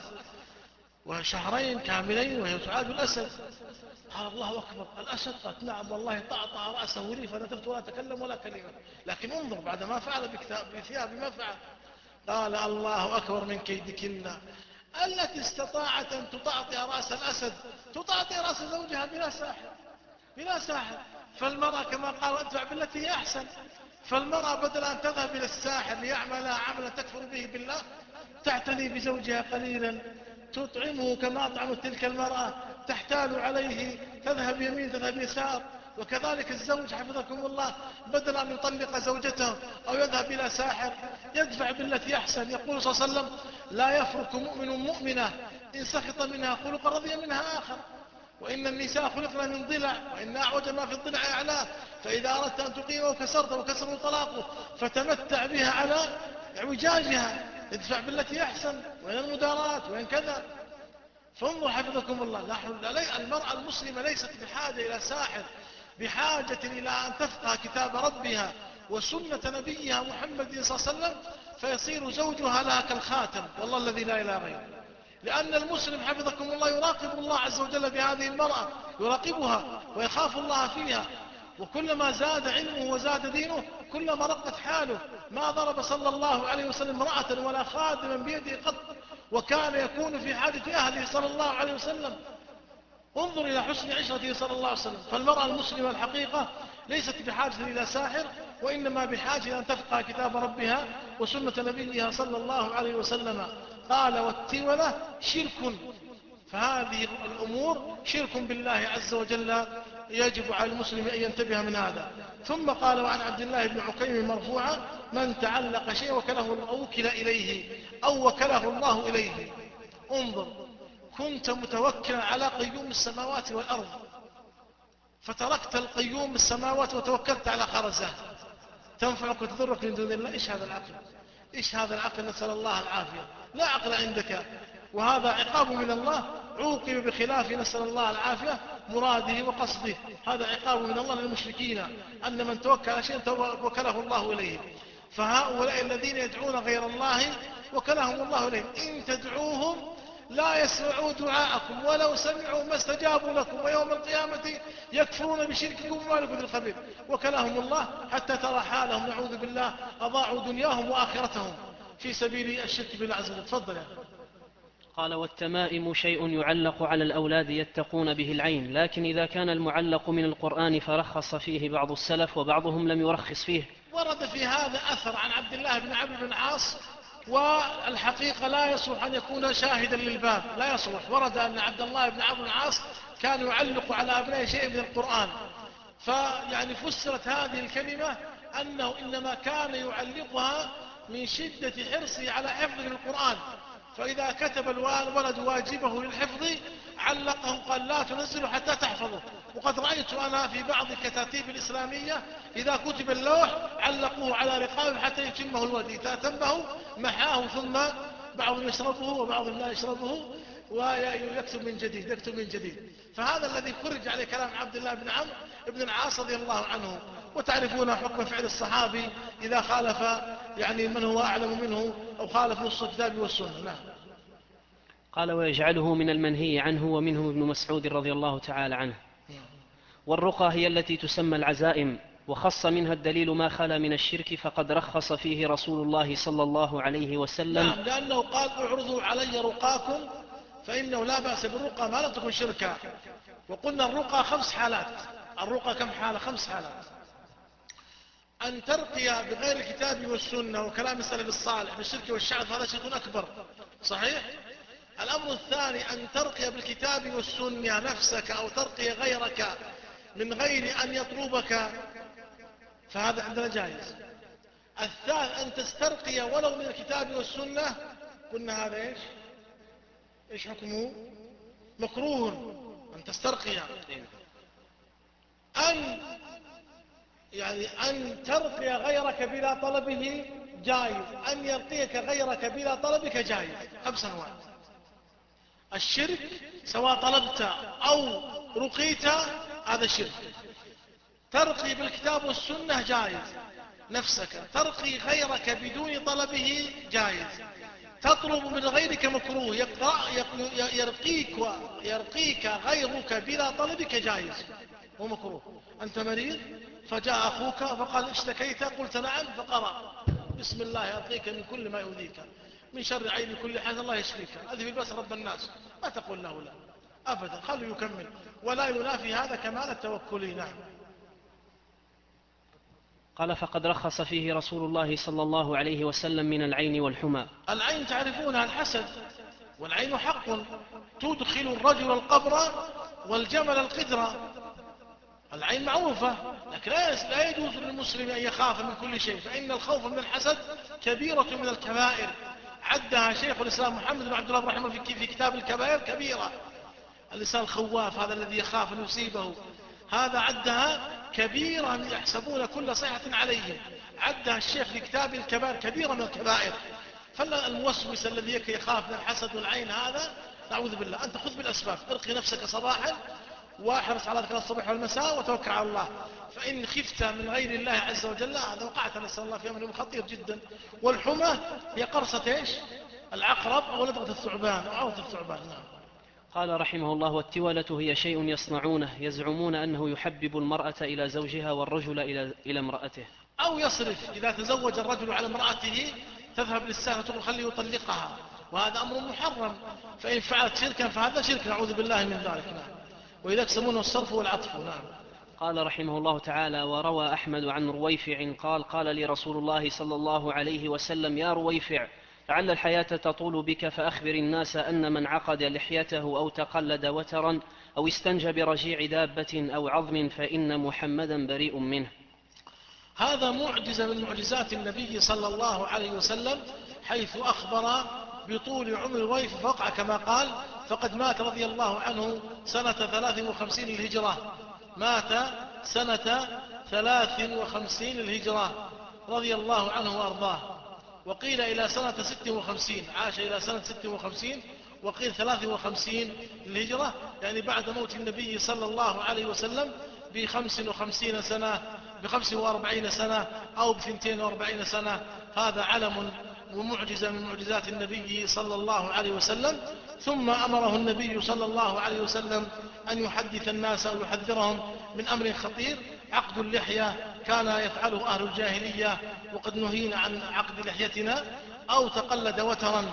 وشهرين كاملين وهي تعالج الأسد. قال الله أكبر الأسد؟ قالت نعم والله طأطأ رأسه لي فنتفت ولا تكلم ولا كلمة، لكن انظر بعد ما فعل بثياب ما فعل. قال الله أكبر من كيدكن، التي استطاعت أن تطأطئ رأس الأسد تطأطئ رأس زوجها بلا ساحر، بلا ساحر. فالمرأة كما قال ادفع بالتي هي أحسن، فالمرأة بدل أن تذهب إلى الساحر ليعملها عملا تكفر به بالله تعتني بزوجها قليلا، تطعمه كما أطعمت تلك المرأة، تحتال عليه، تذهب يمين تذهب يسار. وكذلك الزوج حفظكم الله بدل أن يطلق زوجته أو يذهب إلى ساحر يدفع بالتي أحسن. يقول صلى الله عليه وسلم لا يفرك مؤمن مؤمنة إن سخط منها خلق رضي منها آخر، وإن النساء خلقنا من ضلع وإن أعوج ما في الضلع أعلاه، فإذا أردت أن تقيمه كسرته وكسره طلاقه فتمتع بها على اعوجاجها، ادفع بالتي أحسن وإن المدارات وإن كذا. فانظر حفظكم الله، لا المرأة المسلمة ليست بحاجة إلى ساحر، بحاجة إلى أن تفقه كتاب ربها وسنة نبيها محمد صلى الله عليه وسلم فيصير زوجها لها كالخاتم، والله الذي لا إله غيره. لأن المسلم حفظكم الله يراقب الله عز وجل بهذه المرأة، يراقبها ويخاف الله فيها، وكلما زاد علمه وزاد دينه كلما رقت حاله. ما ضرب صلى الله عليه وسلم امرأة ولا خادما بيده قط، وكان يكون في حاجة أهله صلى الله عليه وسلم. انظر إلى حسن عشرته صلى الله عليه وسلم. فالمرأة المسلمة الحقيقة ليست بحاجة إلى ساحر، وإنما بحاجة إلى أن تفقه كتاب ربها وسنة نبيها صلى الله عليه وسلم. قال والتولة شرك، فهذه الأمور شرك بالله عز وجل، يجب على المسلم أن ينتبه من هذا. ثم قال وعن عبد الله بن عكيم مرفوعا من تعلق شيء وكله أو وكل إليه أو وكله الله إليه. انظر كنت متوكلا على قيوم السماوات والأرض فتركت القيوم السماوات وتوكلت على خرزة تنفعك وتضرك من دون الله. إيش هذا العقل؟ إيش هذا العقل؟ نسأل الله العافية. لا عقل عندك، وهذا عقاب من الله، عوقب بخلاف نسأل الله العافية مراده وقصده. هذا عقاب من الله للمشركين أن من توكل على شيء وكله الله إليه. فهؤلاء الذين يدعون غير الله وكلهم الله إليه إن تدعوهم لا يسمعوا دعاءكم ولو سمعوا ما استجابوا لكم، ويوم القيامة يكفرون بشرككم وما لكم الخبير. وكلهم الله حتى ترى حالهم نعوذ بالله أضاعوا دنياهم وآخرتهم في سبيل الشرك بالله عز وجل. تفضل يا قال والتمائم شيء يعلق على الأولاد يتقون به العين، لكن إذا كان المعلق من القرآن فرخص فيه بعض السلف وبعضهم لم يرخص فيه. ورد في هذا أثر عن عبد الله بن عمرو بن العاص، والحقيقة لا يصلح أن يكون شاهدا للباب، لا يصلح. ورد أن عبد الله بن عمرو بن العاص كان يعلق على أبنائه شيء من القرآن، فيعني فسرت هذه الكلمة أنه إنما كان يعلقها من شدة حرصه على حفظ القرآن، فإذا كتب الولد واجبه للحفظ علقه قال لا تنزله حتى تحفظه. وقد رأيت أنا في بعض الكتاتيب الإسلامية إذا كتب اللوح علقوه على رقابه حتى يتمه الولد، إذا تمه محاه ثم بعضهم يشربه وبعضهم لا يشربه ويكتب من جديد يكتب من جديد. فهذا الذي خرج عليه كلام عبد الله بن عمرو بن العاص رضي الله عنه. وتعرفون حكم فعل الصحابي إذا خالف يعني من هو أعلم منه أو خالف نص الكتاب والسنة. نعم. قال ويجعله من المنهي عنه ومنه ابن مسعود رضي الله تعالى عنه. والرقى هي التي تسمى العزائم، وخص منها الدليل ما خلا من الشرك فقد رخص فيه رسول الله صلى الله عليه وسلم. نعم، لأنه قال اعرضوا علي رقاكم فإنه لا بأس بالرقى ما لم تكن شركا. وقلنا الرقى خمس حالات. الرقى كم حالة؟ خمس حالات. أن ترقي بغير الكتاب والسنة وكلام السلف الصالح بالشرك والشعب هذا شرك أكبر، صحيح؟ الأمر الثاني أن ترقي بالكتاب والسنة نفسك أو ترقي غيرك من غير أن يطلبك، فهذا عندنا جائز. الثالث أن تسترقي ولو من الكتاب والسنة قلنا هذا إيش إيش حكمه؟ مكروه أن تسترقي. أن يعني أن ترقي غيرك بلا طلبه جائز، أن يرقيك غيرك بلا طلبك جائز. خمس أنواع. الشرك سواء طلبت أو رقيت هذا شرك. ترقي بالكتاب والسنة جائز نفسك، ترقي غيرك بدون طلبه جائز. تطلب من غيرك مكروه، يرقيك يرقيك غيرك بلا طلبك جائز ومكروه. أنت مريض فجاء أخوك فقال اشتكيت، قلت نعم، فقرأ بسم الله يرقيك من كل ما يؤذيك، من شر عين كل حاجة الله يشفيك، أذهب البأس رب الناس. ما تقول له لا أبدا، خلوا يكمل، ولا ينافي هذا كمال التوكل. نعم. قال فقد رخص فيه رسول الله صلى الله عليه وسلم من العين والحمى. العين تعرفونها الحسد، والعين حق تدخل الرجل القبر والجمل القدر. العين معروفة، لكن لا يجوز للمسلم أن يخاف من كل شيء، فإن الخوف من الحسد كبيرة من الكبائر. عدها شيخ الإسلام محمد بن عبد الله رحمه في كتاب الكبائر كبيرة. الإنسان الخواف هذا الذي يخاف أن يصيبه، هذا عدها كبيرة يحسبون كل صيحة عليهم. عدها الشيخ في كتاب الكبائر كبيرة من الكبائر. فالموسوس الذي يخاف من الحسد والعين هذا نعوذ بالله. أنت خذ بالأسباب، ارقي نفسك صباحا واحرص على ذكر الصباح والمساء وتوكل على الله. فإن خفت من غير الله عز وجل هذا وقعت، نسأل الله في أمر خطير جدا. والحمى هي قرصة ايش؟ العقرب أو لدغة الثعبان أو عوة الثعبان. نعم. قال رحمه الله والتولة هي شيء يصنعونه يزعمون أنه يحبب المرأة إلى زوجها والرجل إلى, إلى امرأته. أو يصرف، إذا تزوج الرجل على امرأته تذهب للساعة وتقول خليه يطلقها، وهذا أمر محرم. فإن فعلت شركا فهذا شرك نعوذ بالله من ذلك. نعم. وإذا يسمونه الصرف والعطف. نعم. قال رحمه الله تعالى وروى أحمد عن رويفع قال قال لي رسول الله صلى الله عليه وسلم يا رويفع لعل الحياة تطول بك فأخبر الناس أن من عقد لحيته أو تقلد وترا أو استنجى برجيع دابة أو عظم فإن محمدا بريء منه. هذا معجزة من معجزات النبي صلى الله عليه وسلم، حيث أخبر بطول عمر رويفع فوقع كما قال. فقد مات رضي الله عنه سنة ثلاث وخمسين الهجرة، مات سنة ثلاث وخمسين الهجرة رضي الله عنه وأرضاه. وقيل إلى سنة ست وخمسين، عاش إلى سنة ست وخمسين، وقيل ثلاث وخمسين الهجرة، يعني بعد موت النبي صلى الله عليه وسلم بخمس وخمسين سنة، بخمس واربعين سنة أو بثنتين واربعين سنة. هذا علم ومعجزة من معجزات النبي صلى الله عليه وسلم. ثم أمره النبي صلى الله عليه وسلم أن يحدث الناس أو يحذرهم من أمر خطير. عقد اللحية كان يفعله أهل الجاهلية وقد نهينا عن عقد لحيتنا، أو تقلد وترا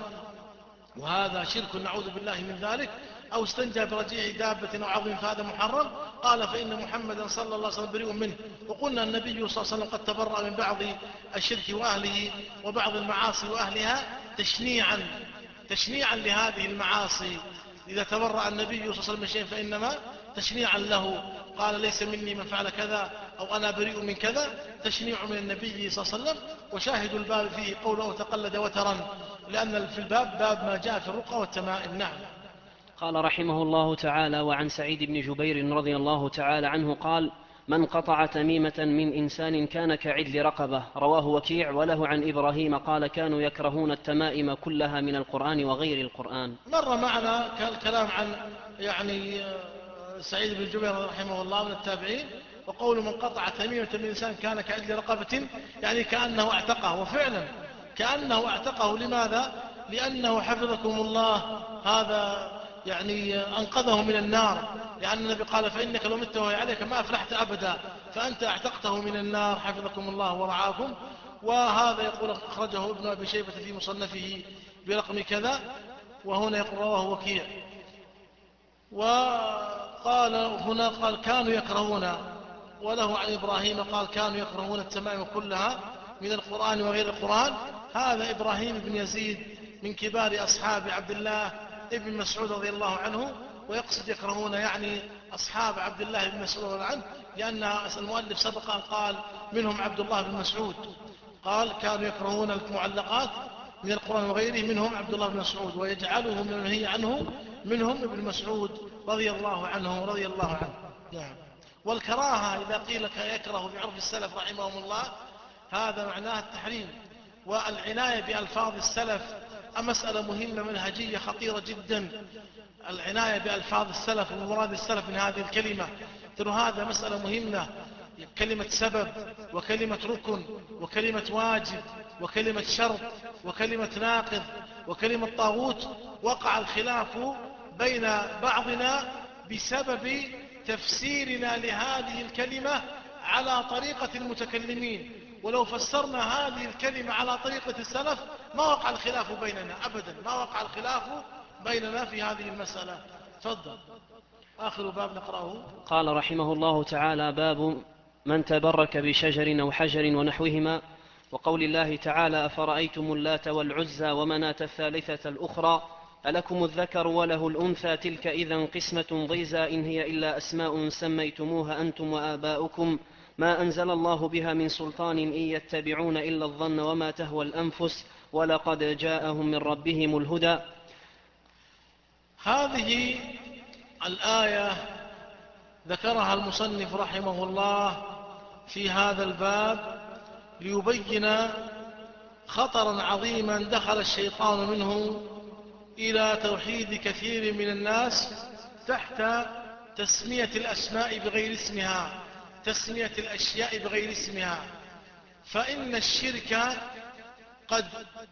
وهذا شرك نعوذ بالله من ذلك، أو استنجى برجيع دابة أو عظم فهذا محرم. قال فإن محمدا صلى الله عليه وسلم بريء منه. وقلنا النبي صلى الله عليه وسلم قد تبرأ من بعض الشرك وأهله وبعض المعاصي وأهلها تشنيعا تشنيعا لهذه المعاصي. إذا تبرأ النبي صلى الله عليه وسلم من شيء فإنما تشنيعا له، قال ليس مني من فعل كذا أو أنا بريء من كذا، تشنيع من النبي صلى الله عليه وسلم. وشاهد الباب فيه قوله تقلد وترا، لأن في الباب باب ما جاء في الرقى والتمائم. نعم. قال رحمه الله تعالى وعن سعيد بن جبير رضي الله تعالى عنه قال من قطع تميمة من إنسان كان كعدل رقبة. رواه وكيع وله عن إبراهيم قال كانوا يكرهون التمائم كلها من القرآن وغير القرآن. مر معنا الكلام عن يعني سعيد بن جبير رحمه الله من التابعين، وقول من قطع تميمة من إنسان كان كعدل رقبة، يعني كأنه اعتقه، وفعلا كأنه اعتقه. لماذا؟ لأنه حفظكم الله هذا يعني أنقذه من النار، لأن النبي قال فإنك لو مت وهي عليك ما أفلحت أبدا، فأنت اعتقته من النار حفظكم الله ورعاكم. وهذا يقول أخرجه ابن أبي شيبة في مصنفه برقم كذا، وهنا يقول رواه وكيع. وقال هنا قال كانوا يكرهون، وله عن إبراهيم قال كانوا يكرهون التمائم كلها من القرآن وغير القرآن. هذا إبراهيم بن يزيد من كبار أصحاب عبد الله ابن مسعود رضي الله عنه، ويقصد يكرهون يعني أصحاب عبد الله بن مسعود رضي الله عنه، لأن المؤلف سبق أن قال منهم عبد الله بن مسعود. قال كانوا يكرهون المعلقات من القرآن وغيره، منهم عبد الله بن مسعود، ويجعله من المنهي عنه منهم ابن مسعود رضي الله عنه رضي الله عنه. نعم. والكراهة إذا قيل يكره بعرف السلف رحمهم الله هذا معناه التحريم. والعناية بألفاظ السلف مسألة مهمة منهجية خطيرة جدا، العناية بألفاظ السلف ومراد السلف من هذه الكلمة، ترى هذا مسألة مهمة. كلمة سبب وكلمة ركن وكلمة واجب وكلمة شرط وكلمة ناقض وكلمة طاغوت، وقع الخلاف بين بعضنا بسبب تفسيرنا لهذه الكلمة على طريقة المتكلمين. ولو فسرنا هذه الكلمة على طريقة السلف ما وقع الخلاف بيننا أبدا، ما وقع الخلاف بيننا في هذه المسألة. تفضل. آخر باب نقرأه. قال رحمه الله تعالى: باب من تبرك بشجر أو حجر ونحوهما، وقول الله تعالى: أفرأيتم اللات والعزى ومناة الثالثة الأخرى ألكم الذكر وله الأنثى تلك إذا قسمة ضيزى إن هي إلا أسماء سميتموها أنتم وآباؤكم ما أنزل الله بها من سلطان إن يتبعون إلا الظن وما تهوى الأنفس ولقد جاءهم من ربهم الهدى. هذه الآية ذكرها المصنف رحمه الله في هذا الباب ليبين خطرا عظيما دخل الشيطان منه إلى توحيد كثير من الناس تحت تسمية الأسماء بغير اسمها، تسمية الأشياء بغير اسمها. فإن الشرك قد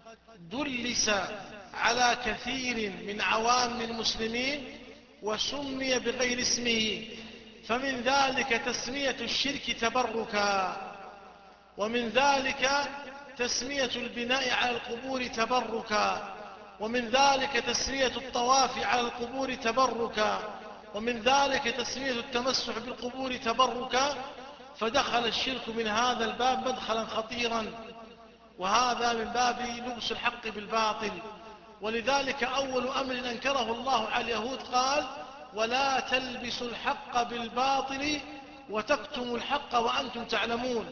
دلس على كثير من عوام المسلمين وسمي بغير اسمه، فمن ذلك تسمية الشرك تبركا، ومن ذلك تسمية البناء على القبور تبركا، ومن ذلك تسمية الطواف على القبور تبركا، ومن ذلك تسمية التمسح بالقبور تبركا. فدخل الشرك من هذا الباب مدخلا خطيرا، وهذا من باب لبس الحق بالباطل. ولذلك أول أمر أنكره الله على اليهود قال: ولا تلبسوا الحق بالباطل وتكتموا الحق وأنتم تعلمون.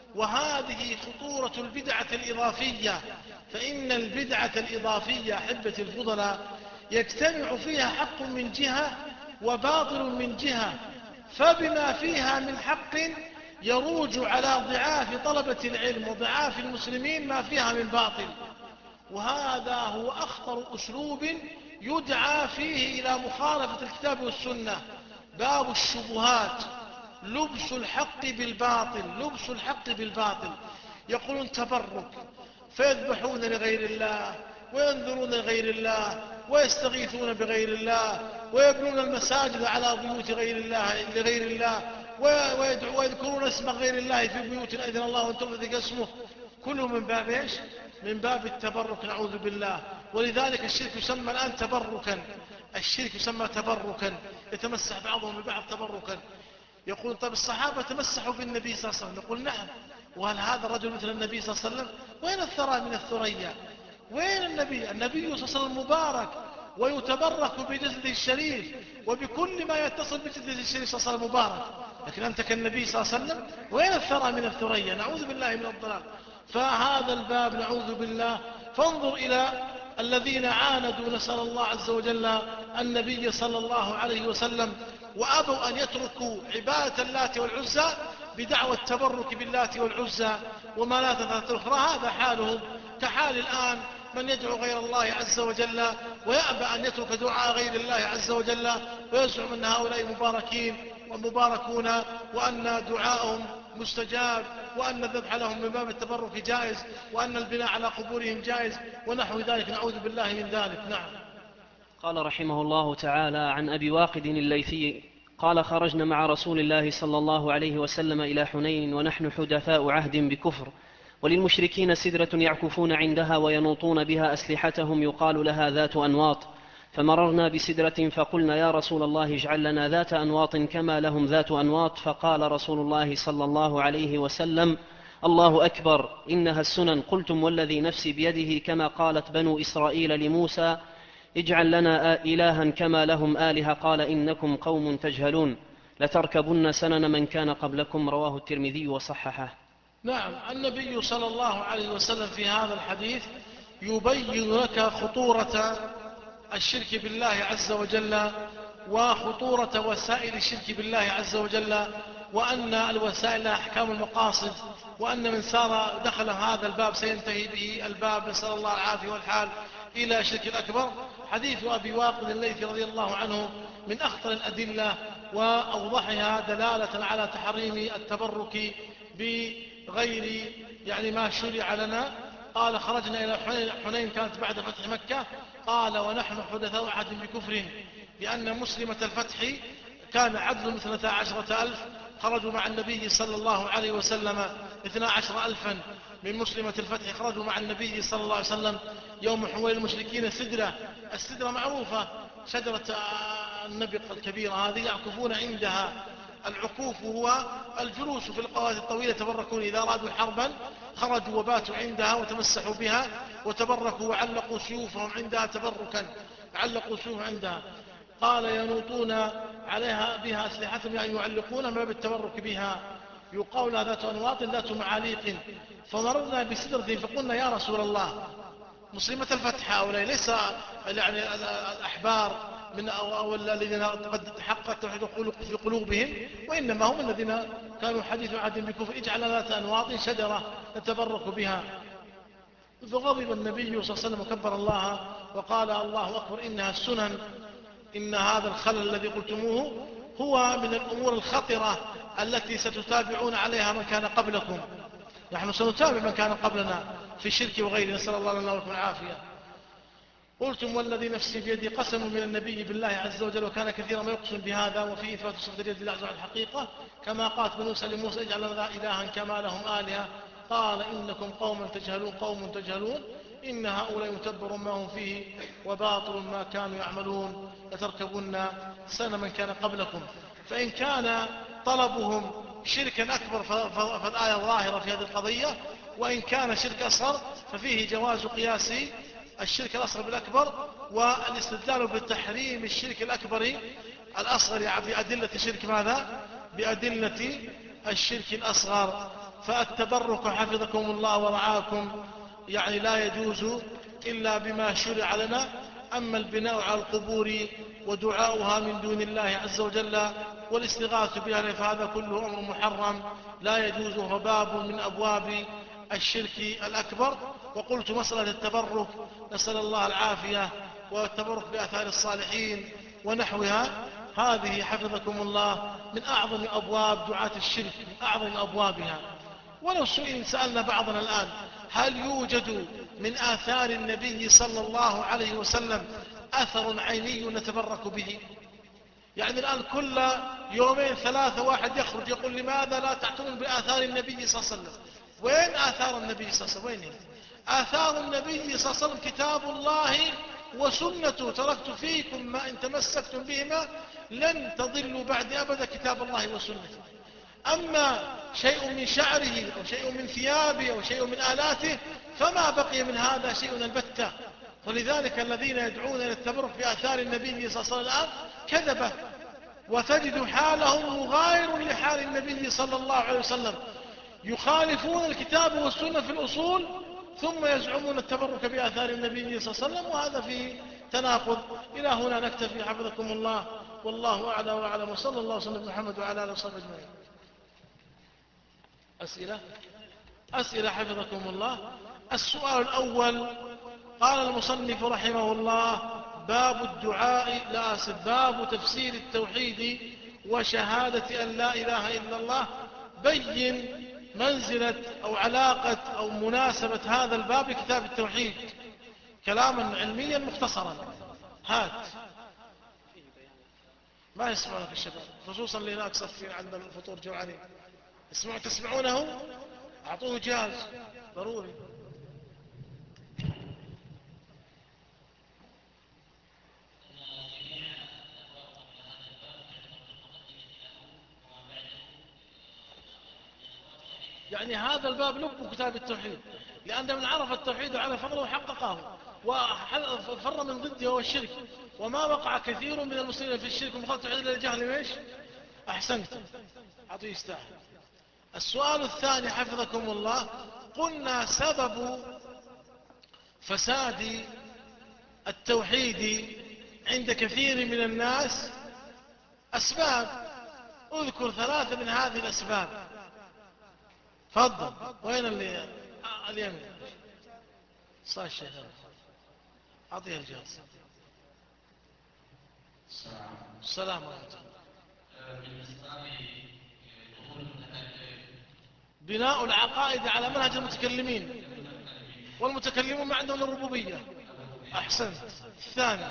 وهذه خطورة البدعة الإضافية، فإن البدعة الإضافية أحبة الفضلاء يجتمع فيها حق من جهة وباطل من جهة، فبما فيها من حق يروج على ضعاف طلبة العلم وضعاف المسلمين ما فيها من باطل. وهذا هو أخطر أسلوب يدعى فيه إلى مخالفة الكتاب والسنة، باب الشبهات، لبس الحق بالباطل، لبس الحق بالباطل. يقولون تبرك، فيذبحون لغير الله وينذرون لغير الله ويستغيثون بغير الله ويبنون المساجد على بيوت غير الله لغير الله ويذكرون اسم غير الله في بيوت أذن الله أن ترفع اسمه، كله من باب ايش؟ من باب التبرك، نعوذ بالله. ولذلك الشرك يسمى الآن تبركا، الشرك يسمى تبركا، يتمسح بعضهم ببعض تبركا. يقول طيب الصحابة تمسحوا بالنبي صلى الله عليه وسلم، نقول نعم، وهل هذا الرجل مثل النبي صلى الله عليه وسلم؟ وين الثرى من الثريا؟ وين النبي؟ النبي صلى الله عليه وسلم مبارك ويتبرك بجسده الشريف وبكل ما يتصل بجسده الشريف صلى الله عليه وسلم مبارك، لكن أنت كالنبي صلى الله عليه وسلم؟ وين الثرى من الثريا؟ نعوذ بالله من الضلال. فهذا الباب نعوذ بالله. فانظر إلى الذين عاندوا نسأل الله عز وجل النبي صلى الله عليه وسلم وأبوا أن يتركوا عبادة اللات والعزى بدعوى التبرك باللات والعزى وما لا تثلاث الأخرى. هذا حالهم كحال الآن من يدعو غير الله عز وجل ويأبى أن يترك دعاء غير الله عز وجل ويزعم أن هؤلاء مباركين ومباركون وأن دعاءهم مستجاب وأن الذبح لهم من باب التبرك جائز وأن البناء على قبورهم جائز ونحو ذلك، نعوذ بالله من ذلك. نعم. قال رحمه الله تعالى: عن أبي واقد الليثي قال: خرجنا مع رسول الله صلى الله عليه وسلم إلى حنين ونحن حدثاء عهد بكفر، وللمشركين سدرة يعكفون عندها وينوطون بها أسلحتهم يقال لها ذات أنواط، فمررنا بسدرة فقلنا: يا رسول الله اجعل لنا ذات أنواط كما لهم ذات أنواط. فقال رسول الله صلى الله عليه وسلم: الله أكبر، إنها السنن. قلتم والذي نفسي بيده كما قالت بنو إسرائيل لموسى: اجعل لنا إلها كما لهم آلهة. قال: إنكم قوم تجهلون، لتركبن سنن من كان قبلكم. رواه الترمذي وصححه. نعم. النبي صلى الله عليه وسلم في هذا الحديث يبين لك خطورة الشرك بالله عز وجل وخطورة وسائل الشرك بالله عز وجل، وأن الوسائل لها أحكام المقاصد، وأن من سار دخل هذا الباب سينتهي به الباب، نسأل الله العافية والحال، إلى شرك الأكبر. حديث أبي واقد الليثي رضي الله عنه من أخطر الأدلة وأوضحها دلالة على تحريم التبرك بغير يعني ما شرع لنا. قال: خرجنا إلى حنين, حنين كانت بعد فتح مكة. قال: ونحن حدثاء عهد بكفر، لأن مسلمة الفتح كان عدل اثنتا عشرة ألف، خرجوا مع النبي صلى الله عليه وسلم اثنا عشر ألفا من مسلمة الفتح، خرجوا مع النبي صلى الله عليه وسلم يوم حويل المشركين. السدرة السدرة معروفة، شجرة النبق الكبيرة هذه يعكفون عندها. العكوف هو الجلوس في القوات الطويلة، تبركون إذا أرادوا حربا خرجوا وباتوا عندها وتمسحوا بها وتبركوا وعلقوا سيوفهم عندها تبركا، علقوا سيوفهم عندها. قال: ينوطون عليها بها أسلحتهم، يعني يعلقون ما بالتبرك بها. يقال لها ذات أنواط ذات معاليق. فمررنا بسدرة فقلنا: يا رسول الله، مسلمة الفتح هؤلاء ليس يعني الأحبار من أو, أو الذين قد تحقق التوحيد في قلوبهم، وإنما هم الذين كانوا حديث عهد بكفر، اجعل ذات أنواط شجرة نتبرك بها. فغضب النبي صلى الله عليه وسلم وكبر الله وقال: الله أكبر، إنها السنن، إن هذا الخلل الذي قلتموه هو من الأمور الخطرة التي ستتابعون عليها من كان قبلكم. نحن سنتابع من كان قبلنا في الشرك وغيره، نسأل الله لنا ولكم العافية. قلتم: والذي نفسي بيدي، قسم من النبي بالله عز وجل، وكان كثيرا ما يقسم بهذا، وفيه إثبات صفة اليد لله عز وجل الحقيقة، كما قالت بنو موسى لموسى: اجعل لنا إلها كما لهم آلهة. قال: إنكم قوم تجهلون قوم تجهلون إن هؤلاء متبر ما هم فيه وباطل ما كانوا يعملون، لتركبن سنن من كان قبلكم. فإن كان طلبهم شركا أكبر فالآية ظاهرة في هذه القضية، وإن كان شرك أصغر ففيه جواز قياس الشرك الأصغر بالأكبر، والاستدلال بتحريم الشرك الأكبر الأصغر بأدلة الشرك ماذا؟ بأدلة الشرك الأصغر. فالتبرك حفظكم الله ورعاكم يعني لا يجوز إلا بما شرع لنا. أما البناء على القبور ودعاؤها من دون الله عز وجل والاستغاث بها فهذا كله أمر محرم لا يجوز، وهو باب من أبواب الشرك الأكبر. وقلت: مسألة التبرك، نسأل الله العافية، والتبرك بآثار الصالحين ونحوها، هذه حفظكم الله من أعظم أبواب دعاة الشرك، من أعظم أبوابها. ولو سئل سألنا بعضنا الآن: هل يوجد من آثار النبي صلى الله عليه وسلم أثر عيني نتبرك به؟ يعني الآن كل يومين ثلاثة واحد يخرج يقول: لماذا لا تعتنون بآثار النبي صلى الله عليه وسلم؟ وين آثار النبي صلى الله عليه وسلم؟ وين هي آثار النبي صلى الله عليه وسلم؟ كتاب الله وسنته، تركت فيكم ما إن تمسكتم بهما لن تضلوا بعد أبدا، كتاب الله وسنته. أما شيء من شعره أو شيء من ثيابه أو شيء من آلاته فما بقي من هذا شيء البتة. ولذلك الذين يدعون إلى التبرك بآثار النبي صلى الله عليه وسلم الآن كذبة، وتجد حالهم مغاير لحال النبي صلى الله عليه وسلم، يخالفون الكتاب والسنة في الأصول ثم يزعمون التبرك بآثار النبي صلى الله عليه وسلم، وهذا فيه تناقض. إلى هنا نكتفي حفظكم الله، والله أعلى وأعلم، وصلى الله وسلم محمد وعلى آله وصحبه أجمعين. أسئلة أسئلة حفظكم الله. السؤال الأول: قال المصنف رحمه الله: باب الدعاء لا أسف باب تفسير التوحيد وشهادة أن لا إله إلا الله. بين منزلة أو علاقة أو مناسبة هذا الباب بكتاب التوحيد كلاما علميا مختصرا. هات. ما يسمعونك الشباب، خصوصا اللي هناك صفين عند الفطور جوعانين. اسمعوا تسمعونه؟ أعطوه جهاز ضروري. يعني هذا الباب لب كتاب التوحيد، لأن من عرف التوحيد على فضله وحققه وفر من ضده هو الشرك، وما وقع كثير من المسلمين في الشرك ومخالفة التوحيد إلى الجهل. ماش أحسنت، أعطيه يستاهل. السؤال الثاني حفظكم الله: قلنا سبب فساد التوحيد عند كثير من الناس أسباب. اذكر ثلاثة من هذه الأسباب. فضل. وين اللي آه اليمين صار الشيخ أعطيه الجلسة. السلام عليكم. بناء العقائد على منهج المتكلمين، والمتكلمون ما عندهم الربوبية. أحسنت. الثاني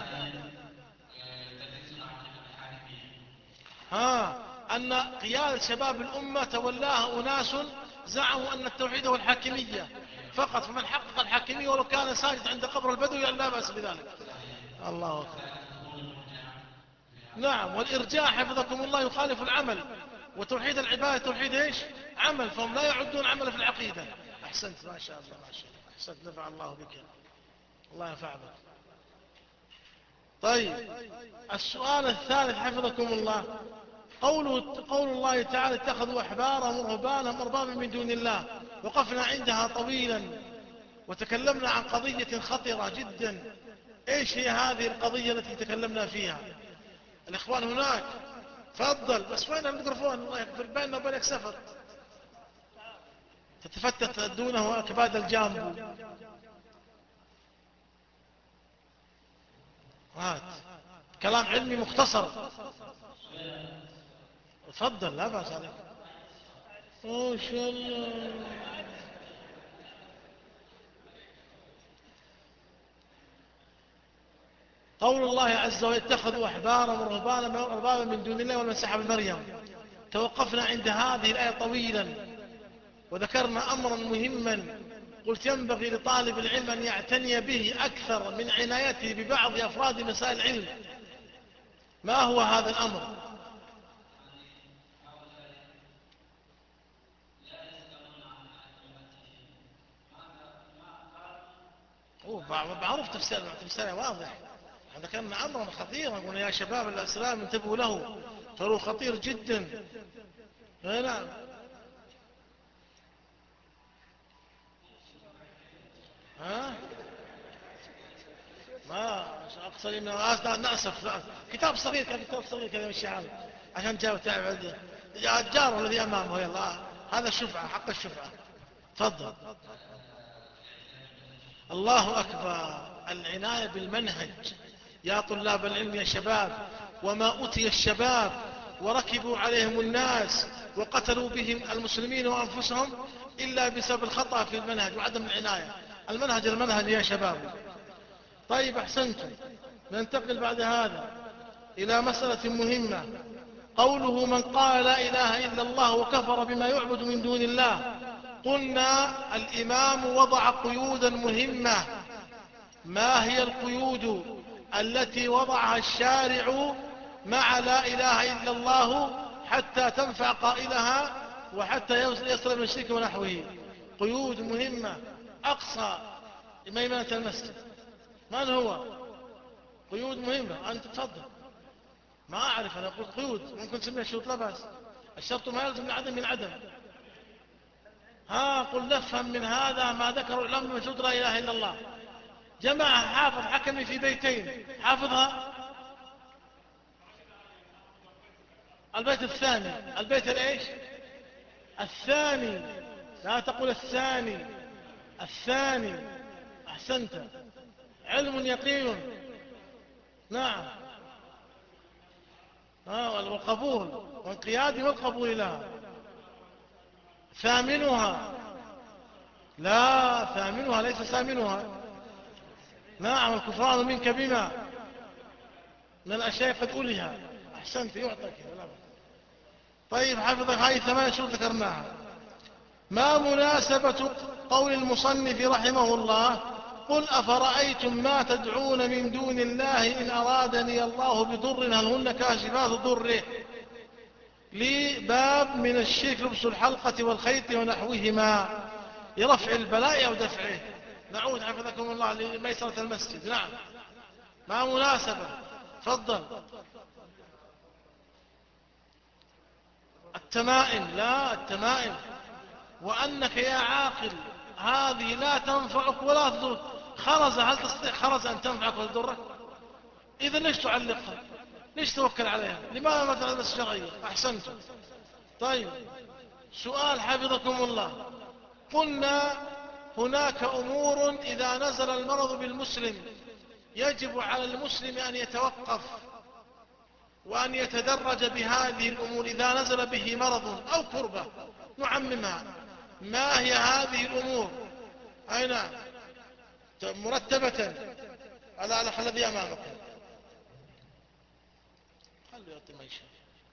ها أن قيادة شباب الأمة تولاها أناس زعموا أن التوحيد هو الحاكمية فقط، فمن حقق الحاكمية ولو كان ساجد عند قبر البدوي لا بأس بذلك. الله أكبر. نعم. والإرجاء حفظكم الله يخالف العمل، وتوحيد العبادة توحيد إيش؟ عمل، فهم لا يعدون عمل في العقيدة. أحسنت ما شاء الله ما شاء الله. أحسنت نفع الله بك. الله ينفع بك. طيب السؤال الثالث حفظكم الله، قوله قول الله تعالى اتخذوا أحبارهم ورهبانهم أربابا من دون الله. وقفنا عندها طويلا وتكلمنا عن قضية خطرة جدا. ايش هي هذه القضية التي تكلمنا فيها؟ الإخوان هناك. فضل. بس وين الميكروفون؟ الله يغفر بيننا وبينك سفر. تتفتت دونه أكباد الجامبو. هات كلام علمي مختصر. تفضل لا بأس عليك. ما شاء الله. قول الله عز وجل اتخذوا أحبارهم ورهبانهم أربابا من دون الله والمسيح ابن مريم. توقفنا عند هذه الآية طويلا وذكرنا أمرا مهما قلت ينبغي لطالب العلم أن يعتني به أكثر من عنايته ببعض أفراد مسائل العلم. ما هو هذا الأمر؟ معروف تفسير تفسير واضح. ذكرنا أمرا خطيرا قلنا يا شباب الإسلام انتبهوا له، فهو خطير جدا. نعم. ها ما أقصد من نأسف. كتاب صغير كان كتاب صغير كذا مش عارف عشان جاء تعب الجار الذي أمامه. يلا هذا الشفعة حق الشفعة. تفضل. الله أكبر. العناية بالمنهج يا طلاب العلم يا شباب. وما أتي الشباب وركبوا عليهم الناس وقتلوا بهم المسلمين وأنفسهم إلا بسبب الخطأ في المنهج وعدم العناية. المنهج المنهج يا شباب. طيب أحسنتم. ننتقل بعد هذا إلى مسألة مهمة. قوله من قال لا إله إلا الله وكفر بما يعبد من دون الله. قلنا الإمام وضع قيودا مهمة. ما هي القيود التي وضعها الشارع مع لا إله إلا الله حتى تنفع قائلها وحتى يصل من الشرك ونحوه؟ قيود مهمة. أقصى ميمنة المسجد من هو؟ قيود مهمة. أنت تفضل. ما أعرف أنا أقول قيود ممكن تسميها شروط لا بأس. الشرط ما يلزم من عدم من عدم. ها قل نفهم من هذا ما ذكروا العلماء من شروط لا إله إلا الله. جماعة حافظ حكمي في بيتين حافظها. البيت الثاني. البيت الايش؟ الثاني. لا تقول الثاني. الثاني. أحسنت. علم يقين. نعم. والقبول وانقياد والقبول لها. ثامنها. لا ثامنها ليس ثامنها. نعم. الكفران منك بما من الأشياء قد أولها. أحسنت يعطيك. طيب حفظك هذه ثمان شروط ذكرناها. ما مناسبة قول المصنف رحمه الله قل أفرأيتم ما تدعون من دون الله إن أرادني الله بضر هل هن كاشفات ضره؟ لباب من الشرك لبس الحلقة والخيط ونحوهما لرفع البلاء أو دفعه. نعود حفظكم الله لميسرة المسجد. نعم. ما مناسبة؟ تفضل. التمائم. لا التمائم. وأنك يا عاقل هذه لا تنفعك ولا تضرك. خرز، هل تستطيع خرز أن تنفعك وتضرك؟ إذا ليش تعلقها؟ ليش توكل عليها؟ لماذا ما تدرس الشرعية؟ أحسنتم. طيب، سؤال حفظكم الله. قلنا هناك أمور إذا نزل المرض بالمسلم يجب على المسلم أن يتوقف وأن يتدرج بهذه الأمور إذا نزل به مرض أو كربة، نعممها. ما هي هذه الأمور؟ أين مرتبة على الذي أمامكم؟ خلوا يعطي ما يشاء.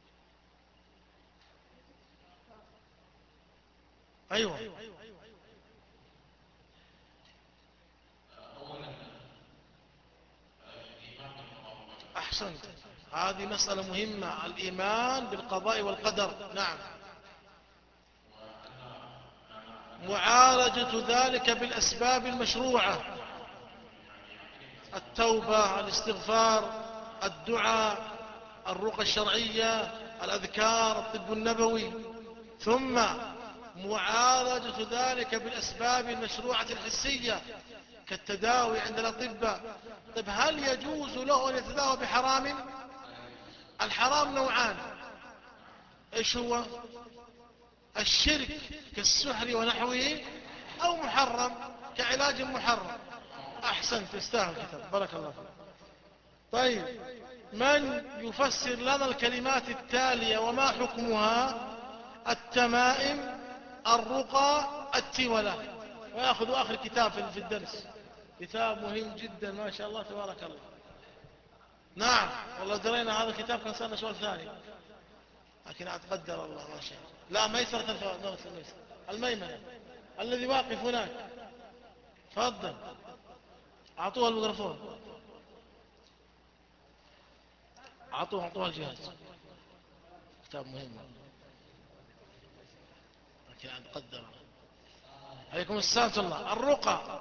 أيوة. أحسنت، هذه مسألة مهمة، الإيمان بالقضاء والقدر. نعم. معالجة ذلك بالأسباب المشروعة، التوبة، الاستغفار، الدعاء، الرقى الشرعية، الأذكار، الطب النبوي. ثم معالجة ذلك بالأسباب المشروعة الحسية كالتداوي عند الأطباء. طيب، هل يجوز له أن يتداوى بحرام؟ الحرام نوعان. إيش هو؟ الشرك كالسحر ونحوه، أو محرم كعلاج محرم. أحسنت، تستاهل كتاب، بارك الله فيك. طيب، من يفسر لنا الكلمات التالية وما حكمها؟ التمائم، الرقى، التولة. ويأخذ آخر كتاب في الدرس، كتاب مهم جدا ما شاء الله تبارك الله. نعم، والله درينا هذا الكتاب كان سألنا سؤال ثاني، لكن أتقدر الله ما شاء الله. لا، ميسرة الفوائد، لا الميسرة، الميمنة، الذي واقف هناك. تفضل، أعطوه الميكروفون، أعطوه أعطوه الجهاز. كتاب مهم، لكن أتقدر الله. عليكم السلام ورحمة الله. الرقى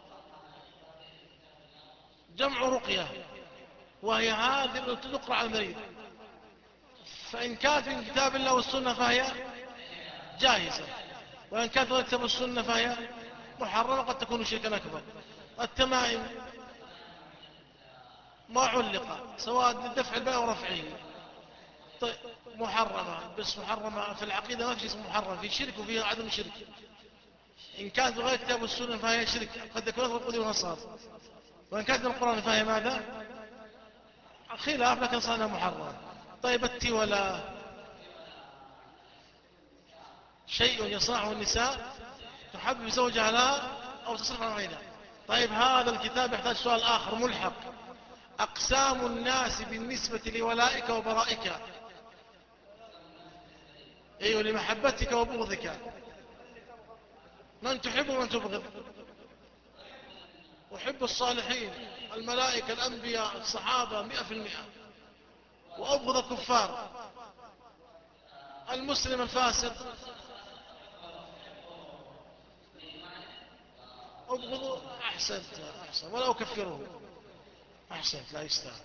جمع رقية، وهي هذه التي تقرأ على المريض، فإن كانت من كتاب الله والسنة فهي جائزة، وإن كانت من كتاب السنة فهي محرمة، قد تكون شركا أكبر. التمائم ما علق، سواء لدفع الباء أو رفعه، طيب محرمة، بس محرمة في العقيدة، ما في اسم محرم، في شرك وفي عدم شرك. إن كانت غير كتاب السنة فهي شرك، قد يكون أكبر قدر ونصار. وإن كانت من القرآن فهي ماذا؟ خلاف، لكن صار محرم. طيب، التولى شيء يصنعه النساء تحبب زوجها لها أو تصرف عن غيرها. طيب، هذا الكتاب يحتاج سؤال آخر ملحق: أقسام الناس بالنسبة لولائك وبرائك. أيوة، لمحبتك وبغضك. من تحب ومن تبغض؟ أحب الصالحين، الملائكة، الأنبياء، الصحابة مئة في المئة، وأبغض الكفار، المسلم الفاسق أبغض. أحسنت، أحسن، ولا أكفره. أحسنت، لا يستاهل.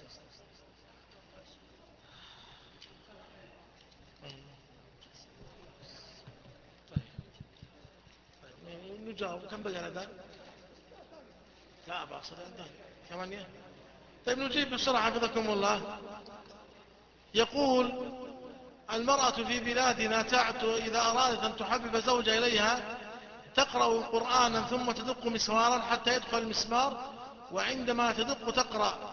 نجاوب، كم بقى الأذان؟ لا بأس، الأذان ثمانية. طيب، نجيب بسرعة حفظكم الله. يقول: المرأة في بلادنا تعتو إذا أرادت أن تحبب زوجها إليها تقرأ قرآنا ثم تدق مسمارا حتى يدخل المسمار، وعندما تدق تقرأ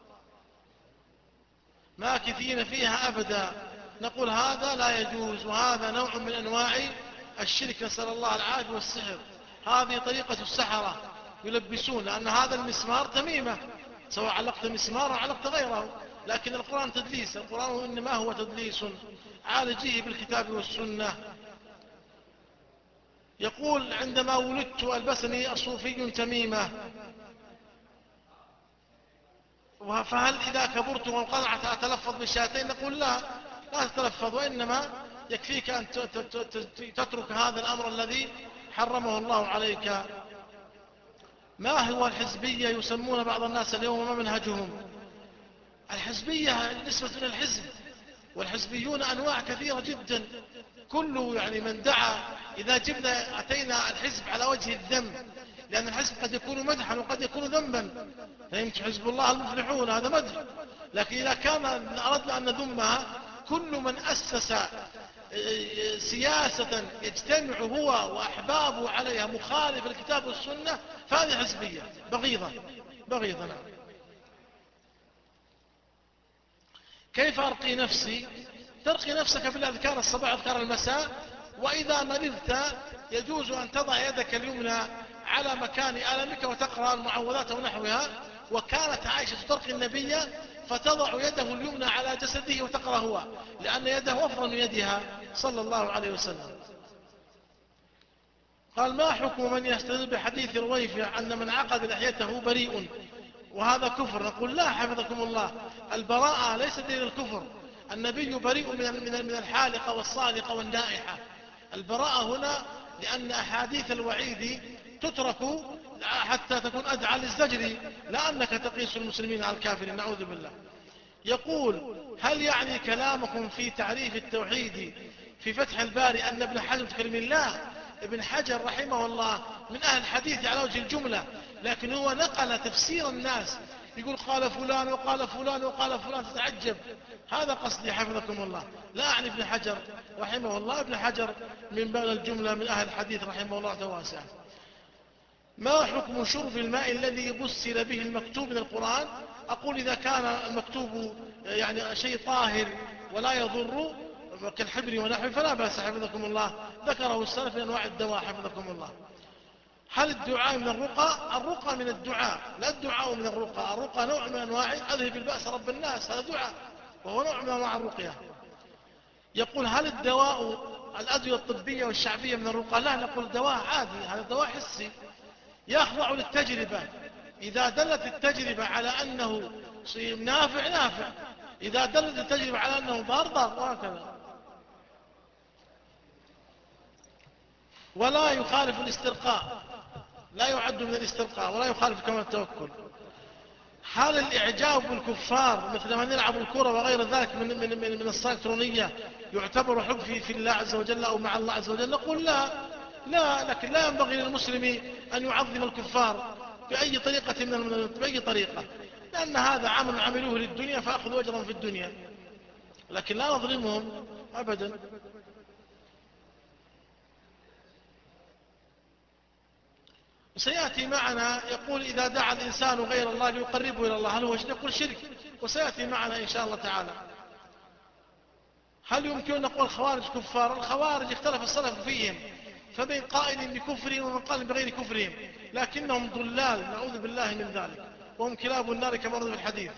ماكثين فيها أبدا. نقول هذا لا يجوز، وهذا نوع من أنواع الشرك، نسأل الله العافية، والسحر. هذه طريقة السحرة، يلبسون، لأن هذا المسمار تميمة، سواء علقت مسمارا أو علقت غيره. لكن القرآن تدليس، القرآن إنما هو تدليس، عالجيه بالكتاب والسنة. يقول: عندما ولدت ألبسني صوفي تميمة، فهل إذا كبرت وانقطعت أتلفظ بالشهادتين؟ نقول لا، لا تتلفظ، وإنما يكفيك أن تترك هذا الأمر الذي حرمه الله عليك. ما هو الحزبية؟ يسمون بعض الناس اليوم، وما منهجهم؟ الحزبية نسبة إلى الحزب، والحزبيون أنواع كثيرة جدا. كله يعني من دعا، إذا جبنا أتينا الحزب على وجه الذم، لأن الحزب قد يكون مدحا وقد يكون ذنبا. فهمت؟ حزب الله المفلحون هذا مدح، لكن إذا كان أردنا أن نذمها كل من أسس سياسة يجتمع هو وأحبابه عليها مخالف الكتاب والسنة فهذه حزبية بغيضة بغيضة. نعم. كيف أرقي نفسي؟ ترقي نفسك بالأذكار الصباح أذكار المساء، وإذا مرضت يجوز أن تضع يدك اليمنى على مكان ألمك وتقرأ المعوذات ونحوها. وكانت عائشة ترقي النبي فتضع يده اليمنى على جسده وتقرأ هو، لأن يده أفضل من يدها صلى الله عليه وسلم. قال: ما حكم من يستدل بحديث رويفع أن من عقد لحيته بريء وهذا كفر؟ نقول: لا حفظكم الله، البراءة ليس دليل الكفر. النبي بريء من الحالقة والصالقة والنائحة. البراءة هنا لأن أحاديث الوعيد تترك حتى تكون أدعى للزجر، لا أنك تقيس المسلمين على الكافرين، نعوذ بالله. يقول: هل يعني كلامكم في تعريف التوحيد في فتح الباري أن ابن حجر تكلم الله؟ ابن حجر رحمه الله من أهل الحديث على وجه الجملة، لكن هو نقل تفسير الناس، يقول قال فلان وقال فلان وقال فلان، تتعجب. هذا قصدي حفظكم الله، لا أعني ابن حجر رحمه الله. ابن حجر من بين الجملة من أهل الحديث رحمه الله واسعة. ما حكم شرب الماء الذي بسل به المكتوب من القرآن؟ أقول: إذا كان المكتوب يعني شيء طاهر ولا يضر كالحبر ونحوه فلا بأس حفظكم الله، ذكره السلف من أنواع الدواء حفظكم الله. هل الدعاء من الرقى؟ الرقى من الدعاء، لا الدعاء من الرقى. الرقى نوع من أنواع أذهب البأس رب الناس، هذا دعاء وهو نوع من أنواع الرقية. يقول: هل الدواء الأدوية الطبية والشعبية من الرقى؟ لا، نقول دواء عادي، هذا دواء حسي يخضع للتجربة. إذا دلت التجربة على أنه نافع نافع، إذا دلت التجربة على أنه ضار ضار، وهكذا. ولا يخالف الاسترقاء، لا يعد من الاسترقاء ولا يخالف كما التوكل. هل الإعجاب بالكفار مثل من يلعب الكرة وغير ذلك من من من, من الصلاة الإلكترونية يعتبر حب في في الله عز وجل أو مع الله عز وجل؟ نقول: لا لا، لكن لا ينبغي للمسلم أن يعظم الكفار بأي طريقة من بأي طريقة، لأن هذا عمل عملوه للدنيا فأخذوا أجرا في الدنيا، لكن لا نظلمهم أبدا. وسيأتي معنا يقول: إذا دعا الإنسان غير الله ليقربه إلى الله هل هو شرك؟ يقول شرك، وسيأتي معنا إن شاء الله تعالى. هل يمكن أن نقول الخوارج كفار؟ الخوارج اختلف السلف فيهم، فبين قائل بكفرهم ومن قائل بغير كفرهم، لكنهم ضلال نعوذ بالله من ذلك، وهم كلاب النار كما ورد في الحديث.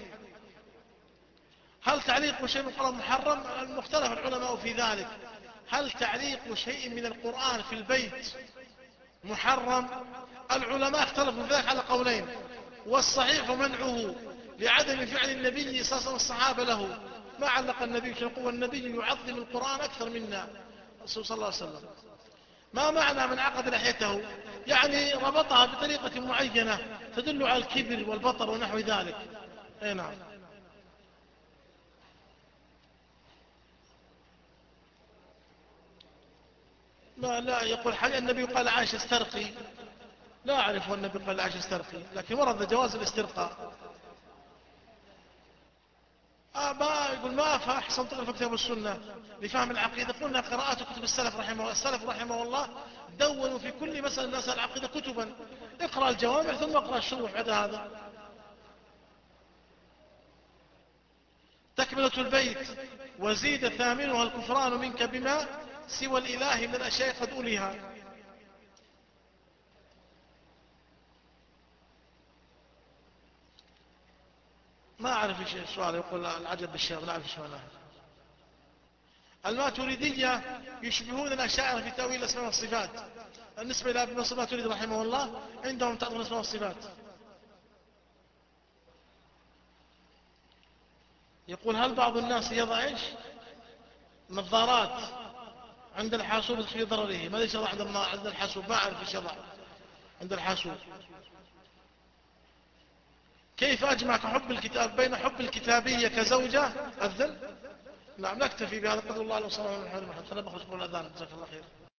هل تعليق شيء من القرآن محرم؟ مختلف العلماء في ذلك. هل تعليق شيء من القرآن في البيت محرم؟ العلماء اختلفوا في ذلك على قولين، والصحيح منعه لعدم فعل النبي صلى الله عليه وسلم الصحابة له. ما علق النبي في القوة، النبي يعظم القرآن أكثر منا صلى الله عليه وسلم. ما معنى من عقد لحيته؟ يعني ربطها بطريقة معينة تدل على الكبر والبطر ونحو ذلك. اي نعم. لا لا، يقول حال النبي قال عائشة استرقي، لا أعرف النبي قال عائشة استرقي، لكن ورد جواز الاسترقاء. آه ما يقول ما فأحسن تقرأ في كتاب السنة لفهم العقيدة. قلنا قراءة كتب السلف رحمه الله، السلف رحمه الله دونوا في كل مسألة من مسائل العقيدة كتبا، اقرأ الجوامع ثم اقرأ الشروح بعد هذا. تكملة البيت: وزيد ثامنها الكفران منك بما سوى الإله من الأشياء قد أوليها. ما أعرف ايش السؤال، يقول العجب بالشيء، لا أعرف السؤال. الماتريدية يشبهون الأشاعرة في تأويل الأسماء والصفات. بالنسبة إلى ابن نصر الماتريدي رحمه الله عندهم تعطيل الأسماء والصفات. يقول: هل بعض الناس يضع ايش نظارات عند الحاسوب في ضرره؟ ماذا يضع عند الحاسوب؟ ما أعرف ايش يضع عند الحاسوب. كيف أجمع حب الكتاب بين حب الكتابية كزوجة أذن؟ نعم، نكتفي بهذا، قدر الله وصلى الله عليه وسلم. خلينا نخرج من الأذان، جزاك الله خير.